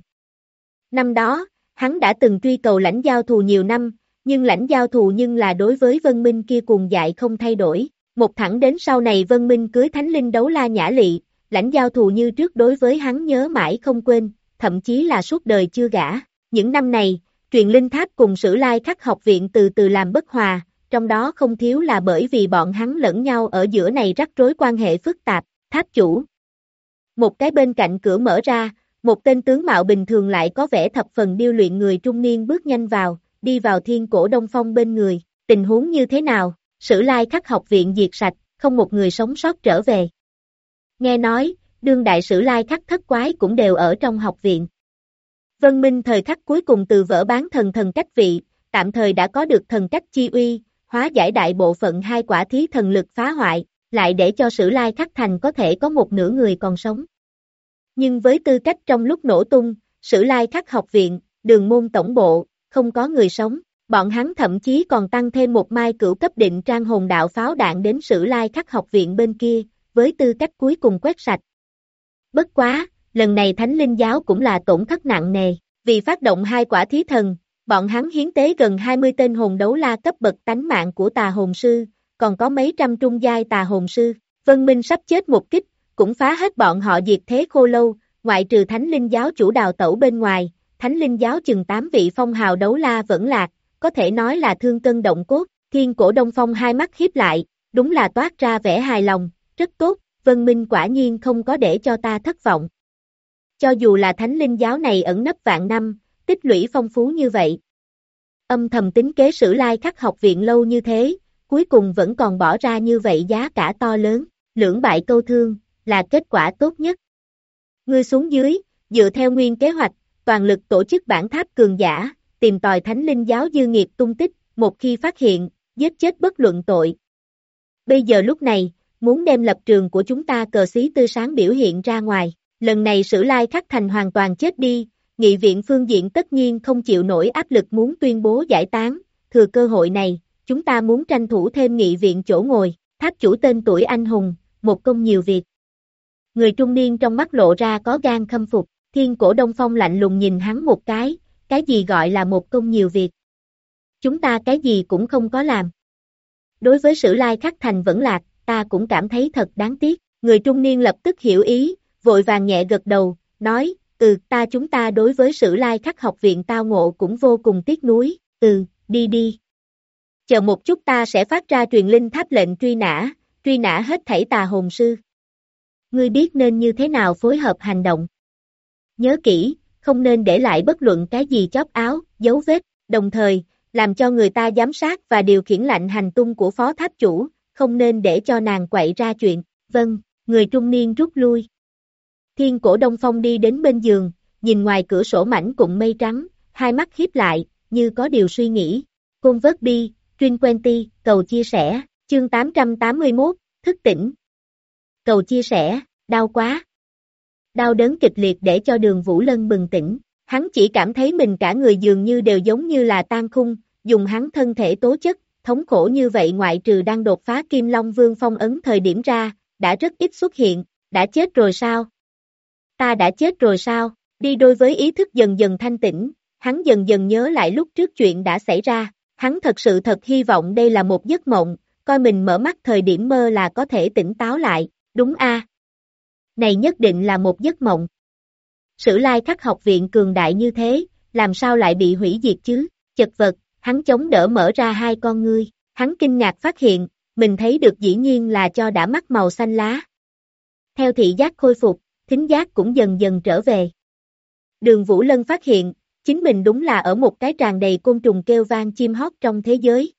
Năm đó, hắn đã từng truy cầu Lãnh Giao Thù nhiều năm, nhưng Lãnh Giao Thù nhưng là đối với Vân Minh kia cuồng dại không thay đổi. Một thẳng đến sau này Vân Minh cưới Thánh Linh Đấu La Nhã Lị, Lãnh Giao Thù như trước đối với hắn nhớ mãi không quên, thậm chí là suốt đời chưa gả. Những năm này, truyền linh tháp cùng Sử Lai Khắc học viện từ từ làm bất hòa, trong đó không thiếu là bởi vì bọn hắn lẫn nhau ở giữa này rắc rối quan hệ phức tạp, tháp chủ. Một cái bên cạnh cửa mở ra, một tên tướng mạo bình thường lại có vẻ thập phần điêu luyện người trung niên bước nhanh vào, đi vào Thiên Cổ Đông Phong bên người, tình huống như thế nào, Sử Lai Khắc học viện diệt sạch, không một người sống sót trở về. Nghe nói, đương đại Sử Lai Khắc thất quái cũng đều ở trong học viện. Vân Minh thời khắc cuối cùng từ vỡ bán thần cách vị, tạm thời đã có được thần cách chi uy, hóa giải đại bộ phận hai quả thí thần lực phá hoại, lại để cho Sử Lai Khắc thành có thể có một nửa người còn sống. Nhưng với tư cách trong lúc nổ tung, Sử Lai Khắc học viện, Đường Môn tổng bộ, không có người sống, bọn hắn thậm chí còn tăng thêm một mai cửu cấp Định Trang hồn đạo pháo đạn đến Sử Lai Khắc học viện bên kia, với tư cách cuối cùng quét sạch. Bất quá, lần này Thánh Linh Giáo cũng là tổn thất nặng nề, vì phát động hai quả thí thần, bọn hắn hiến tế gần 20 tên hồn đấu la cấp bậc tánh mạng của tà hồn sư, còn có mấy trăm trung giai tà hồn sư, Vân Minh sắp chết một kích, cũng phá hết bọn họ diệt thế khô lâu, ngoại trừ Thánh Linh Giáo chủ đào tẩu bên ngoài, Thánh Linh Giáo chừng 8 vị phong hào đấu la vẫn lạc, có thể nói là thương cân động cốt, Thiên Cổ Đông Phong hai mắt hiếp lại, đúng là toát ra vẻ hài lòng, rất tốt, Vân Minh quả nhiên không có để cho ta thất vọng. Cho dù là Thánh Linh Giáo này ẩn nấp vạn năm, tích lũy phong phú như vậy. Âm thầm tính kế Sử Lai Khắc học viện lâu như thế, cuối cùng vẫn còn bỏ ra như vậy giá cả to lớn, lưỡng bại câu thương, là kết quả tốt nhất. Ngươi xuống dưới, dựa theo nguyên kế hoạch, toàn lực tổ chức bản tháp cường giả, tìm tòi Thánh Linh Giáo dư nghiệt tung tích, một khi phát hiện, giết chết bất luận tội. Bây giờ lúc này, muốn đem lập trường của chúng ta cờ xí tươi sáng biểu hiện ra ngoài, lần này Sử Lai Khắc thành hoàn toàn chết đi, nghị viện phương diện tất nhiên không chịu nổi áp lực muốn tuyên bố giải tán, thừa cơ hội này, chúng ta muốn tranh thủ thêm nghị viện chỗ ngồi, tháp chủ tên tuổi anh hùng, một công nhiều việc. Người trung niên trong mắt lộ ra có gan khâm phục, Thiên Cổ Đông Phong lạnh lùng nhìn hắn một cái gì gọi là một công nhiều việc. Chúng ta cái gì cũng không có làm. Đối với Sử Lai Khắc thành vẫn lạc, ta cũng cảm thấy thật đáng tiếc, người trung niên lập tức hiểu ý, vội vàng nhẹ gật đầu, nói, chúng ta đối với Sử Lai Khắc học viện tao ngộ cũng vô cùng tiếc nuối, đi đi. Chờ một chút ta sẽ phát ra truyền linh tháp lệnh truy nã hết thảy tà hồn sư. Ngươi biết nên như thế nào phối hợp hành động. Nhớ kỹ, không nên để lại bất luận cái gì chóp áo, dấu vết, đồng thời, làm cho người ta giám sát và điều khiển lệnh hành tung của phó tháp chủ, không nên để cho nàng quậy ra chuyện. Vâng, người trung niên rút lui. Thiên Cổ Đông Phong đi đến bên giường, nhìn ngoài cửa sổ mảnh cụm mây trắng, hai mắt híp lại, như có điều suy nghĩ. Convert bi, Trin Quenti, cầu chia sẻ, chương 881, thức tỉnh. Cầu chia sẻ, đau quá. Đau đớn kịch liệt để cho Đường Vũ Lân bừng tỉnh, hắn chỉ cảm thấy mình cả người dường như đều giống như là tan khung, dùng hắn thân thể tố chất, thống khổ như vậy ngoại trừ đang đột phá Kim Long Vương phong ấn thời điểm ra, đã rất ít xuất hiện, đã chết rồi sao? Ta đã chết rồi sao? Đi đôi với ý thức dần dần thanh tĩnh, hắn dần dần nhớ lại lúc trước chuyện đã xảy ra, hắn thật hy vọng đây là một giấc mộng, coi mình mở mắt thời điểm mơ là có thể tỉnh táo lại, đúng a? Này nhất định là một giấc mộng. Sử Lai Khắc học viện cường đại như thế, làm sao lại bị hủy diệt chứ? Chật vật, hắn chống đỡ mở ra hai con ngươi, hắn kinh ngạc phát hiện, mình thấy được dĩ nhiên là cho đã mắt màu xanh lá. Theo thị giác khôi phục, thính giác cũng dần dần trở về. Đường Vũ Lân phát hiện, chính mình đúng là ở một cái tràn đầy côn trùng kêu vang chim hót trong thế giới.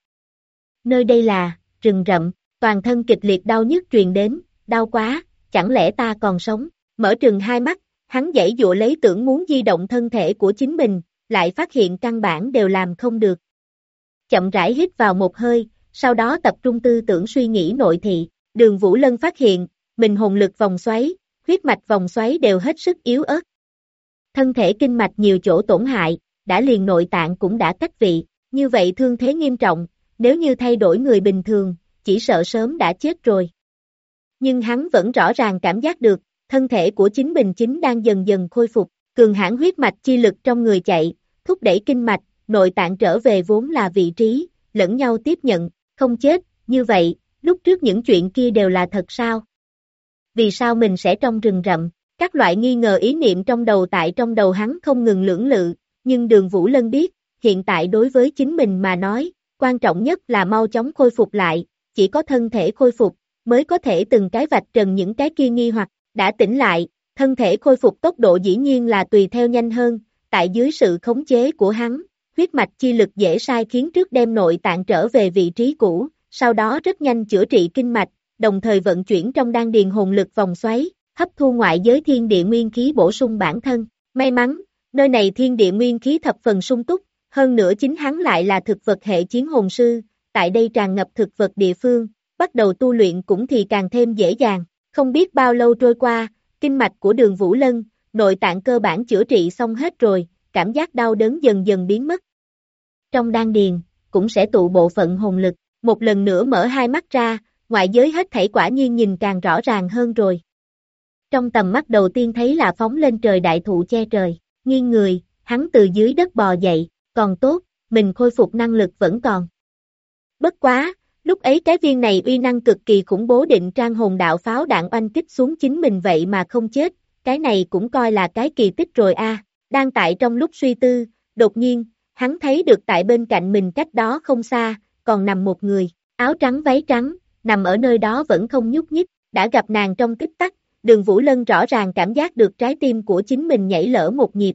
Nơi đây là, rừng rậm, toàn thân kịch liệt đau nhức truyền đến, đau quá, chẳng lẽ ta còn sống, mở trừng hai mắt, hắn giãy giụa lấy tưởng muốn di động thân thể của chính mình, lại phát hiện căn bản đều làm không được. Chậm rãi hít vào một hơi, sau đó tập trung tư tưởng suy nghĩ nội thị, Đường Vũ Lân phát hiện, mình hồn lực vòng xoáy, huyết mạch vòng xoáy đều hết sức yếu ớt. Thân thể kinh mạch nhiều chỗ tổn hại, đã liền nội tạng cũng đã cách vị, như vậy thương thế nghiêm trọng, nếu như thay đổi người bình thường, chỉ sợ sớm đã chết rồi. Nhưng hắn vẫn rõ ràng cảm giác được, thân thể của chính mình chính đang dần dần khôi phục, cường hãn huyết mạch chi lực trong người chạy, thúc đẩy kinh mạch, nội tạng trở về vốn là vị trí, lẫn nhau tiếp nhận, không chết, như vậy, lúc trước những chuyện kia đều là thật sao? Vì sao mình sẽ trong rừng rậm? Các loại nghi ngờ ý niệm trong đầu hắn không ngừng lưỡng lự, nhưng Đường Vũ Lân biết, hiện tại đối với chính mình mà nói, quan trọng nhất là mau chóng khôi phục lại, chỉ có thân thể khôi phục, mới có thể từng cái vạch trần những cái kia nghi hoặc, đã tỉnh lại, thân thể khôi phục tốc độ dĩ nhiên là tùy theo nhanh hơn, tại dưới sự khống chế của hắn, huyết mạch chi lực dễ sai khiến trước đem nội tạng trở về vị trí cũ, sau đó rất nhanh chữa trị kinh mạch, đồng thời vận chuyển trong đan điền hồn lực vòng xoáy, hấp thu ngoại giới thiên địa nguyên khí bổ sung bản thân. May mắn, nơi này thiên địa nguyên khí thập phần sung túc, hơn nữa chính hắn lại là thực vật hệ chiến hồn sư, tại đây tràn ngập thực vật địa phương, bắt đầu tu luyện cũng thì càng thêm dễ dàng. Không biết bao lâu trôi qua, kinh mạch của Đường Vũ Lân, nội tạng cơ bản chữa trị xong hết rồi, cảm giác đau đớn dần dần biến mất. Trong đan điền, cũng sẽ tụ bộ phận hồn lực, một lần nữa mở hai mắt ra, ngoại giới hết thảy quả nhiên nhìn càng rõ ràng hơn rồi. Trong tầm mắt đầu tiên thấy là phóng lên trời đại thụ che trời, nghiêng người, hắn từ dưới đất bò dậy, còn tốt, mình khôi phục năng lực vẫn còn. Bất quá, lúc ấy cái viên này uy năng cực kỳ khủng bố định trang hồn đạo pháo đạn oanh kích xuống chính mình vậy mà không chết, cái này cũng coi là cái kỳ tích rồi a. Đang tại trong lúc suy tư, đột nhiên, hắn thấy được tại bên cạnh mình cách đó không xa, còn nằm một người, áo trắng váy trắng, nằm ở nơi đó vẫn không nhúc nhích, đã gặp nàng trong tích tắc, Đường Vũ Lân rõ ràng cảm giác được trái tim của chính mình nhảy lỡ một nhịp.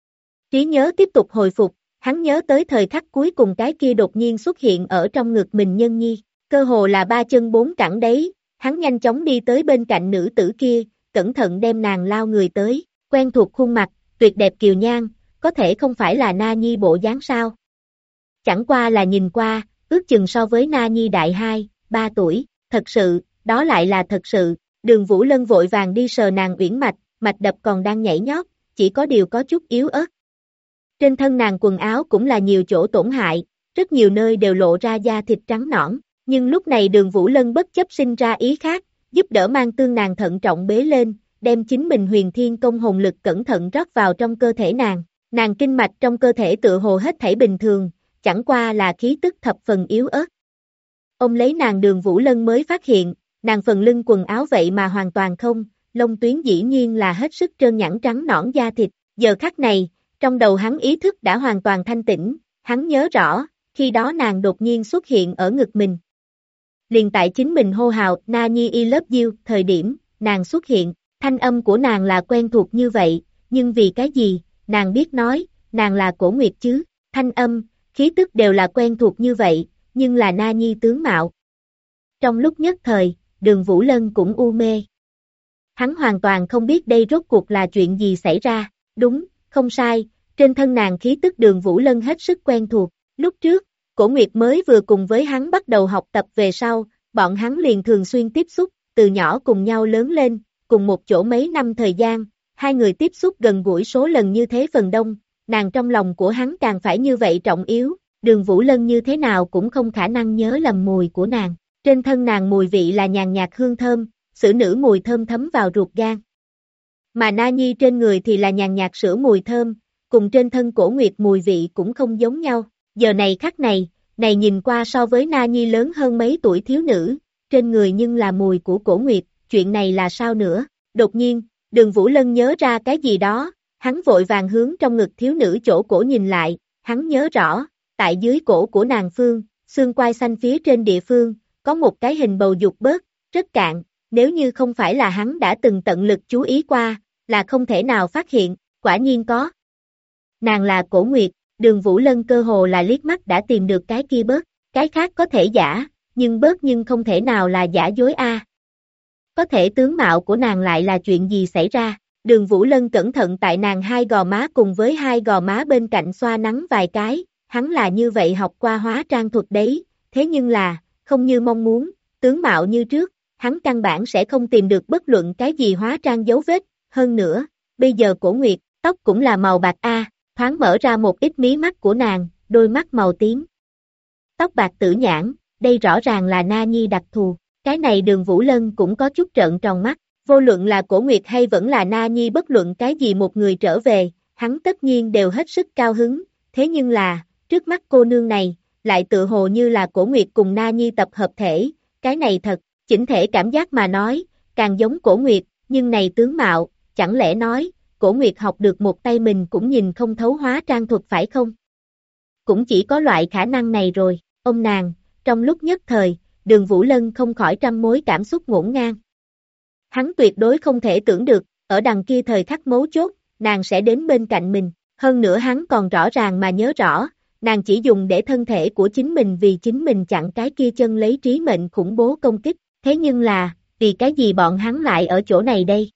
Trí nhớ tiếp tục hồi phục, hắn nhớ tới thời khắc cuối cùng cái kia đột nhiên xuất hiện ở trong ngực mình nhân nhi, cơ hồ là ba chân bốn cẳng đấy, hắn nhanh chóng đi tới bên cạnh nữ tử kia, cẩn thận đem nàng lao người tới, quen thuộc khuôn mặt, tuyệt đẹp kiều nhan, có thể không phải là Na Nhi bộ dáng sao? Chẳng qua là nhìn qua, ước chừng so với Na Nhi đại 2-3 tuổi, thật sự, đó lại là thật sự. Đường Vũ Lân vội vàng đi sờ nàng uyển mạch, mạch đập còn đang nhảy nhót, chỉ có điều có chút yếu ớt. Trên thân nàng quần áo cũng là nhiều chỗ tổn hại, rất nhiều nơi đều lộ ra da thịt trắng nõn, nhưng lúc này Đường Vũ Lân bất chấp sinh ra ý khác, giúp đỡ mang tương nàng thận trọng bế lên, đem chính mình huyền thiên công hồn lực cẩn thận rót vào trong cơ thể nàng kinh mạch trong cơ thể tựa hồ hết thảy bình thường, chẳng qua là khí tức thập phần yếu ớt. Ông lấy nàng Đường Vũ Lân mới phát hiện, nàng phần lưng quần áo vậy mà hoàn toàn không, lông tuyến dĩ nhiên là hết sức trơn nhẵn trắng nõn da thịt. Giờ khắc này, trong đầu hắn ý thức đã hoàn toàn thanh tĩnh, hắn nhớ rõ, khi đó nàng đột nhiên xuất hiện ở ngực mình. Liền tại chính mình hô hào Nani I love you thời điểm, nàng xuất hiện, thanh âm của nàng là quen thuộc như vậy, nhưng vì cái gì, nàng biết nói, nàng là Cổ Nguyệt chứ, thanh âm, khí tức đều là quen thuộc như vậy, nhưng là Nani tướng mạo. Trong lúc nhất thời, Đường Vũ Lân cũng u mê. Hắn hoàn toàn không biết đây rốt cuộc là chuyện gì xảy ra, đúng, không sai, trên thân nàng khí tức Đường Vũ Lân hết sức quen thuộc, lúc trước, Cổ Nguyệt mới vừa cùng với hắn bắt đầu học tập về sau, bọn hắn liền thường xuyên tiếp xúc, từ nhỏ cùng nhau lớn lên, cùng một chỗ mấy năm thời gian, hai người tiếp xúc gần gũi số lần như thế phần đông, nàng trong lòng của hắn càng phải như vậy trọng yếu, Đường Vũ Lân như thế nào cũng không khả năng nhớ lầm mùi của nàng, trên thân nàng mùi vị là nhàn nhạt hương thơm, sữa nữ mùi thơm thấm vào ruột gan. Mà Na Nhi trên người thì là nhàn nhạt sữa mùi thơm, cùng trên thân Cổ Nguyệt mùi vị cũng không giống nhau, giờ này khắc này, này nhìn qua so với Na Nhi lớn hơn mấy tuổi thiếu nữ, trên người nhưng là mùi của Cổ Nguyệt, chuyện này là sao nữa, đột nhiên, Đường Vũ Lân nhớ ra cái gì đó, hắn vội vàng hướng trong ngực thiếu nữ chỗ cổ nhìn lại, hắn nhớ rõ, tại dưới cổ của nàng phương, xương quai xanh phía trên địa phương, có một cái hình bầu dục bớt, rất cạn, nếu như không phải là hắn đã từng tận lực chú ý qua, là không thể nào phát hiện, quả nhiên có. Nàng là Cổ Nguyệt, Đường Vũ Lân cơ hồ là liếc mắt đã tìm được cái kia bớt, cái khác có thể giả, nhưng bớt nhưng không thể nào là giả dối a. Có thể tướng mạo của nàng lại là chuyện gì xảy ra, Đường Vũ Lân cẩn thận tại nàng hai gò má cùng với hai gò má bên cạnh xoa nắng vài cái, hắn là như vậy học qua hóa trang thuật đấy, thế nhưng là, không như mong muốn, tướng mạo như trước, hắn căn bản sẽ không tìm được bất luận cái gì hóa trang dấu vết, hơn nữa, bây giờ Cổ Nguyệt, tóc cũng là màu bạc a, thoáng mở ra một ít mí mắt của nàng, đôi mắt màu tím. Tóc bạc tử nhãn, đây rõ ràng là Na Nhi đặc thù, cái này Đường Vũ Lân cũng có chút trợn tròn mắt, vô luận là Cổ Nguyệt hay vẫn là Na Nhi bất luận cái gì một người trở về, hắn tất nhiên đều hết sức cao hứng, thế nhưng là, trước mắt cô nương này, lại tự hồ như là Cổ Nguyệt cùng Na Nhi tập hợp thể, cái này thật, chỉnh thể cảm giác mà nói, càng giống Cổ Nguyệt, nhưng này tướng mạo, chẳng lẽ nói, Cổ Nguyệt học được một tay mình cũng nhìn không thấu hóa trang thuật phải không? Cũng chỉ có loại khả năng này rồi, ông nàng, trong lúc nhất thời, Đường Vũ Lân không khỏi trăm mối cảm xúc ngổn ngang. Hắn tuyệt đối không thể tưởng được, ở đằng kia thời khắc mấu chốt, nàng sẽ đến bên cạnh mình, hơn nữa hắn còn rõ ràng mà nhớ rõ, nàng chỉ dùng để thân thể của chính mình vì chính mình chặn cái kia chân lấy trí mệnh khủng bố công kích, thế nhưng là, vì cái gì bọn hắn lại ở chỗ này đây?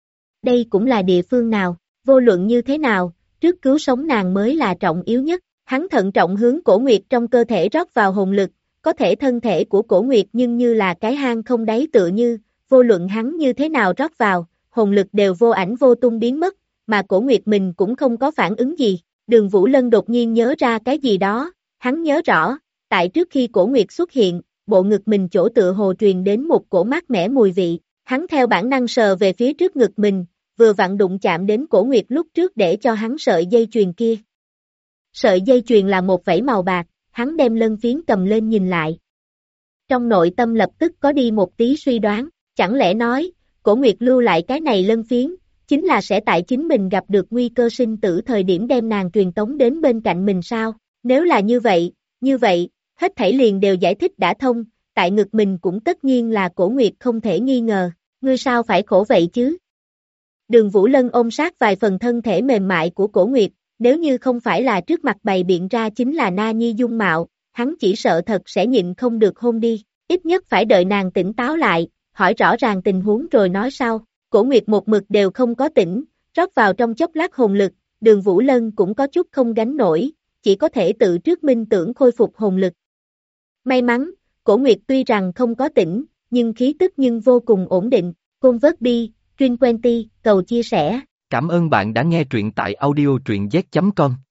Đây cũng là địa phương nào, vô luận như thế nào, trước cứu sống nàng mới là trọng yếu nhất, hắn thận trọng hướng Cổ Nguyệt trong cơ thể rót vào hồn lực, có thể thân thể của Cổ Nguyệt nhưng như là cái hang không đáy tựa như, vô luận hắn như thế nào rót vào, hồn lực đều vô ảnh vô tung biến mất, mà Cổ Nguyệt mình cũng không có phản ứng gì. Đường Vũ Lân đột nhiên nhớ ra cái gì đó, hắn nhớ rõ, tại trước khi Cổ Nguyệt xuất hiện, bộ ngực mình chỗ tựa hồ truyền đến một cổ mát mẻ mùi vị, hắn theo bản năng sờ về phía trước ngực mình, vừa vặn đụng chạm đến Cổ Nguyệt lúc trước để cho hắn sợi dây chuyền kia. Sợi dây chuyền là một vảy màu bạc, hắn đem lân phiến cầm lên nhìn lại. Trong nội tâm lập tức có đi một tí suy đoán, chẳng lẽ nói, Cổ Nguyệt lưu lại cái này lân phiến, chính là sẽ tại chính mình gặp được nguy cơ sinh tử thời điểm đem nàng truyền tống đến bên cạnh mình sao? Nếu là như vậy, hết thảy liền đều giải thích đã thông, tại ngực mình cũng tất nhiên là Cổ Nguyệt không thể nghi ngờ, ngươi sao phải khổ vậy chứ? Đường Vũ Lân ôm sát vài phần thân thể mềm mại của Cổ Nguyệt, nếu như không phải là trước mặt bày biện ra chính là Na Nhi dung mạo, hắn chỉ sợ thật sẽ nhịn không được hôn đi, ít nhất phải đợi nàng tỉnh táo lại, hỏi rõ ràng tình huống rồi nói sau. Cổ Nguyệt một mực đều không có tỉnh, rót vào trong chốc lát hồn lực, Đường Vũ Lân cũng có chút không gánh nổi, chỉ có thể tự trước minh tưởng khôi phục hồn lực. May mắn, Cổ Nguyệt tuy rằng không có tỉnh, nhưng khí tức nhưng vô cùng ổn định, Côn vớt bi, Trin Quenti, cầu chia sẻ.
Cảm ơn bạn đã nghe truyện tại audio truyện z.com.